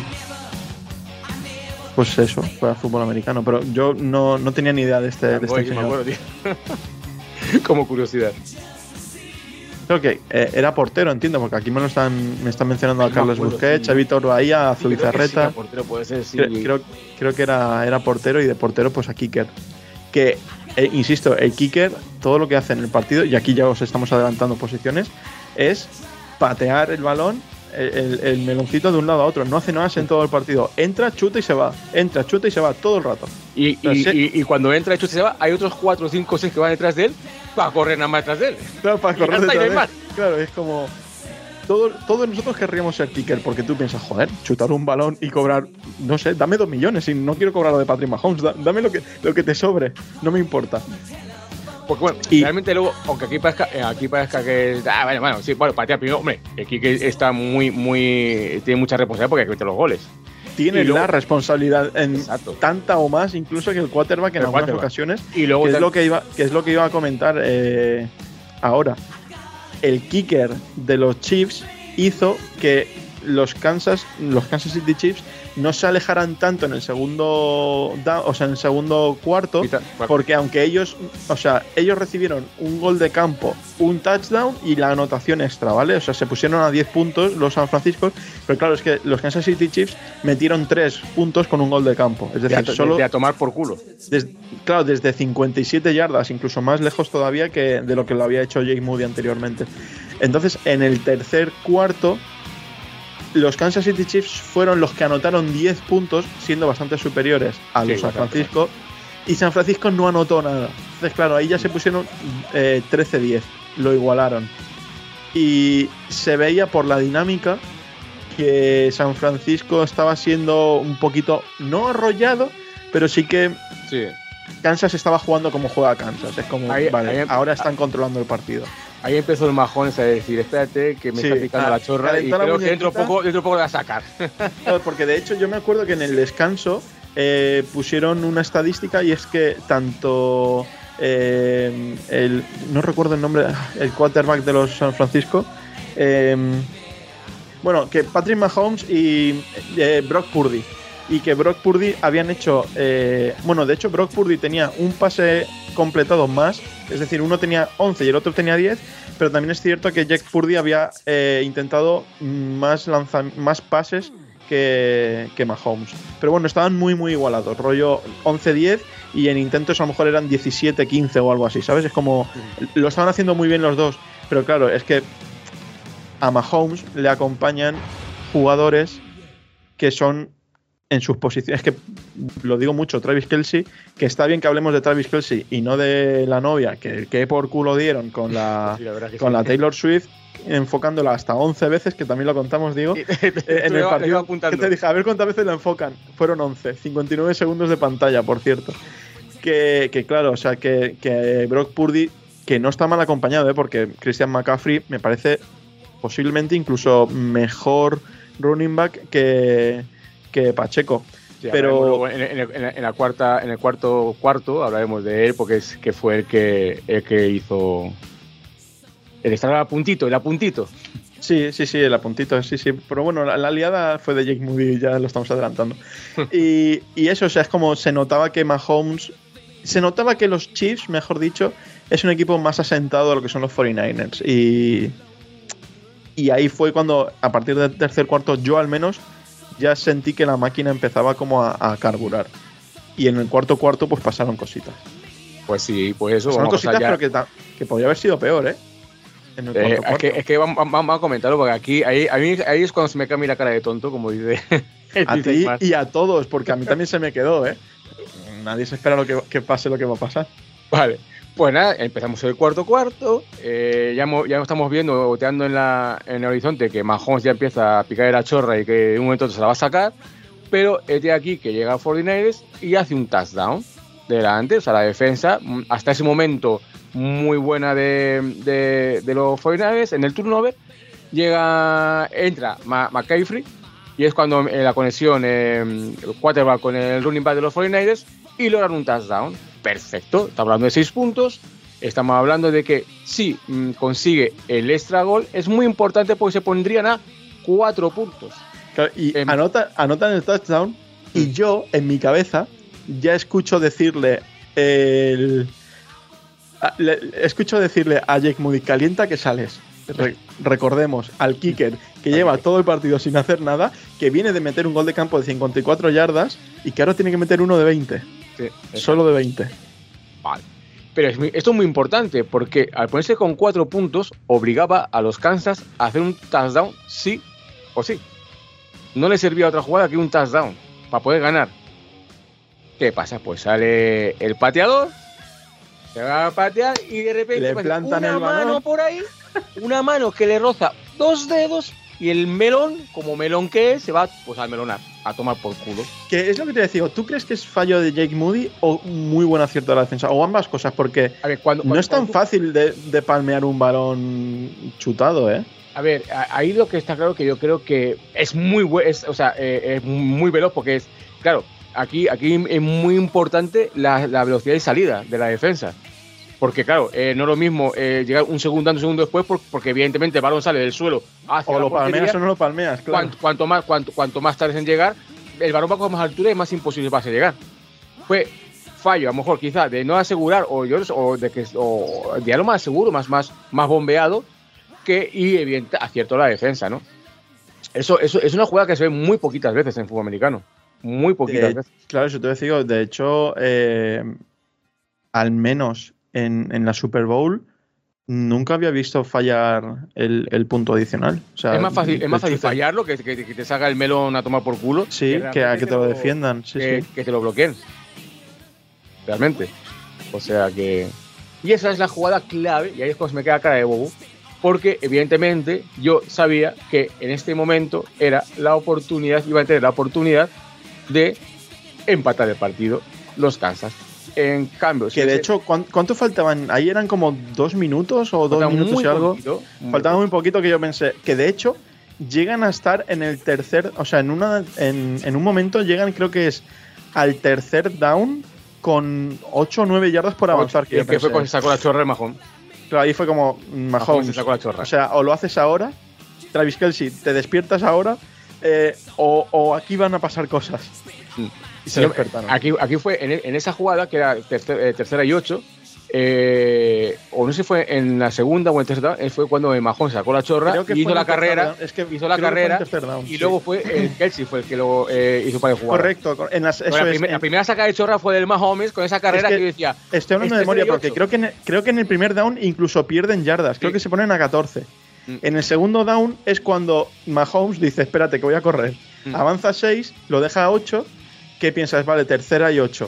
pues eso, fue a fútbol americano. Pero yo no, no tenía ni idea de este, de este Voy, señor. Me acuerdo, tío. Como curiosidad. Creo que eh, era portero, entiendo, porque aquí me lo están me están mencionando a Carlos Busquets, a Víctor Bahía, a Zubizarreta. Sí, portero puede ser, sí. Creo, creo, creo que era, era portero y de portero pues a kicker. Que, eh, insisto, el kicker, todo lo que hace en el partido, y aquí ya os estamos adelantando posiciones, es patear el balón, el, el meloncito de un lado a otro. No hace nada en todo el partido. Entra, chuta y se va. Entra, chuta y se va todo el rato. Y, y, y, y cuando entra, chuta y se va, hay otros cuatro, cinco, seis que van detrás de él para correr nada más detrás de él. Claro, para correr detrás de él. Claro, es como... Todo, todos nosotros querríamos ser kicker porque tú piensas, joder, chutar un balón y cobrar, no sé, dame dos millones y no quiero cobrar lo de Patrick Mahomes, da, dame lo que, lo que te sobre, no me importa. Porque bueno, y realmente luego, aunque aquí parezca, aquí parezca que, ah, bueno, bueno, sí, bueno, patea primero, hombre, el kicker está muy, muy, tiene mucha responsabilidad porque hay que meter los goles. Tiene luego, la responsabilidad en exacto. tanta o más incluso que el quarterback en el algunas quarterback. ocasiones, y luego que, es lo que, iba, que es lo que iba a comentar eh, ahora. El kicker de los Chiefs hizo que los Kansas, los Kansas City Chiefs no se alejaran tanto en el segundo, o sea, en el segundo cuarto, porque aunque ellos, o sea, ellos recibieron un gol de campo, un touchdown y la anotación extra, ¿vale? O sea, se pusieron a diez puntos los San Francisco, pero claro, es que los Kansas City Chiefs metieron tres puntos con un gol de campo, es decir, de a, solo de a tomar por culo. Des, claro, desde cincuenta y siete yardas, incluso más lejos todavía que de lo que lo había hecho Jake Moody anteriormente. Entonces, en el tercer cuarto, los Kansas City Chiefs fueron los que anotaron diez puntos, siendo bastante superiores a los sí, San Francisco, y San Francisco no anotó nada. Entonces, claro, ahí ya se pusieron eh, trece diez, lo igualaron. Y se veía por la dinámica que San Francisco estaba siendo un poquito, no arrollado, pero sí que sí. Kansas estaba jugando como juega Kansas. Es como, ahí, vale, ahí, ahora están controlando el partido. Ahí empezó el Mahomes a decir, espérate, que me sí, está picando la chorra y creo que dentro poco, dentro poco la va a sacar. Porque de hecho yo me acuerdo que en el descanso eh, pusieron una estadística y es que tanto eh, el, no recuerdo el nombre, el quarterback de los San Francisco, eh, bueno, que Patrick Mahomes y eh, Brock Purdy, y que Brock Purdy habían hecho, eh, bueno, de hecho Brock Purdy tenía un pase completado más, es decir, uno tenía once y el otro tenía diez, pero también es cierto que Jack Purdy había eh, intentado más, lanza- más pases que, que Mahomes. Pero bueno, estaban muy muy igualados, rollo once diez, y en intentos a lo mejor eran diecisiete quince o algo así, ¿sabes? Es como, lo estaban haciendo muy bien los dos, pero claro, es que a Mahomes le acompañan jugadores que son en sus posiciones, es que lo digo mucho, Travis Kelce, que está bien que hablemos de Travis Kelce y no de la novia, que, que por culo dieron con la, sí, la con sí. la Taylor Swift, enfocándola hasta once veces, que también lo contamos, digo, en el partido, que te dije, a ver cuántas veces la enfocan, fueron once, cincuenta y nueve segundos de pantalla, por cierto, que, que claro, o sea, que, que Brock Purdy, que no está mal acompañado, ¿eh? Porque Christian McCaffrey me parece posiblemente incluso mejor running back que que Pacheco, sí, pero en, en, en, en la cuarta, en el cuarto cuarto hablaremos de él porque es que fue el que el que hizo el estar al puntito, el apuntito. Sí, sí, sí, el apuntito, sí, sí. Pero bueno, la, la aliada fue de Jake Moody, ya lo estamos adelantando. y, y eso, o sea, es como se notaba que Mahomes, se notaba que los Chiefs, mejor dicho, es un equipo más asentado a lo que son los cuarenta y nueve ers. Y, y ahí fue cuando, a partir del tercer cuarto, yo al menos ya sentí que la máquina empezaba como a, a carburar. Y en el cuarto cuarto pues pasaron cositas. Pues sí, pues eso. Pasaron cositas, pero que, ta- que podría haber sido peor, ¿eh? En el eh cuarto es, que, es que vamos, vamos a comentarlo, porque aquí ahí, a mí, ahí es cuando se me cambia la cara de tonto, como dice. A ti y a todos, porque a mí también se me quedó, ¿eh? Nadie se espera lo que, que pase lo que va a pasar. Vale. Pues nada, empezamos el cuarto cuarto, eh, ya, mo, ya estamos viendo, boteando en, la, en el horizonte, que Mahomes ya empieza a picar de la chorra y que en un momento se la va a sacar, pero este de aquí que llega a cuarenta y nueve ers y hace un touchdown delante, o sea, la defensa, hasta ese momento muy buena de, de, de los cuarenta y nueve ers, en el turnover, llega, entra Ma, McCaffrey, y es cuando en la conexión eh, el quarterback con el running back de los cuarenta y nueve ers, y logran un touchdown. Perfecto, estamos hablando de seis puntos, estamos hablando de que si mmm, consigue el extra gol, es muy importante porque se pondrían a cuatro puntos. Claro, y eh, anota, anotan el touchdown y yo, en mi cabeza, ya escucho decirle el... A, le, escucho decirle a Jake Moody, calienta que sales. Re- recordemos al kicker que lleva todo el partido sin hacer nada, que viene de meter un gol de campo de cincuenta y cuatro yardas y que ahora tiene que meter uno de veinte. Sí, solo de veinte. Vale. Pero es muy- esto es muy importante porque al ponerse con cuatro puntos obligaba a los Kansas a hacer un touchdown sí o sí. No le servía otra jugada que un touchdown para poder ganar. ¿Qué pasa? Pues sale el pateador, se va a patear y de repente Le pues, plantan una el balón. mano por ahí, una mano que le roza dos dedos y el melón, como melón que es, se va pues al melonar, a tomar por culo. Que es lo que te decía, ¿tú crees que es fallo de Jake Moody o muy buen acierto de la defensa? O ambas cosas, porque A ver, cuando, no cuando- es tan cuando- fácil de, de palmear un balón chutado, ¿eh? A ver, a- ahí lo que está claro que yo creo que es muy buen, es, o sea, eh, es muy veloz porque es, claro, aquí, aquí es muy importante la, la velocidad de salida de la defensa. Porque claro, eh, no es lo mismo eh, llegar un segundo, un segundo después por- porque evidentemente el balón sale del suelo hacia O la lo portería. palmeas o no lo palmeas, claro. Cuanto, cuanto más, cuanto, cuanto más tardes en llegar, el balón va con más altura y más imposible va a llegar. Fue fallo, a lo mejor quizá de no asegurar o, yo, o de que o de algo más seguro, más, más, más bombeado, que y evidente acierto la defensa, ¿no? Eso, eso es una jugada que se ve muy poquitas veces en fútbol americano. Muy poquitas De- veces. Claro, eso te digo. De hecho, eh, al menos en, en la Super Bowl, nunca había visto fallar el, el punto adicional. O sea, es más fácil, es más de fácil hecho, te- fallarlo que, que, que te salga el melón a tomar por culo. Sí, que a realmente que te lo defiendan. Sí, que, sí. que te lo bloqueen. Realmente. O sea que. Y esa es la jugada clave, y ahí es cuando se me queda cara de bobo. Porque, evidentemente, yo sabía que en este momento era la oportunidad, iba a tener la oportunidad de empatar el partido los Kansas. En cambio, Que de hecho, ¿cuán- ¿cuánto faltaban? Ahí eran como dos minutos o dos Faltaba minutos muy y algo. poquito, muy Faltaba muy poquito que yo pensé. Que de hecho, llegan a estar en el tercer. O sea, en, una, en, en un momento llegan, creo que es al tercer down con ocho o nueve yardas por avanzar. y el que fue cuando se sacó la chorra de Mahomes. Claro, ahí fue como Mahomes. se sacó la chorra. O sea, o lo haces ahora, Travis Kelce, te despiertas ahora, eh, o, o aquí van a pasar cosas. Y se Sí, despertaron. Aquí, aquí fue en, en esa jugada, que era tercer- eh, tercera y ocho, eh, o no sé si fue en la segunda o en tercera, eh, fue cuando Mahomes sacó la chorra Creo que y fue hizo en la el tercer carrera, down. Es que hizo la creo que fue en carrera tercer down, y sí. luego fue el Kelsey fue el que lo eh, hizo para el jugador. Correcto. En las, eso la, es, primer- en- la primera sacada de chorra fue del Mahomes con esa carrera Es que, que yo decía. Estoy hablando es de memoria tercera y porque ocho. creo que, en, creo que en el primer down incluso pierden yardas. Creo que se ponen a catorce. Mm. En el segundo down es cuando Mahomes dice, espérate que voy a correr. Mm. Avanza seis, lo deja a ocho. ¿Qué piensas? Vale, tercera y ocho.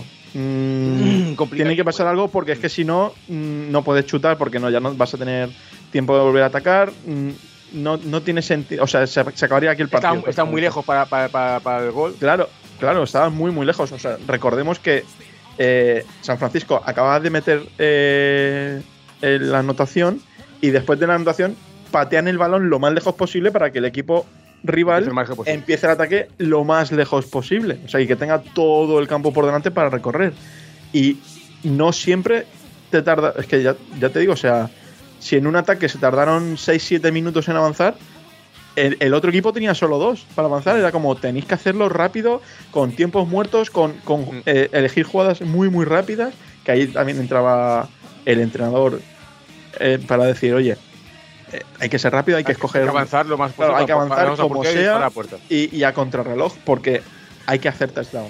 Mm, tiene que pasar algo porque es que si no, mm, no puedes chutar porque no, ya no vas a tener tiempo de volver a atacar. Mm, no, no tiene sentido. O sea, se, se acabaría aquí el partido. Está, está muy lejos para, para, para, para el gol. Claro, claro, estaban muy, muy lejos. O sea, recordemos que eh, San Francisco acaba de meter eh, eh, la anotación y después de la anotación patean el balón lo más lejos posible para que el equipo rival Empiece lo más lejos posible. empiece el ataque lo más lejos posible. O sea, y que tenga todo el campo por delante para recorrer. Y no siempre te tarda. Es que ya, ya te digo, o sea, si en un ataque se tardaron seis siete minutos en avanzar, el, el otro equipo tenía solo dos para avanzar. Era como tenéis que hacerlo rápido, con tiempos muertos, con, con eh, elegir jugadas muy, muy rápidas. Que ahí también entraba el entrenador eh, para decir, oye, eh, hay que ser rápido, hay que escoger. Hay que avanzar lo más Claro, posible. hay que para- avanzar para- para- como para- para sea la puerta. y, y a contrarreloj, porque hay que hacer touchdown.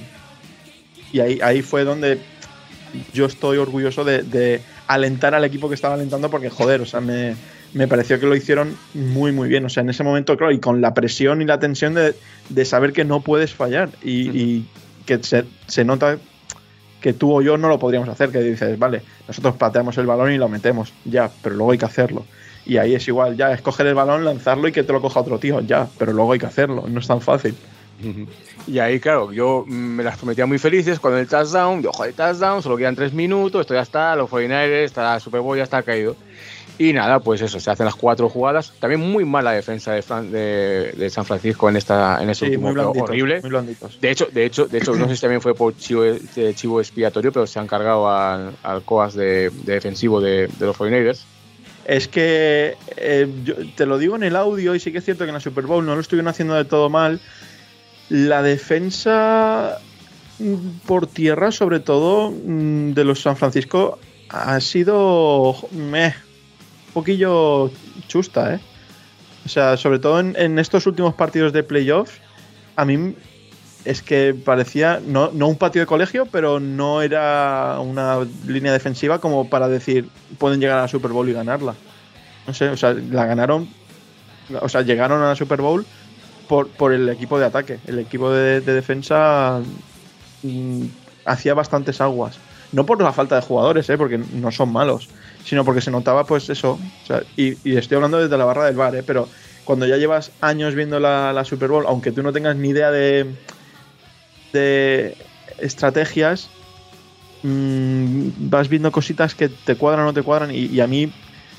Y ahí, ahí fue donde yo estoy orgulloso de, de alentar al equipo que estaba alentando, porque joder, o sea, me, me pareció que lo hicieron muy, muy bien. O sea, en ese momento, claro, y con la presión y la tensión de, de saber que no puedes fallar y, y que se, se nota que tú o yo no lo podríamos hacer, que dices, vale, nosotros pateamos el balón y lo metemos, ya, pero luego hay que hacerlo. Y ahí es igual, ya, es coger el balón, lanzarlo y que te lo coja otro tío, ya, pero luego hay que hacerlo, no es tan fácil. Y ahí, claro, yo me las prometía muy felices con el touchdown. Yo, joder, touchdown, solo quedan tres minutos, esto ya está, los cuarenta y nueve, está Super Bowl, ya está caído. Y nada, pues eso, se hacen las cuatro jugadas. También muy mala defensa de, Fran- de, de San Francisco en esta en ese Sí, último muy juego, blanditos, horrible. muy blanditos. De hecho, de hecho, de hecho, no sé si también fue por chivo, eh, chivo expiatorio, pero se han cargado al, al coas de, de defensivo de, de los cuarenta y nueve. Es que eh, yo te lo digo en el audio, y sí que es cierto que en la Super Bowl no lo estuvieron haciendo de todo mal. La defensa mm, por tierra, sobre todo mm, de los San Francisco, ha sido meh, poquillo chusta, ¿eh? O sea, sobre todo en, en estos últimos partidos de playoffs, a mí es que parecía, no, no un patio de colegio, pero no era una línea defensiva como para decir, pueden llegar a la Super Bowl y ganarla. No sé, o sea, la ganaron, o sea, llegaron a la Super Bowl por, por el equipo de ataque. El equipo de, de defensa mmm, hacía bastantes aguas. No por la falta de jugadores, ¿eh? Porque no son malos, sino porque se notaba, pues eso. O sea, y, y estoy hablando desde la barra del bar, ¿eh? Pero cuando ya llevas años viendo la, la Super Bowl, aunque tú no tengas ni idea de, de estrategias, mmm, vas viendo cositas que te cuadran o no te cuadran. Y, y a mí,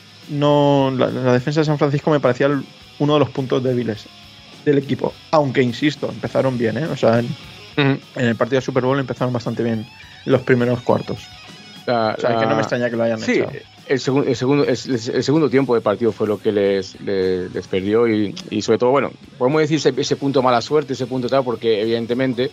no la, la defensa de San Francisco me parecía el, uno de los puntos débiles del equipo. Aunque, insisto, empezaron bien, ¿eh? O sea, en, uh-huh. en el partido de Super Bowl empezaron bastante bien los primeros cuartos. La, o sea, la, que no me extraña que lo hayan sí, echado. El, segun, el, segundo, el, el segundo tiempo del partido fue lo que les, les, les perdió y, y sobre todo, bueno, podemos decir ese, ese punto mala suerte, ese punto tal, porque evidentemente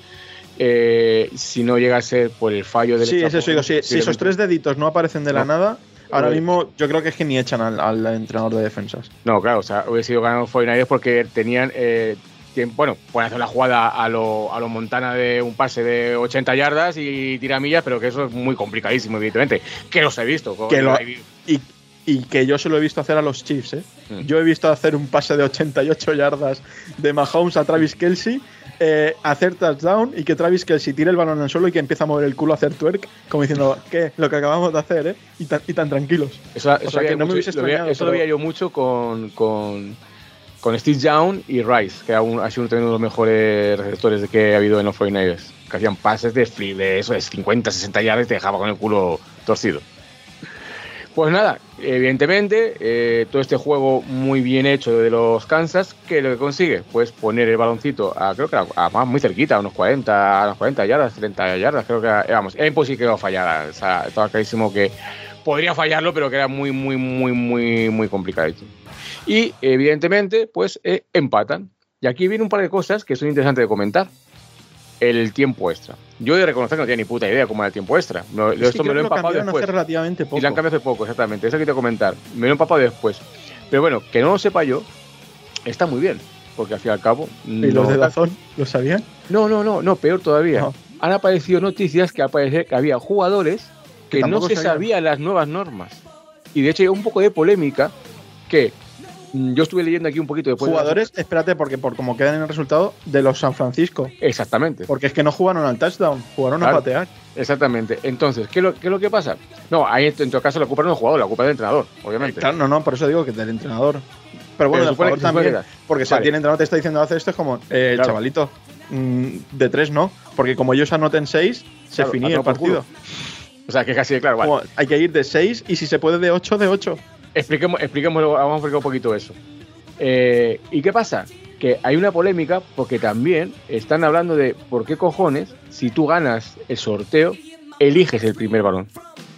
eh, si no llega a ser por el fallo del... Sí, es eso, digo, si, si esos tres deditos no aparecen de no. la nada, ahora Pero, mismo yo creo que es que ni echan al, al entrenador de defensas. No, claro, o sea, hubiera sido ganado cuarenta y nueve porque tenían... Eh, bueno, pueden hacer la jugada a lo, a lo Montana de un pase de ochenta yardas y tiramillas, pero que eso es muy complicadísimo, evidentemente. Que los he visto. Que lo, y, y que yo se lo he visto hacer a los Chiefs, ¿eh? Mm. Yo he visto hacer un pase de ochenta y ocho yardas de Mahomes a Travis Kelce, eh, hacer touchdown y que Travis Kelce tire el balón en el suelo y que empieza a mover el culo a hacer twerk, como diciendo, ¿qué? Lo que acabamos de hacer, ¿eh? Y tan, y tan tranquilos. Eso, o eso sea, que no mucho, me hubiese extrañado. Lo veía, eso pero... lo veía yo mucho con... con... con Steve Young y Rice, que aún ha sido uno de los mejores receptores que ha habido en los cuarenta y nueve, que hacían pases de flip de eso, de cincuenta, sesenta yardas y te dejaba con el culo torcido. Pues nada, evidentemente, eh, todo este juego muy bien hecho de los Kansas, ¿qué es lo que consigue? Pues poner el baloncito a, creo que a, a muy cerquita, a unos cuarenta, a unos cuarenta yardas, treinta yardas, creo que, vamos, era imposible que iba a fallar, o sea, estaba clarísimo que podría fallarlo, pero que era muy, muy, muy, muy, muy complicado. Y evidentemente, pues eh, empatan. Y aquí viene un par de cosas que son interesantes de comentar. El tiempo extra. Yo he de reconocer que no tenía ni puta idea cómo era el tiempo extra. No, es esto que me lo he empapado después. Hace relativamente poco. Y lo han cambiado hace poco, exactamente. Eso que te voy a comentar. Me lo he empapado después. Pero bueno, que no lo sepa yo, está muy bien. Porque al fin y al cabo. ¿Y no, los de Dazón lo sabían? No, no, no, no, peor todavía. No. Han aparecido noticias que aparece que había jugadores que, que no se sabían. sabían las nuevas normas. Y de hecho hay un poco de polémica que. Yo estuve leyendo aquí un poquito después. Jugadores, de la... espérate, porque por como quedan en el resultado, de los San Francisco. Exactamente. Porque es que no jugaron al touchdown, jugaron claro, a patear. Exactamente. Entonces, ¿qué es, lo, ¿qué es lo que pasa? No, ahí en todo caso la culpa no del jugador, la culpa del entrenador, obviamente. Eh, claro, no, no, por eso digo que del entrenador. Pero bueno, del jugador también. Porque vale. Si el entrenador te está diciendo hacer esto, es como, eh, claro. chavalito, mmm, de tres no. Porque como ellos anoten seis, se claro, finía el partido. O sea, que casi de claro, vale. Como, hay que ir de seis y si se puede de ocho, de ocho. Expliquemos, expliquemos, vamos a explicar un poquito eso. Eh, ¿Y qué pasa? Que hay una polémica porque también están hablando de por qué cojones, si tú ganas el sorteo, eliges el primer balón.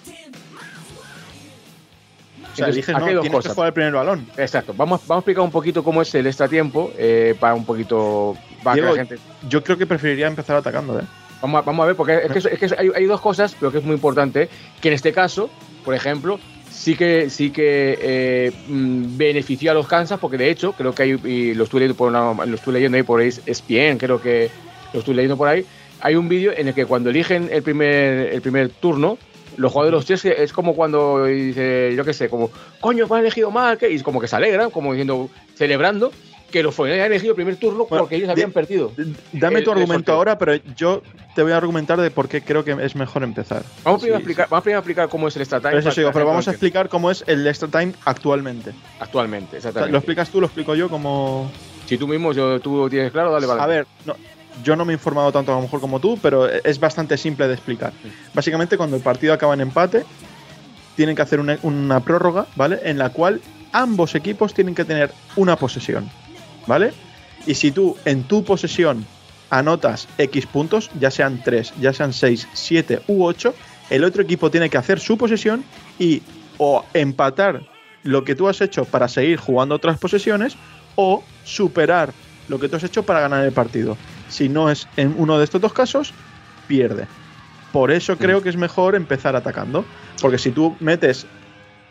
O sea, eliges, no, tienes cosas. que jugar el primer balón. Exacto. Vamos, vamos a explicar un poquito cómo es el extratiempo eh, para un poquito... Para Diego, que la gente... Yo creo que preferiría empezar atacando, ¿eh? Vamos a, vamos a ver, porque es que, es que hay, hay dos cosas, pero que es muy importante, que en este caso, por ejemplo... Sí que sí que eh, benefició a los Kansas, porque de hecho, creo que hay, y lo estoy leyendo por una, lo estoy leyendo ahí por E S P N, creo que lo estoy leyendo por ahí, hay un vídeo en el que cuando eligen el primer, el primer turno, los jugadores de los Chiefs es como cuando dice, yo qué sé, como, coño, me han elegido mal, ¿qué? Y como que se alegran, como diciendo, celebrando que los forty-niners han elegido el primer turno bueno, porque ellos habían de, perdido. Dame el, tu argumento ahora, pero yo te voy a argumentar de por qué creo que es mejor empezar. Vamos, sí, primero, a explicar, sí. vamos primero a explicar cómo es el extra time. Pero, eso sigo, pero vamos a explicar cómo es el extra time actualmente. Actualmente, exactamente. O sea, ¿lo explicas tú, lo explico yo? Como... Si tú mismo, yo, tú tienes claro, dale, vale. A ver, no, yo no me he informado tanto a lo mejor como tú, pero es bastante simple de explicar. Sí. Básicamente, cuando el partido acaba en empate, tienen que hacer una, una prórroga, ¿vale? En la cual ambos equipos tienen que tener una posesión, ¿vale? Y si tú en tu posesión anotas X puntos, ya sean tres, ya sean seis, siete u ocho, el otro equipo tiene que hacer su posesión y o empatar lo que tú has hecho para seguir jugando otras posesiones o superar lo que tú has hecho para ganar el partido. Si no es en uno de estos dos casos, pierde. Por eso creo que es mejor empezar atacando. Porque si tú metes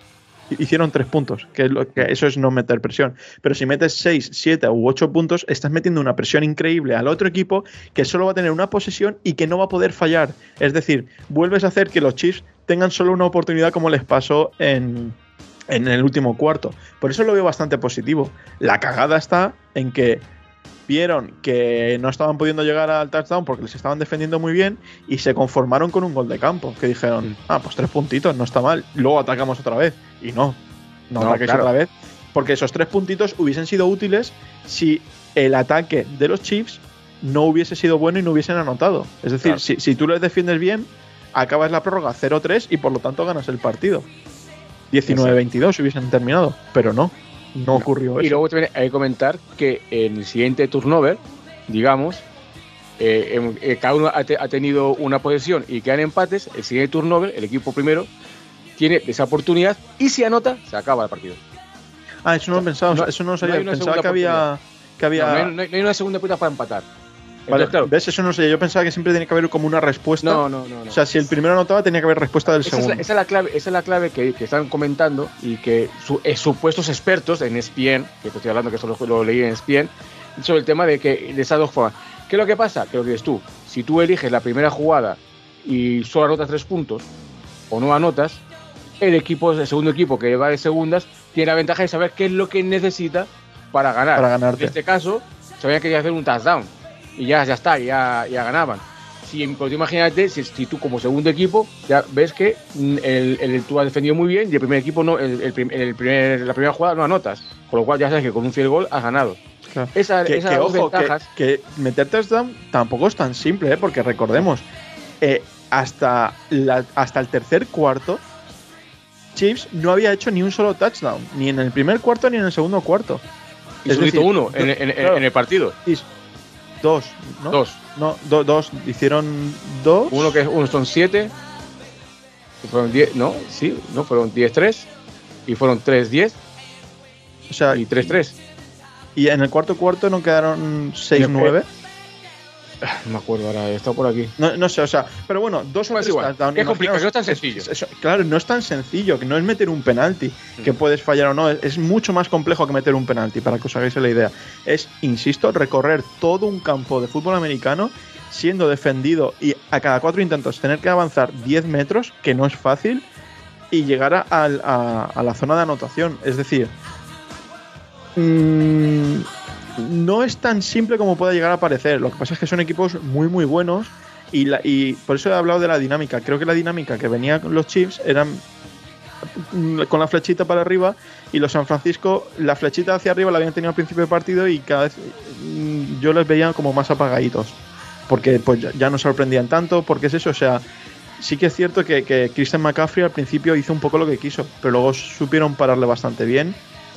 hicieron tres puntos, que, es lo, que eso es no meter presión. Pero si metes seis, siete u ocho puntos, estás metiendo una presión increíble al otro equipo que solo va a tener una posesión y que no va a poder fallar. Es decir, vuelves a hacer que los Chiefs tengan solo una oportunidad como les pasó en, en el último cuarto. Por eso lo veo bastante positivo. La cagada está en que vieron que no estaban pudiendo llegar al touchdown porque les estaban defendiendo muy bien y se conformaron con un gol de campo, que dijeron, ah, pues tres puntitos, no está mal, luego atacamos otra vez. Y no, no, no ataquéis claro. otra vez, porque esos tres puntitos hubiesen sido útiles si el ataque de los Chiefs no hubiese sido bueno y no hubiesen anotado. Es decir, claro. si, si tú les defiendes bien, acabas la prórroga cero tres y por lo tanto ganas el partido. diecinueve veintidós hubiesen terminado, pero no. No ocurrió eso. Y luego también hay que comentar que en el siguiente turnover, digamos, eh, eh, cada uno ha, te, ha tenido una posesión y quedan empates. El siguiente turnover, el equipo primero, tiene esa oportunidad y si anota, se acaba el partido. Ah, eso no lo pensaba, no, eso no lo sabía. No pensaba que había, que había. No, no, hay, no, hay, no hay una segunda oportunidad para empatar. Vale, entonces, claro, ¿ves? Eso no sé. Yo pensaba que siempre tenía que haber como una respuesta. No, no, no. no. O sea, si el primero anotaba, tenía que haber respuesta del esa segundo. Es la, esa es la clave, esa es la clave que, que están comentando y que su, eh, supuestos expertos en E S P N, que te estoy hablando que eso lo, lo leí en E S P N, sobre el tema de que de esas dos formas. ¿Qué es lo que pasa? Que lo que dices tú, si tú eliges la primera jugada y solo anotas tres puntos o no anotas, el equipo, el segundo equipo que va de segundas, tiene la ventaja de saber qué es lo que necesita para ganar. Para ganarte. En este caso, sabían que iba a hacer un touchdown. Y ya, ya está, ya, ya ganaban. Si, pues imagínate, si, si tú como segundo equipo, ya ves que el, el, tú has defendido muy bien y el primer equipo, no, el, el, el primer, la primera jugada no anotas. Con lo cual ya sabes que con un field goal has ganado. Claro. Esa, que, esas que, dos ojo, ventajas. Que, que meter touchdown tampoco es tan simple, ¿eh? Porque recordemos, eh, hasta, la, hasta el tercer cuarto, Chiefs no había hecho ni un solo touchdown, ni en el primer cuarto ni en el segundo cuarto. Y es decir, uno en, en, claro, en el partido. Y, Dos, ¿no? Dos. No, do, dos. Hicieron dos. Uno que uno son siete. Y fueron diez. No, sí, no, fueron diez tres. Y fueron tres diez. O sea. Y tres tres. Y en el cuarto cuarto no quedaron seis nueve. No me acuerdo ahora, he estado por aquí. No, no sé, o sea, pero bueno, dos o pues tres touchdowns. Es complicado, no es tan sencillo. Es, es, claro, no es tan sencillo, que no es meter un penalti, mm. que puedes fallar o no. Es, es mucho más complejo que meter un penalti, para que os hagáis la idea. Es, insisto, recorrer todo un campo de fútbol americano siendo defendido y a cada cuatro intentos tener que avanzar diez metros, que no es fácil, y llegar a, a, a la zona de anotación. Es decir, mmm, no es tan simple como pueda llegar a parecer. Lo que pasa es que son equipos muy muy buenos y, la, y por eso he hablado de la dinámica. Creo que la dinámica que venía con los Chiefs eran con la flechita para arriba, y los San Francisco la flechita hacia arriba la habían tenido al principio del partido y cada vez yo les veía como más apagaditos, porque pues ya no sorprendían tanto, porque es eso, o sea, sí que es cierto que, que Christian McCaffrey al principio hizo un poco lo que quiso, pero luego supieron pararle bastante bien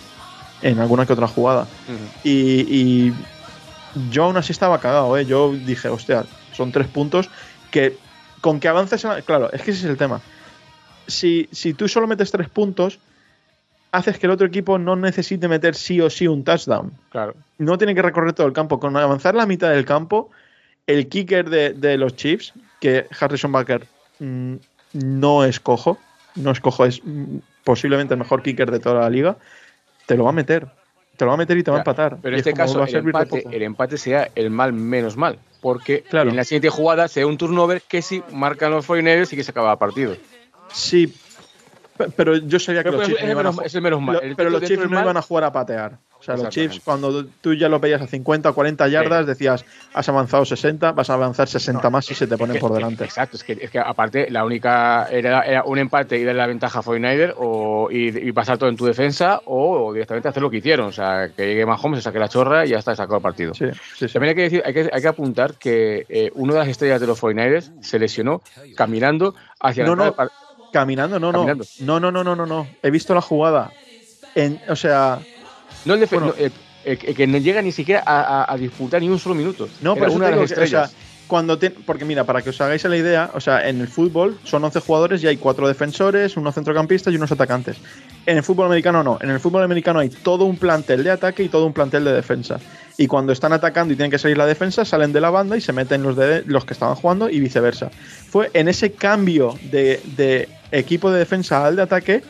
en alguna que otra jugada. Uh-huh. y, y yo aún así estaba cagado, ¿eh? Yo dije, hostia, son tres puntos que con que avances, a... claro, es que ese es el tema. Si, si tú solo metes tres puntos, haces que el otro equipo no necesite meter sí o sí un touchdown. Claro. No tiene que recorrer todo el campo. Con avanzar la mitad del campo, el kicker de, de los Chiefs, que Harrison Butker mmm, no es cojo, no es cojo, es mmm, posiblemente el mejor kicker de toda la liga, te lo va a meter. Te lo va a meter y te va a empatar. Pero en este caso, el empate, el empate sea el mal menos mal. Porque claro, en la siguiente jugada sea un turnover que sí marcan los cuarenta y nueve y que se acaba el partido. Sí, pero yo sabía que pero los Chiefs es, no es el menos mal. Lo, pero los Chiefs no iban a jugar a patear. O sea, los Chiefs, cuando tú ya los veías a cincuenta o cuarenta yardas, sí, decías, has avanzado sesenta, vas a avanzar sesenta no, más si se te ponen que, por delante. Exacto, es que, es que aparte la única era, era un empate y darle la ventaja a cuarenta y nueve o, y, y pasar todo en tu defensa, o, o directamente hacer lo que hicieron. O sea, que llegue Mahomes, se saque la chorra y ya está, sacado el partido. Sí, sí, sí. También hay que decir, hay que, hay que apuntar que eh, una de las estrellas de los cuarenta y nueve se lesionó caminando hacia no, la no, par- Caminando, no, caminando. no. No, no, no, no, no. He visto la jugada. En, o sea. No el, defen- bueno, no, el, el, el que no llega ni siquiera a, a, a disputar ni un solo minuto. No, pero una de las estrellas. O sea, cuando te, porque mira, para que os hagáis la idea, o sea, en el fútbol son once jugadores y hay cuatro defensores, unos centrocampistas y unos atacantes. En el fútbol americano no. En el fútbol americano hay todo un plantel de ataque y todo un plantel de defensa. Y cuando están atacando y tienen que salir la defensa, salen de la banda y se meten los de los que estaban jugando y viceversa. Fue en ese cambio de, de equipo de defensa al de ataque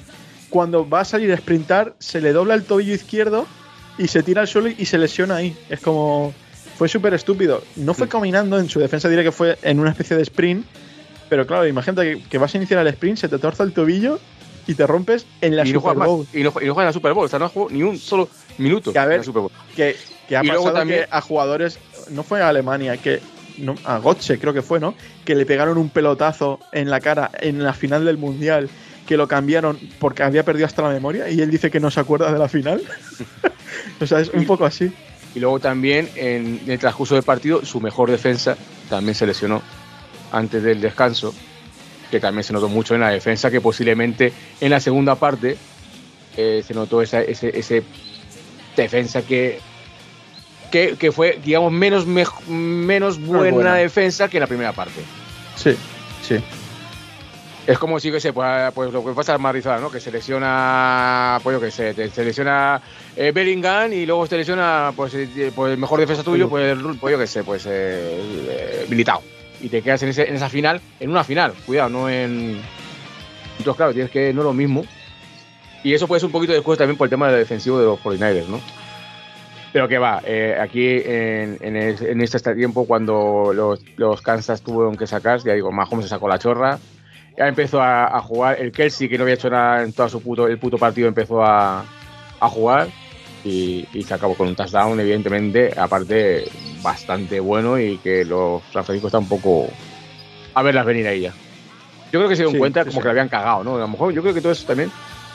cuando va a salir a sprintar, se le dobla el tobillo izquierdo y se tira al suelo y se lesiona ahí. Es como... Fue súper estúpido. No fue caminando, en su defensa diré que fue en una especie de sprint, pero claro, imagínate que, que vas a iniciar el sprint, se te torza el tobillo y te rompes en la y no Super Bowl. Más, y, no, y no juega en la Super Bowl, o sea, no ha jugado ni un solo minuto que a ver, en la Super Bowl. Que, que ha y pasado también, que a jugadores, no fue a Alemania, que no, a Götze creo que fue, ¿no? Que le pegaron un pelotazo en la cara en la final del Mundial, que lo cambiaron porque había perdido hasta la memoria y él dice que no se acuerda de la final. O sea, es un poco así. Y luego también, en el transcurso del partido, su mejor defensa también se lesionó antes del descanso, que también se notó mucho en la defensa, que posiblemente en la segunda parte eh, se notó esa ese, ese defensa que, que, que fue, digamos, menos, me, menos buena, buena defensa que en la primera parte. Sí, sí. Es como si, que sé, pues, pues lo que pasa al Marizal, ¿no? Que se lesiona, pues yo que sé, te, se lesiona eh, Bellingham y luego se lesiona, pues, eh, pues el mejor defensa tuyo, pues, pues yo que sé, pues eh, eh, Militao. Y te quedas en, ese, en esa final, en una final, cuidado, no en... Entonces, claro, tienes que, no es lo mismo. Y eso puede ser un poquito después también por el tema del defensivo de los cuarenta y nueve ers, ¿no? Pero que va, eh, aquí en, en, el, en este tiempo, cuando los, los Kansas tuvieron que sacar, ya digo, Mahomes se sacó la chorra. Ya empezó a, a jugar. El Kelsey, que no había hecho nada en todo su puto, el puto partido, empezó a, a jugar y, y se acabó con un touchdown, evidentemente, aparte bastante bueno, y que los San Francisco están un poco a verlas venir ahí ya. Yo creo que se dieron sí, cuenta sí, como sí. que la habían cagado, ¿no? A lo mejor yo creo que todo eso también.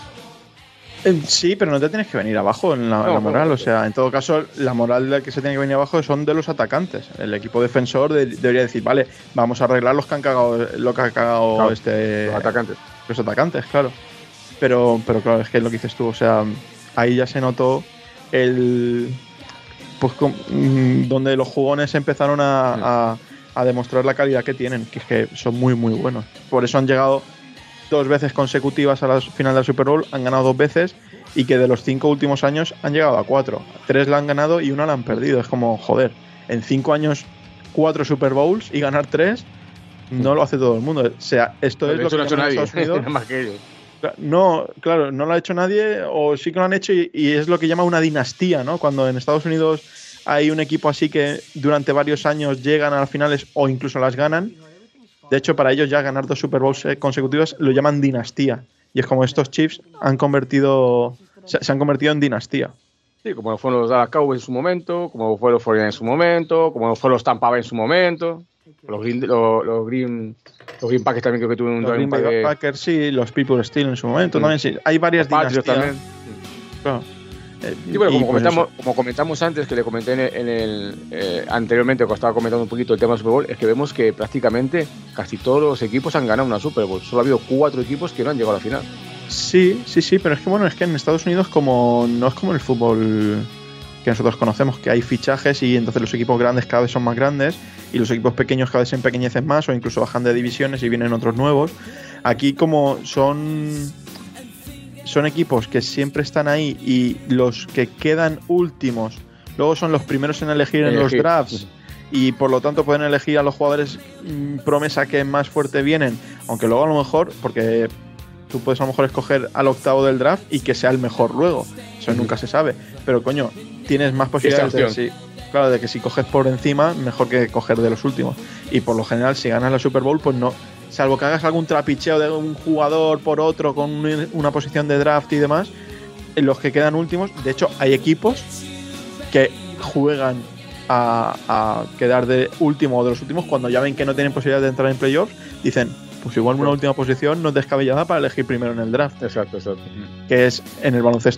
Sí, pero no te tienes que venir abajo en la, no, la moral. No, o sea, en todo caso, la moral de que se tiene que venir abajo son de los atacantes. El equipo defensor de, debería decir, vale, vamos a arreglar los que han cagado, lo que ha cagado claro, este. Los atacantes. Los atacantes, claro. Pero, pero claro, es que es lo que dices tú. O sea, ahí ya se notó el. Pues con, donde los jugones empezaron a, a, a demostrar la calidad que tienen, que es que son muy, muy buenos. Por eso han llegado dos veces consecutivas a la final de la Super Bowl, han ganado dos veces, y que de los cinco últimos años han llegado a cuatro. Tres la han ganado y una la han perdido. Es como, joder, en cinco años cuatro Super Bowls y ganar tres no lo hace todo el mundo. O sea, esto pero es lo que no ha hecho nadie. Estados Unidos. Más que ellos. No, claro, no lo ha hecho nadie, o sí que lo han hecho, y, y es lo que llama una dinastía, ¿no? Cuando en Estados Unidos hay un equipo así que durante varios años llegan a las finales o incluso las ganan. De hecho, para ellos ya ganar dos Super Bowls consecutivos lo llaman dinastía. Y es como estos Chiefs han convertido, se, se han convertido en dinastía. Sí, como fueron los Dallas Cowboys en su momento, como fueron los cuarenta y nueve en su momento, como fueron los Tampa Bay en su momento, los Green, los, los Green, los Green Packers también creo que tuvieron un, los un Green par de... Packers, sí, los People Steel en su momento, mm. también sí. Hay varias los dinastías. También. Claro. Eh, sí, bueno, como, comentamos, como comentamos antes, que le comenté en el, en el eh, anteriormente, cuando estaba comentando un poquito el tema del Super Bowl, es que vemos que prácticamente casi todos los equipos han ganado una Super Bowl. Solo ha habido cuatro equipos que no han llegado a la final. Sí, sí, sí, pero es que bueno, es que en Estados Unidos como no es como el fútbol que nosotros conocemos, que hay fichajes y entonces los equipos grandes cada vez son más grandes y los equipos pequeños cada vez se empequeñecen más o incluso bajan de divisiones y vienen otros nuevos. Aquí como son... son equipos que siempre están ahí y los que quedan últimos luego son los primeros en elegir en elegir. los drafts y por lo tanto pueden elegir a los jugadores mmm, promesa que más fuerte vienen, aunque luego a lo mejor, porque tú puedes a lo mejor escoger al octavo del draft y que sea el mejor luego, eso uh-huh. nunca se sabe, pero coño, tienes más posibilidades de, si, claro, de que si coges por encima, mejor que coger de los últimos, y por lo general si ganas la Super Bowl pues no, salvo que hagas algún trapicheo de un jugador por otro con una posición de draft y demás, los que quedan últimos, de hecho hay equipos que juegan a, a quedar de último o de los últimos cuando ya ven que no tienen posibilidad de entrar en playoffs, dicen, pues igual una última posición no es descabellada para elegir primero en el draft. Exacto, exacto. Que es en el baloncesto.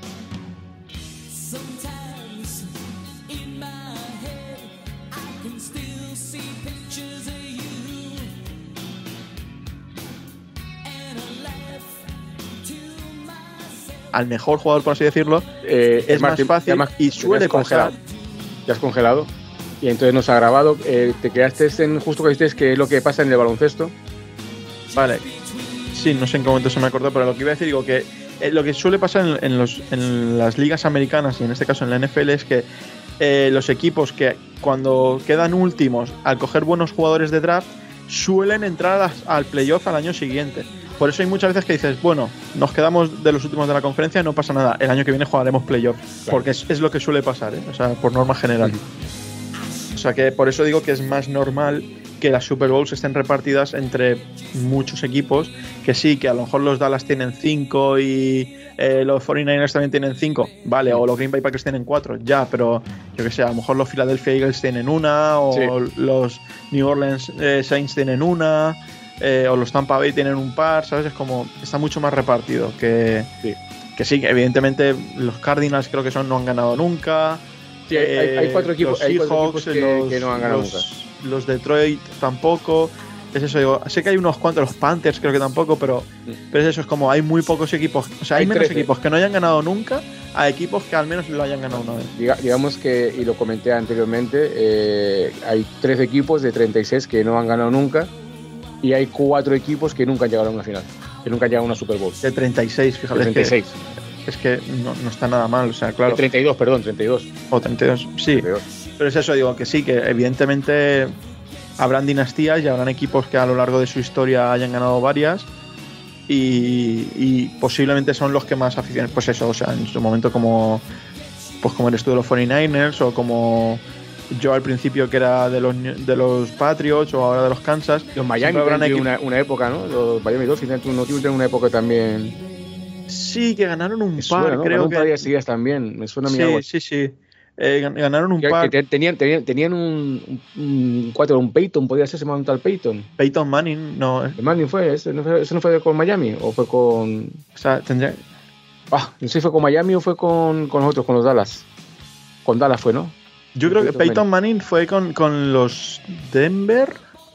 Al mejor jugador, por así decirlo, eh, es Martín, más fácil más, y suele congelar. Ya has congelado y entonces nos ha grabado. Eh, te quedaste en justo que dices que es lo que pasa en el baloncesto. Vale. Sí, no sé en qué momento se me acordó, pero lo que iba a decir, digo que eh, lo que suele pasar en, en, los, en las ligas americanas y en este caso en la N F L es que eh, los equipos que cuando quedan últimos al coger buenos jugadores de draft suelen entrar a, al playoff al año siguiente. por eso hay muchas veces que dices, bueno, nos quedamos de los últimos de la conferencia, no pasa nada, el año que viene jugaremos playoff, claro. Porque es, es lo que suele pasar, ¿eh? O sea, por norma general. Uh-huh. O sea que por eso digo que es más normal que las Super Bowls estén repartidas entre muchos equipos, que sí, que a lo mejor los Dallas tienen cinco y eh, los cuarenta y nueve ers también tienen cinco, vale, o los Green Bay Packers tienen cuatro, ya, pero yo que sé, a lo mejor los Philadelphia Eagles tienen una, o sí. los New Orleans eh, Saints tienen una, eh, o los Tampa Bay tienen un par, ¿sabes? Es como, está mucho más repartido, que sí, que, sí, que evidentemente los Cardinals creo que son no han ganado nunca. Sí, hay, hay, hay cuatro equipos, los hay cuatro Seahawks, equipos que, los, que no han ganado los, nunca. Los Detroit tampoco. Es eso, digo, sé que hay unos cuantos, los Panthers creo que tampoco, pero, sí. pero es eso, es como hay muy pocos equipos, o sea, hay, hay menos trece equipos que no hayan ganado nunca a equipos que al menos lo hayan ganado una vez. Diga, digamos que, y lo comenté anteriormente, eh, hay trece equipos de treinta y seis que no han ganado nunca y hay cuatro equipos que nunca han llegado a una final, que nunca han llegado a una Super Bowl. De treinta y seis, fíjate. De treinta y seis. Es que, es que no, no está nada mal, o sea, claro. De treinta y dos, perdón, treinta y dos. O treinta y dos, sí. treinta y dos. Pero es eso, digo, que sí, que evidentemente habrán dinastías y habrán equipos que a lo largo de su historia hayan ganado varias y, y posiblemente son los que más aficionados, pues eso, o sea, en su momento como pues como eres tú de los cuarenta y nueve ers o como yo al principio que era de los de los Patriots o ahora de los Kansas. Los Miami tuvieron una, una época, ¿no? Los Miami Dolphins no tuvieron una época también. Sí, que ganaron un me par, suena, ¿no? creo un que. Un par de días también, me suena a mí sí, algo. Sí, sí, eh, ganaron un que, par. Que tenían, tenían, tenían un, un cuatro, un Peyton, podía ser, se llama un tal Peyton. Peyton Manning, no. ¿El Manning fue? ¿Ese no fue, ¿Eso no fue con Miami? ¿O fue con...? O sea, tendría... Ah, no sé si fue con Miami o fue con, con los otros, con los Dallas. Con Dallas fue, ¿no? Yo creo que Peyton Manning fue con, con los Denver...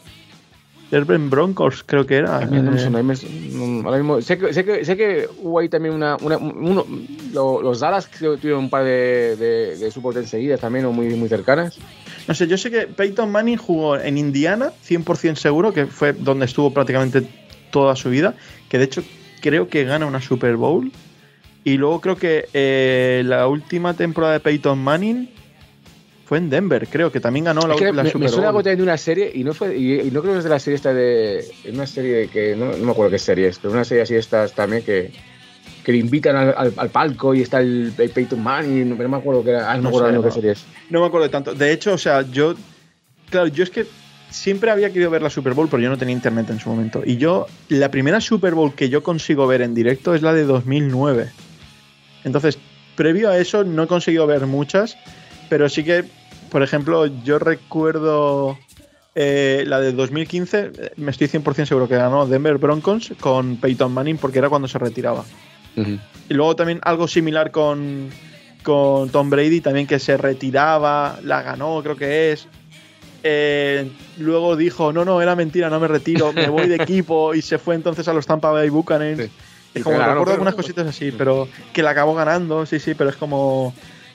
Denver Broncos, creo que era. No, no, no, no, ahora mismo, sé, que, sé, que, sé que hubo ahí también una. una uno, lo, los Dallas creo que tuvieron un par de, de, de Super Bowl seguidas también, o muy, muy cercanas. No sé, yo sé que Peyton Manning jugó en Indiana, cien por ciento seguro, que fue donde estuvo prácticamente toda su vida. Que de hecho creo que gana una Super Bowl. Y luego creo que eh, la última temporada de Peyton Manning fue en Denver, creo que también ganó la, es que la me, Super me suena Bowl. algo de una serie y no fue y, y no creo que es de la serie esta de una serie de que no, no me acuerdo qué serie es, pero una serie así estas también que que le invitan al, al, al palco y está el, el Peyton Manning, pero no me acuerdo qué era, ah, no, no me acuerdo sé, no, qué serie es. No me acuerdo de tanto. De hecho, o sea, yo claro, yo es que siempre había querido ver la Super Bowl, pero yo no tenía internet en su momento. Y yo la primera Super Bowl que yo consigo ver en directo es la de dos mil nueve. Entonces, previo a eso no he conseguido ver muchas, pero sí que por ejemplo, yo recuerdo eh, la de dos mil quince, me estoy cien por ciento seguro que ganó Denver Broncos con Peyton Manning porque era cuando se retiraba. Uh-huh. Y luego también algo similar con, con Tom Brady, también que se retiraba, la ganó, creo que es. Eh, luego dijo, no, no, era mentira, no me retiro, me voy de equipo y se fue entonces a los Tampa Bay Buccaneers. Sí. Es como, claro, recuerdo algunas cositas así, pero que la acabó ganando, sí, sí, pero es como...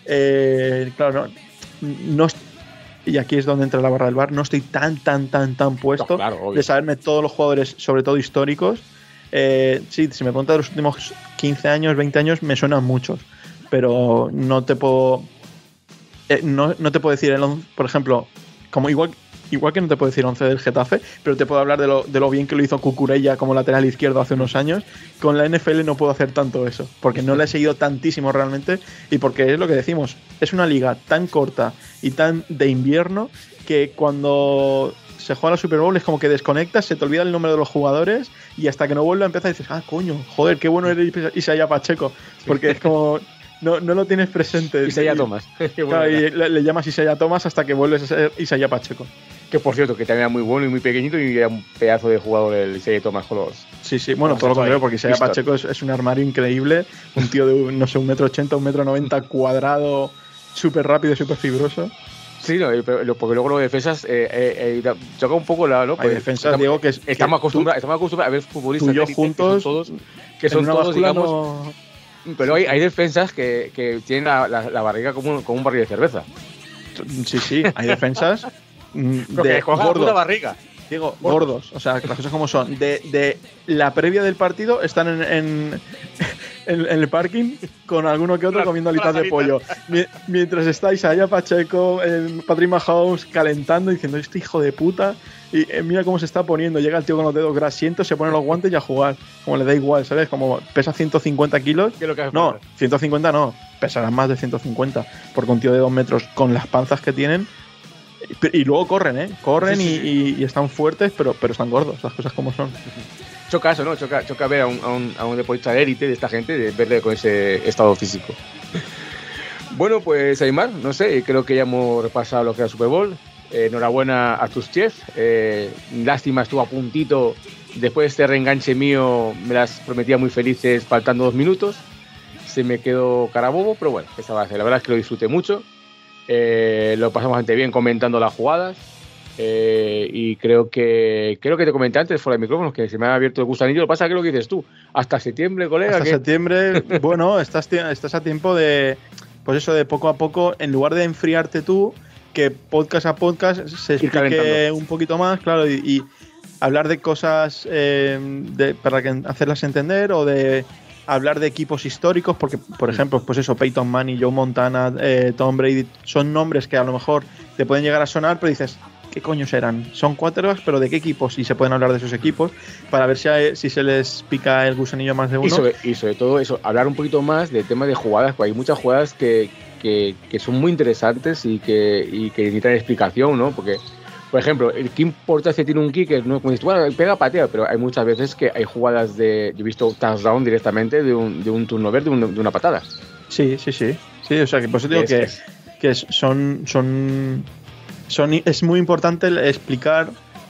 Eh, claro, no... No, y aquí es donde entra la barra del bar. No estoy tan, tan, tan, tan puesto no, claro, de saberme todos los jugadores, sobre todo históricos. Eh, sí, si me preguntas de los últimos quince años, veinte años, me suenan muchos, pero no te puedo, eh, no, no te puedo decir, el, por ejemplo, como igual, igual que no te puedo decir once del Getafe, pero te puedo hablar de lo, de lo bien que lo hizo Cucurella como lateral izquierdo hace unos años. Con la N F L no puedo hacer tanto eso, porque no la he seguido tantísimo realmente y porque es lo que decimos, es una liga tan corta y tan de invierno que cuando se juega la Super Bowl es como que desconectas, se te olvida el nombre de los jugadores y hasta que no vuelva a empezar dices, ah, coño, joder, qué bueno era Isaiah Pacheco, porque es como... No, no lo tienes presente. Isaiah Thomas. Claro, y le, le llamas Isaiah Thomas hasta que vuelves a ser Isaiah Pacheco. Que por cierto, que también era muy bueno y muy pequeñito y era un pedazo de jugador el Isaiah Thomas con los... Sí, sí, bueno, todo lo contrario, porque Isaiah Pacheco es, es un armario increíble, un tío de, no sé, un metro ochenta, un metro noventa, cuadrado, súper rápido y súper fibroso. Sí, no, porque luego los defensas eh, eh, eh, choca un poco la... ¿no? Hay defensas, estamos, Diego, que... Es, estamos, que acostumbrados, estamos acostumbrados a ver futbolistas... Tú y yo juntos... Que son todos, que son todos digamos... No... Pero hay, hay defensas que, que tienen la, la, la barriga como un, como un barril de cerveza. Sí, sí, hay defensas de gordos. barriga. Digo, gordos. O sea, las cosas como son. De, de la previa del partido están en, en, en, en el parking con alguno que otro la, comiendo alitas de pollo. Mientras está Isaiah Pacheco, eh, Patrick Mahomes calentando diciendo, este hijo de puta Y eh, mira cómo se está poniendo. Llega el tío con los dedos grasientos, se pone los guantes y a jugar. Como le da igual, ¿sabes? Como pesa ciento cincuenta kilos. ¿Qué es lo que hace no, para? ciento cincuenta no. Pesarán más de ciento cincuenta. Porque un tío de dos metros con las panzas que tienen. Y, y luego corren, ¿eh? Corren Sí, sí, sí. Y, y, y están fuertes, pero, pero están gordos. Las cosas como son. Choca eso, ¿no? Choca, choca ver a un, a, un, a un deportista de élite de esta gente, de verle con ese estado físico. Bueno, pues Aymar, no sé, creo que ya hemos repasado lo que era el Super Bowl. Eh, enhorabuena a tus chefs. Eh, lástima, estuvo a puntito. Después de este reenganche mío, me las prometía muy felices, faltando dos minutos. Se me quedó carabobo, pero bueno, esa va a ser. La verdad es que lo disfruté mucho. Eh, lo pasamos bastante bien comentando las jugadas. Eh, y creo que creo que te comenté antes fuera de micrófonos que se me ha abierto el gusanillo. Lo que pasa es que lo que dices tú, hasta septiembre, colega. Hasta que... septiembre, bueno, estás, estás a tiempo de, pues eso, de poco a poco, en lugar de enfriarte tú, que podcast a podcast se explique un poquito más, claro, y, y hablar de cosas eh, de, para que, hacerlas entender, o de hablar de equipos históricos, porque, por ejemplo, pues eso, Peyton Manning, Joe Montana, eh, Tom Brady, son nombres que a lo mejor te pueden llegar a sonar, pero dices, ¿qué coños eran? Son quarterbacks, pero ¿de qué equipos? Y se pueden hablar de esos equipos para ver si, hay, si se les pica el gusanillo a más de uno. Y sobre, y sobre todo eso, hablar un poquito más del tema de jugadas, porque hay muchas jugadas que, que, que son muy interesantes y que, y que necesitan explicación, ¿no? Porque, por ejemplo, ¿qué importancia tiene un kicker? ¿No? Como dices, bueno, pega, patea, pero hay muchas veces que hay jugadas de... Yo he visto touchdown directamente de un, de un turnover, de, un, de una patada. Sí, sí, sí. Sí, o sea, que por eso digo es, que, es. que son... son Son, es muy importante explicar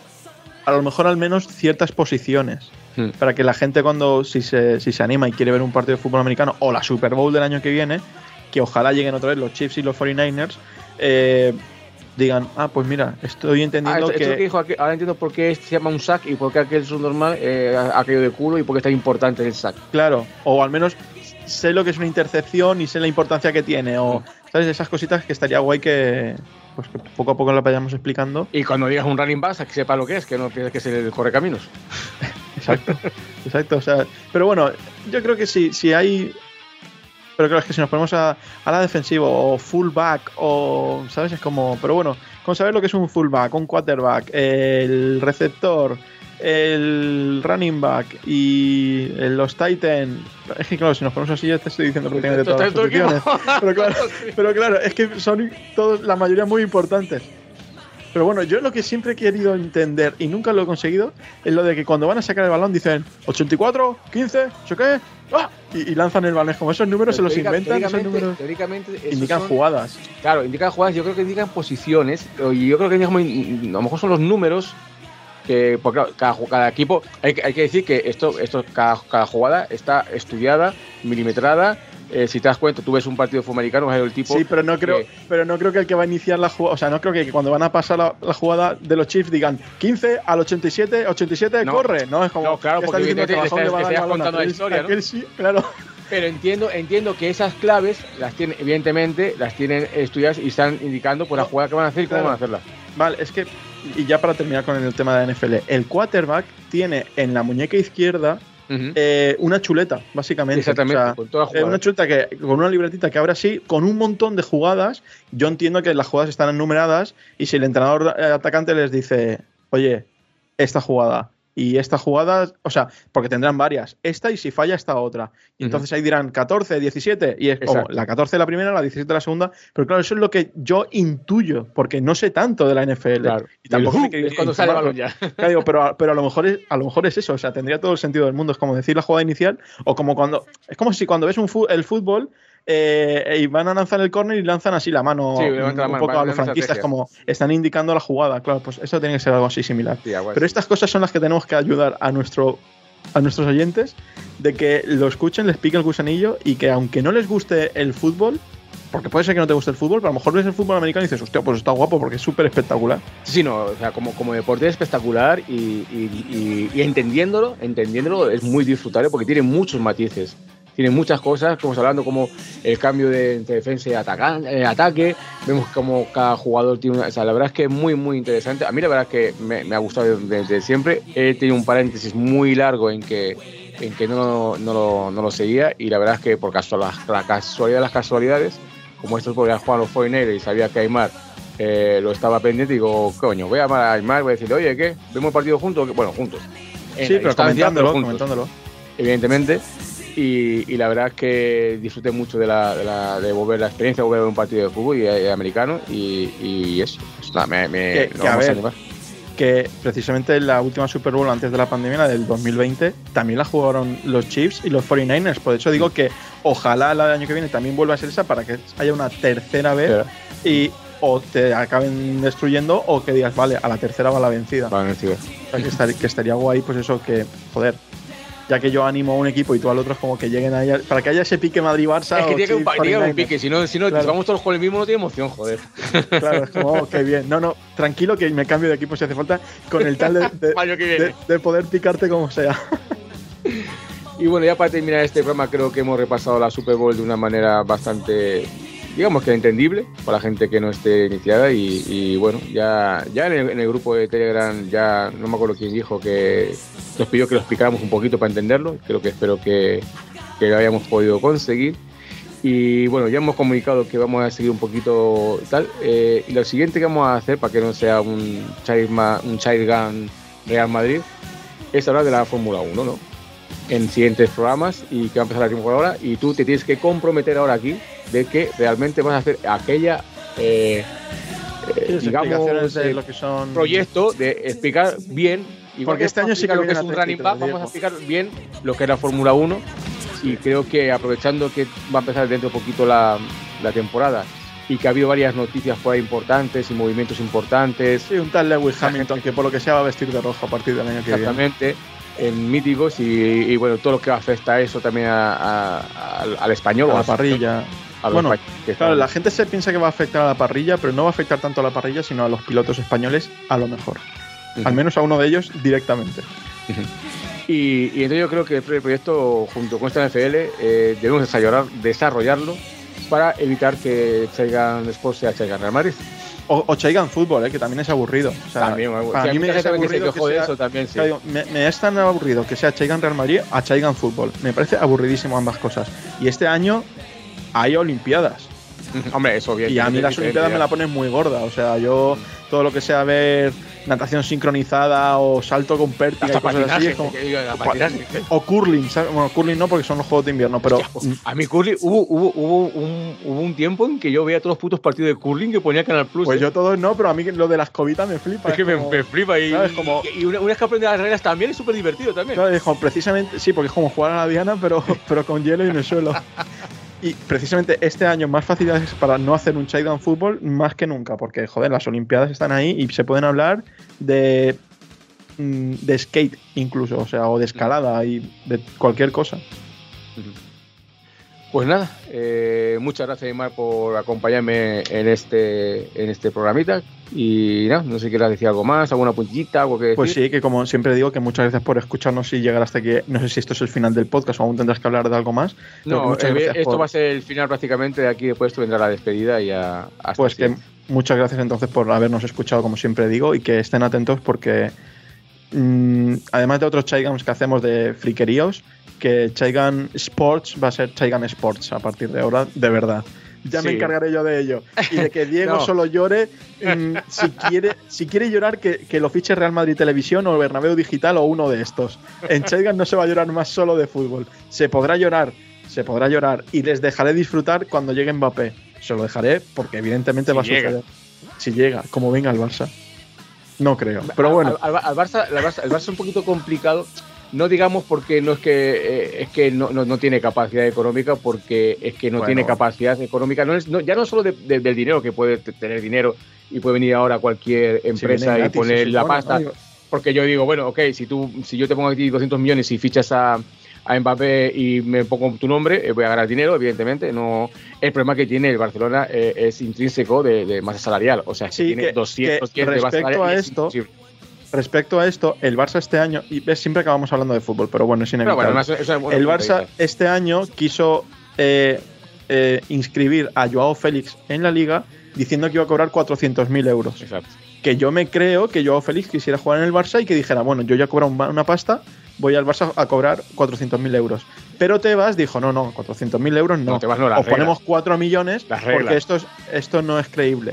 a lo mejor al menos ciertas posiciones hmm. para que la gente cuando si se, si se anima y quiere ver un partido de fútbol americano o la Super Bowl del año que viene, que ojalá lleguen otra vez los Chiefs y los cuarenta y nueve ers, eh, digan, ah, pues mira, estoy entendiendo ah, esto, que... Esto que dijo aquí, ahora entiendo por qué este se llama un sack y por qué aquel subnormal eh, ha caído de culo y por qué es tan importante el sack. Claro, o al menos sé lo que es una intercepción y sé la importancia que tiene, o hmm. ¿sabes? Esas cositas que estaría guay que... pues que poco a poco la vayamos explicando. Y cuando digas un running back, que sepa lo que es, que no pienses que es el correcaminos. Exacto, exacto. O sea, pero bueno, yo creo que si, si hay... Pero creo que si nos ponemos a, a la defensiva o fullback o... ¿sabes? Es como... Pero bueno, con saber lo que es un fullback, un quarterback, el receptor, el running back y los Titans. Es que claro, si nos ponemos así ya te estoy diciendo prácticamente todas las posiciones. Pero claro, pero claro, es que son todos, la mayoría muy importantes. Pero bueno, yo lo que siempre he querido entender y nunca lo he conseguido es lo de que cuando van a sacar el balón dicen ochenta y cuatro, quince, ¿yo qué? ¡Ah! Y, y lanzan el balón. Como esos números pero se los inventan, esos números teóricamente indican son, jugadas. Claro, indican jugadas, yo creo que indican posiciones. Y yo creo que indican, a lo mejor son los números. Que, porque claro, cada, cada equipo, hay, hay que decir que esto, esto cada, cada jugada está estudiada, milimetrada. Eh, si te das cuenta, tú ves un partido de fútbol americano, es el tipo. Sí, pero no creo, que, pero no creo que el que va a iniciar la jugada, o sea, no creo que cuando van a pasar la, la jugada de los Chiefs digan quince al ochenta y siete, ochenta y siete no, corre, ¿no? Es como. No, claro, porque diciendo te, que te, te, te estás contando la historia, ¿no? Sí, claro. Pero entiendo, entiendo que esas claves las tienen, evidentemente, las tienen estudiadas y están indicando por la jugada que van a hacer y cómo claro. van a hacerla. Vale, es que, y ya para terminar con el tema de la N F L, el quarterback tiene en la muñeca izquierda uh-huh. eh, una chuleta, básicamente. Exactamente, o sea, con toda eh, una chuleta que, con una libretita que abre así, con un montón de jugadas. Yo entiendo que las jugadas están enumeradas y si el entrenador eh, atacante les dice, oye, esta jugada y esta jugada, o sea, porque tendrán varias, esta y si falla esta otra. Y uh-huh. entonces ahí dirán catorce, diecisiete, y es como Exacto. la catorce la primera, la diecisiete la segunda, pero claro, eso es lo que yo intuyo, porque no sé tanto de la N F L. Claro. Y tampoco uh, que, es cuando sale el balón ya. Claro, digo, pero, pero a lo mejor es, a lo mejor es eso, o sea, tendría todo el sentido del mundo, es como decir la jugada inicial, o como cuando, es como si cuando ves un fu- el fútbol Eh, y van a lanzar el córner y lanzan así la mano sí, un, la un mano, poco a los franquistas, como están indicando la jugada. Claro, pues eso tiene que ser algo así similar. Sí, algo así. Pero estas cosas son las que tenemos que ayudar a nuestro a nuestros oyentes de que lo escuchen, les pique el gusanillo y que aunque no les guste el fútbol, porque puede ser que no te guste el fútbol, pero a lo mejor ves el fútbol americano y dices, hostia, pues está guapo porque es súper espectacular. Sí, no, o sea, como, como deporte es espectacular y, y, y, y entendiéndolo, entendiéndolo es muy disfrutable porque tiene muchos matices. Tiene muchas cosas, como hablando como el cambio de entre defensa y ataca, eh, ataque. Vemos como cada jugador tiene una... O sea, la verdad es que es muy, muy interesante. A mí la verdad es que me, me ha gustado desde, desde siempre. He tenido un paréntesis muy largo en que, en que no, no, lo, no lo seguía. Y la verdad es que por casual, la, la casualidad de las casualidades, como esto porque jugaba los cuarenta y nueve y sabía que Aymar eh, lo estaba pendiente y digo, coño, voy a llamar a Aymar, voy a decirle, oye, ¿qué? ¿Vemos el partido juntos? Bueno, juntos. En sí, pero comentándolo, juntos, comentándolo. Evidentemente. Y, y la verdad es que disfruté mucho de, la, de, la, de volver la experiencia, volver a ver un partido de fútbol y, y americano y, y eso. Pues nada, me, me que, no que, a ver, a que precisamente la última Super Bowl antes de la pandemia, la del dos mil veinte, también la jugaron los Chiefs y los cuarenta y nueve ers. Por eso digo que ojalá la del año que viene también vuelva a ser esa para que haya una tercera vez claro. y o te acaben destruyendo o que digas, vale, a la tercera va la vencida. Va la vencida. O sea, que, estaría, que estaría guay, pues eso, que, joder, ya que yo animo a un equipo y tú al otro, es como que lleguen ahí, para que haya ese pique Madrid-Barça. Es que tiene que un, tiene un pique, si no, si no claro. vamos todos con el mismo, no tiene emoción, joder. Claro, es como, oh, qué bien. No, no, tranquilo que me cambio de equipo si hace falta, con el tal de, de, de, de poder picarte como sea. Y bueno, ya para terminar este programa, creo que hemos repasado la Super Bowl de una manera bastante, digamos que entendible para la gente que no esté iniciada y, y bueno, ya, ya en, el, en el grupo de Telegram ya no me acuerdo quién dijo que nos pidió que lo explicáramos un poquito para entenderlo, creo que espero que, que lo hayamos podido conseguir y bueno, ya hemos comunicado que vamos a seguir un poquito tal eh, y lo siguiente que vamos a hacer para que no sea un Child, un Child Gun Real Madrid es hablar de la Fórmula uno, ¿no? En siguientes programas y que va a empezar la temporada y tú te tienes que comprometer ahora aquí de que realmente vas a hacer aquella eh, eh, digamos de lo que son... proyecto de explicar bien y porque este año sí que lo que es un running back vamos a explicar bien lo que es la Fórmula uno y creo que aprovechando que va a empezar dentro de poquito la, la temporada y que ha habido varias noticias por ahí importantes y movimientos importantes. Sí, un tal Lewis Hamilton que por lo que sea va a vestir de rojo a partir del año que viene. Exactamente. En míticos y, y bueno, todo lo que afecta a eso también a, a, a, al español. A la parrilla. A bueno, claro, la gente se piensa que va a afectar a la parrilla, pero no va a afectar tanto a la parrilla, sino a los pilotos españoles a lo mejor. Uh-huh. Al menos a uno de ellos directamente. Uh-huh. Y, y entonces yo creo que el proyecto, junto con esta N F L, eh, debemos desarrollar, desarrollarlo para evitar que Chaigan Sports sea Chaigan Real Madrid. O, o Chaigan Fútbol, eh, que también es aburrido. O sea, también, para sí, mí me es aburrido que, que sea, eso también, sí. Digo, me, me es tan aburrido que sea Chaigan Real Madrid a Chaigan Fútbol. Me parece aburridísimo ambas cosas. Y este año hay Olimpiadas. Hombre, eso bien. Y a mí las Olimpiadas me la ponen muy gorda. O sea, yo todo lo que sea ver natación sincronizada o salto con pértiga y cosas así es como, o, o curling, ¿sabes? Bueno, curling no porque son los juegos de invierno, pero hostia, a mí curling hubo, hubo, hubo, un, hubo un tiempo en que yo veía todos los putos partidos de curling que ponía Canal Plus. Pues ¿eh? yo todos no, pero a mí lo de las cobitas me flipa. Es que como, me, me flipa y, ¿sabes? Como, y una, una vez que aprende las reglas también es súper divertido también. Claro, es como, precisamente, sí, porque es como jugar a la diana pero, pero con hielo y en el suelo. Y precisamente este año más facilidades para no hacer un Chaigan Fútbol más que nunca, porque joder, las Olimpiadas están ahí y se pueden hablar de de skate incluso, o sea, o de escalada y de cualquier cosa. Pues nada, eh, muchas gracias Aymar por acompañarme en este en este programita y nada, no sé si quieres decir algo más, alguna puntillita, algo que decir. Pues sí, que como siempre digo, que muchas gracias por escucharnos y llegar hasta aquí. No sé si esto es el final del podcast o aún tendrás que hablar de algo más. No, eh, esto por... va a ser el final prácticamente, de aquí después vendrá la despedida y a, hasta pues que muchas gracias entonces por habernos escuchado, como siempre digo, y que estén atentos porque mmm, además de otros Chaigans que hacemos de friqueríos, que Chaigan Sports va a ser Chaigan Sports a partir de ahora, de verdad. Ya sí. Me encargaré yo de ello. Y de que Diego no. solo llore, mmm, si quiere si quiere llorar, que, que lo fiche Real Madrid Televisión o Bernabéu Digital o uno de estos. En Chaigan no se va a llorar más solo de fútbol. Se podrá llorar, se podrá llorar. Y les dejaré disfrutar cuando llegue Mbappé. Se lo dejaré porque evidentemente si va a llega. suceder. Si llega, como venga el Barça. No creo, pero bueno. Al, al, al Barça, al Barça, el Barça es un poquito complicado. No digamos porque no es que eh, es que no, no, no tiene capacidad económica, porque es que no bueno. tiene capacidad económica. No es, no, ya no solo de, de, del dinero, que puede tener dinero y puede venir ahora cualquier empresa si gratis, y poner la pasta. Bueno, porque yo digo, bueno, ok, si tú si yo te pongo aquí doscientos millones y fichas a, a Mbappé y me pongo tu nombre, eh, voy a ganar dinero, evidentemente. No, el problema que tiene el Barcelona eh, es intrínseco de, de masa salarial. O sea, sí, que tiene que, doscientos que de masa salarial. A esto, Respecto a esto, el Barça este año, y ves, siempre acabamos hablando de fútbol, pero bueno, es inevitable. Bueno, eso, eso es bueno, el Barça este año quiso eh, eh, inscribir a Joao Félix en la Liga diciendo que iba a cobrar cuatrocientos mil euros. Exacto. Que yo me creo que Joao Félix quisiera jugar en el Barça y que dijera, bueno, yo ya he cobrado una pasta, voy al Barça a cobrar cuatrocientos mil euros. Pero Tebas dijo, no, no, cuatrocientos mil euros no. no, Tebas no Os reglas. Ponemos cuatro millones porque esto, es, esto no es creíble.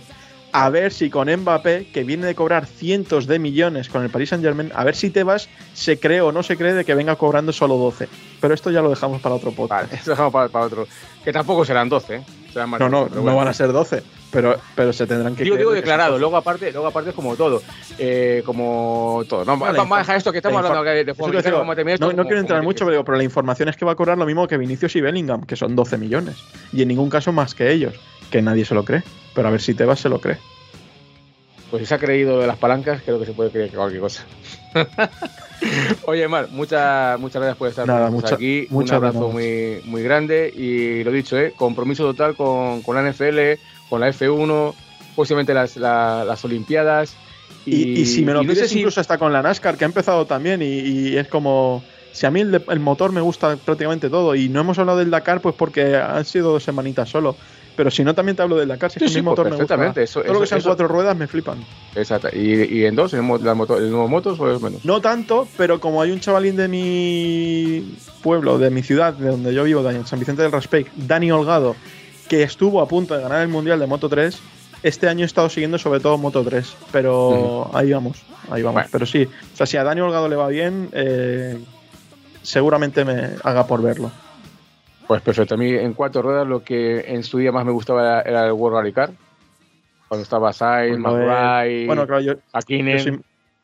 A ver si con Mbappé, que viene de cobrar cientos de millones con el Paris Saint-Germain, a ver si Tebas se cree o no se cree de que venga cobrando solo doce. Pero esto ya lo dejamos para otro podcast. Vale, eso dejamos para, para otro. Que tampoco serán doce, ¿eh? Serán más no, no, doce, no bueno. van a ser doce, pero, pero se tendrán que Digo, creer digo de que declarado, son luego aparte, luego aparte es como todo. Eh, como todo. No, vale, vamos a dejar esto que estamos hablando de, de juego. Digo, no, no como, quiero entrar mucho, pero, digo, pero la información es que va a cobrar lo mismo que Vinicius y Bellingham, que son doce millones. Y en ningún caso más que ellos, que nadie se lo cree. Pero a ver si Tebas se lo cree. Pues si se ha creído de las palancas, creo que se puede creer que cualquier cosa. Oye, Mar, muchas muchas gracias por estar Nada, mucha, aquí. Muchas Un abrazo gracias. muy, muy grande. Y lo dicho, ¿eh? Compromiso total con, con la N F L, con la F uno, posiblemente las, la, las Olimpiadas. Y, y, y si me lo pides, no sé incluso si... hasta con la NASCAR, que ha empezado también. Y, y es como. Si a mí el, el motor me gusta prácticamente todo. Y no hemos hablado del Dakar, pues porque han sido dos semanitas solo. Pero si no, también te hablo del Dakar. Si sí, es que sí, mi motor pues me gusta. Eso, todo eso, lo que sean eso, cuatro ruedas me flipan. Exacto. ¿Y, y en dos? ¿En la moto, el nuevo motos o es menos? No tanto, pero como hay un chavalín de mi pueblo, de mi ciudad, de donde yo vivo, en San Vicente del Raspeig, Dani Holgado, que estuvo a punto de ganar el Mundial de Moto tres, este año he estado siguiendo sobre todo Moto tres. Pero uh-huh. ahí vamos, ahí vamos. Bueno. Pero sí, o sea, si a Dani Holgado le va bien, eh, seguramente me haga por verlo. Pues perfecto. A mí en cuatro ruedas lo que en su día más me gustaba era, era el World Rally Car. Cuando estaba Sainz, bueno, McRae, bueno, claro, yo, Hakkinen. Yo soy...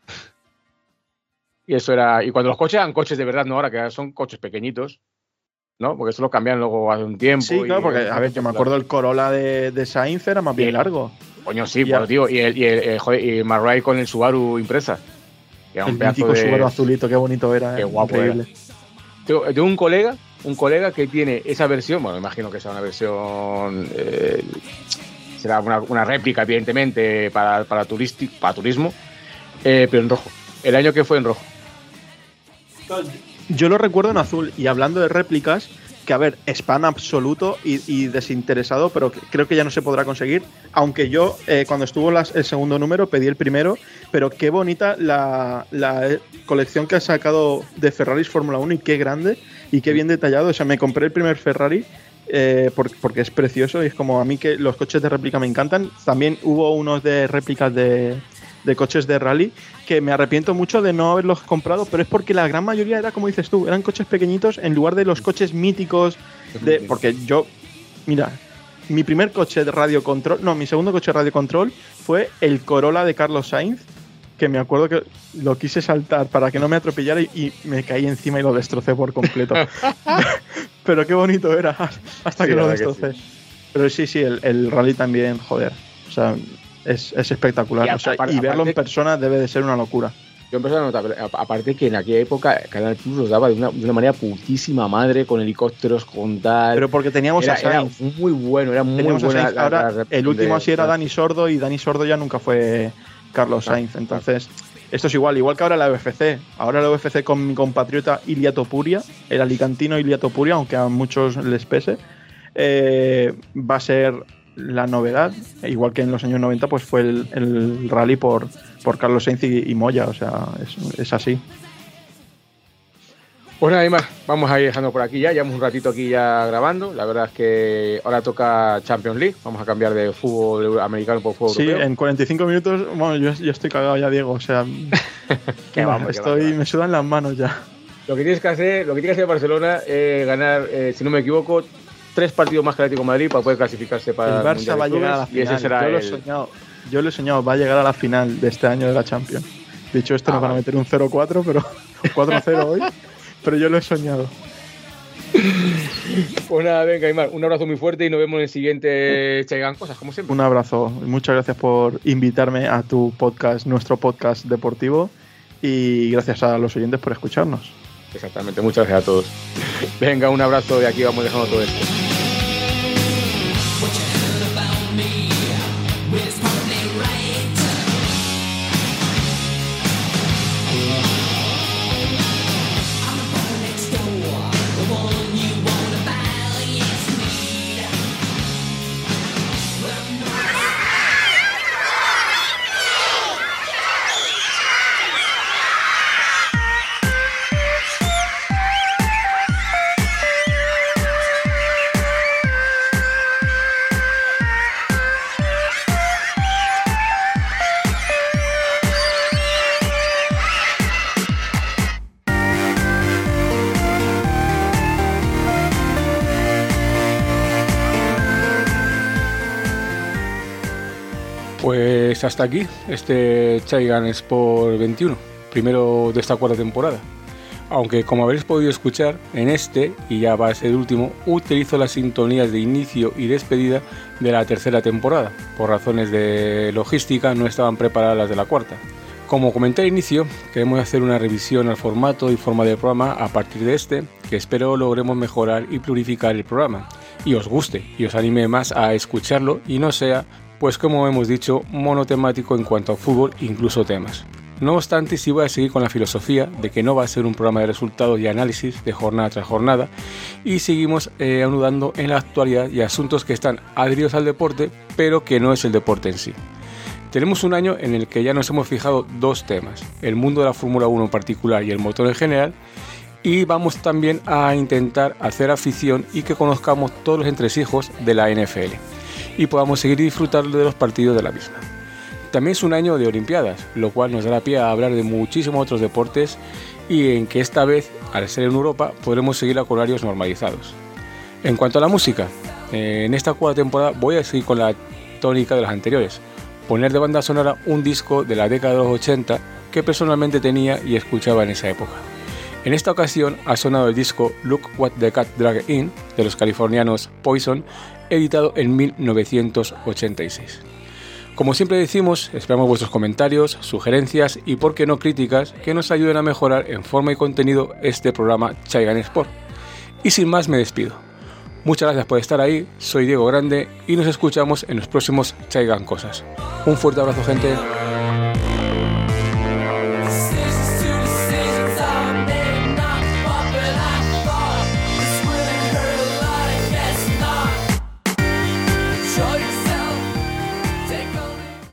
Y eso era. Y cuando los coches eran coches de verdad, no ahora que son coches pequeñitos, ¿no? Porque eso lo cambian luego hace un tiempo. Sí, claro, y, porque, a ver, yo me acuerdo el Corolla de, de Sainz era más bien largo. Coño, sí, pero tío. Y el, y el, el, joder, y McRae con el Subaru Impreza. Que era un el mítico de... Subaru azulito, qué bonito era. Qué guapo increíble. Era. Tengo, tengo un colega. Un colega que tiene esa versión, bueno, imagino que sea una versión, eh, será una, una réplica, evidentemente, para, para, turisti, para turismo, eh, pero en rojo. El año que fue en rojo. Yo lo recuerdo en azul, y hablando de réplicas, que a ver, spam absoluto y, y desinteresado, pero que creo que ya no se podrá conseguir, aunque yo eh, cuando estuvo las, el segundo número pedí el primero, pero qué bonita la, la colección que ha sacado de Ferraris Fórmula uno y qué grande y qué bien detallado. O sea, me compré el primer Ferrari eh, por, porque es precioso y es como a mí que los coches de réplica me encantan. También hubo unos de réplicas de, de coches de rally que me arrepiento mucho de no haberlos comprado, pero es porque la gran mayoría era, como dices tú, eran coches pequeñitos en lugar de los coches míticos. De, porque yo, mira, mi primer coche de radio control, no, mi segundo coche de radio control fue el Corolla de Carlos Sainz, que me acuerdo que lo quise saltar para que no me atropellara y, y me caí encima y lo destrocé por completo. Pero qué bonito era hasta sí, que lo destrocé. Sí. Pero sí, sí, el, el rally también, joder. O sea, es, es espectacular. Y, o sea, aparte, y verlo en persona debe de ser una locura. Yo en persona notable. Aparte que en aquella época Canal Plus los daba de una, de una manera putísima madre, con helicópteros, con tal. Pero porque teníamos era, a Sainz. Era muy bueno, era muy teníamos buena. La, Ahora, la, la, el último así era Dani Sordo y Dani Sordo ya nunca fue Carlos Sainz. Entonces, esto es igual, igual que ahora la U F C. Ahora la U F C con mi compatriota Ilia Topuria, el alicantino Ilia Topuria, aunque a muchos les pese, eh, va a ser la novedad. Igual que en los años noventa, pues fue el, el rally por, por Carlos Sainz y, y Moya. O sea, es, es así. Pues nada, Aymar, vamos a ir dejando por aquí ya. Llevamos un ratito aquí ya grabando. La verdad es que ahora toca Champions League. Vamos a cambiar de fútbol americano por fútbol sí, europeo. Sí, en cuarenta y cinco minutos, bueno, yo, yo estoy cagado ya, Diego. O sea, que vamos, estoy, me sudan las manos ya. Lo que tienes que hacer, lo que tiene que hacer Barcelona es ganar, eh, si no me equivoco, tres partidos más que el Atlético de Madrid para poder clasificarse para el Barça el va a llegar a la final. Y ese será yo, el... lo he soñado, yo lo he soñado, va a llegar a la final de este año de la Champions. De hecho, esto ah, nos van a meter un cero cuatro, pero cuatro cero hoy. Pero yo lo he soñado. Pues nada, venga, Aymar, un abrazo muy fuerte y nos vemos en el siguiente Chaigan Cosas, como siempre. Un abrazo. Muchas gracias por invitarme a tu podcast, nuestro podcast deportivo, y gracias a los oyentes por escucharnos. Exactamente, muchas gracias a todos. Venga, un abrazo, de aquí vamos dejando todo esto. Pues hasta aquí este Chaigan Sport veintiuno, primero de esta cuarta temporada. Aunque como habréis podido escuchar, en este, y ya va a ser el último, utilizo las sintonías de inicio y despedida de la tercera temporada. Por razones de logística no estaban preparadas las de la cuarta. Como comenté al inicio, queremos hacer una revisión al formato y forma del programa a partir de este, que espero logremos mejorar y plurificar el programa, y os guste, y os anime más a escucharlo y no sea, pues como hemos dicho, monotemático en cuanto a fútbol, incluso temas. No obstante, sí voy a seguir con la filosofía de que no va a ser un programa de resultados y análisis de jornada tras jornada, y seguimos eh, anudando en la actualidad y asuntos que están adheridos al deporte, pero que no es el deporte en sí. Tenemos un año en el que ya nos hemos fijado dos temas, el mundo de la Fórmula uno en particular y el motor en general, y vamos también a intentar hacer afición y que conozcamos todos los entresijos de la N F L y podamos seguir disfrutando de los partidos de la misma. También es un año de Olimpiadas, lo cual nos dará pie a hablar de muchísimos otros deportes y en que esta vez, al ser en Europa, podremos seguir con horarios normalizados. En cuanto a la música, en esta cuarta temporada voy a seguir con la tónica de las anteriores, poner de banda sonora un disco de la década de los ochenta que personalmente tenía y escuchaba en esa época. En esta ocasión ha sonado el disco Look What the Cat Dragged In de los californianos Poison, editado en mil novecientos ochenta y seis. Como siempre decimos, esperamos vuestros comentarios, sugerencias y, por qué no, críticas que nos ayuden a mejorar en forma y contenido este programa Chaigan Sport. Y sin más me despido. Muchas gracias por estar ahí, soy Diego Grande y nos escuchamos en los próximos Chaigan Cosas. Un fuerte abrazo, gente.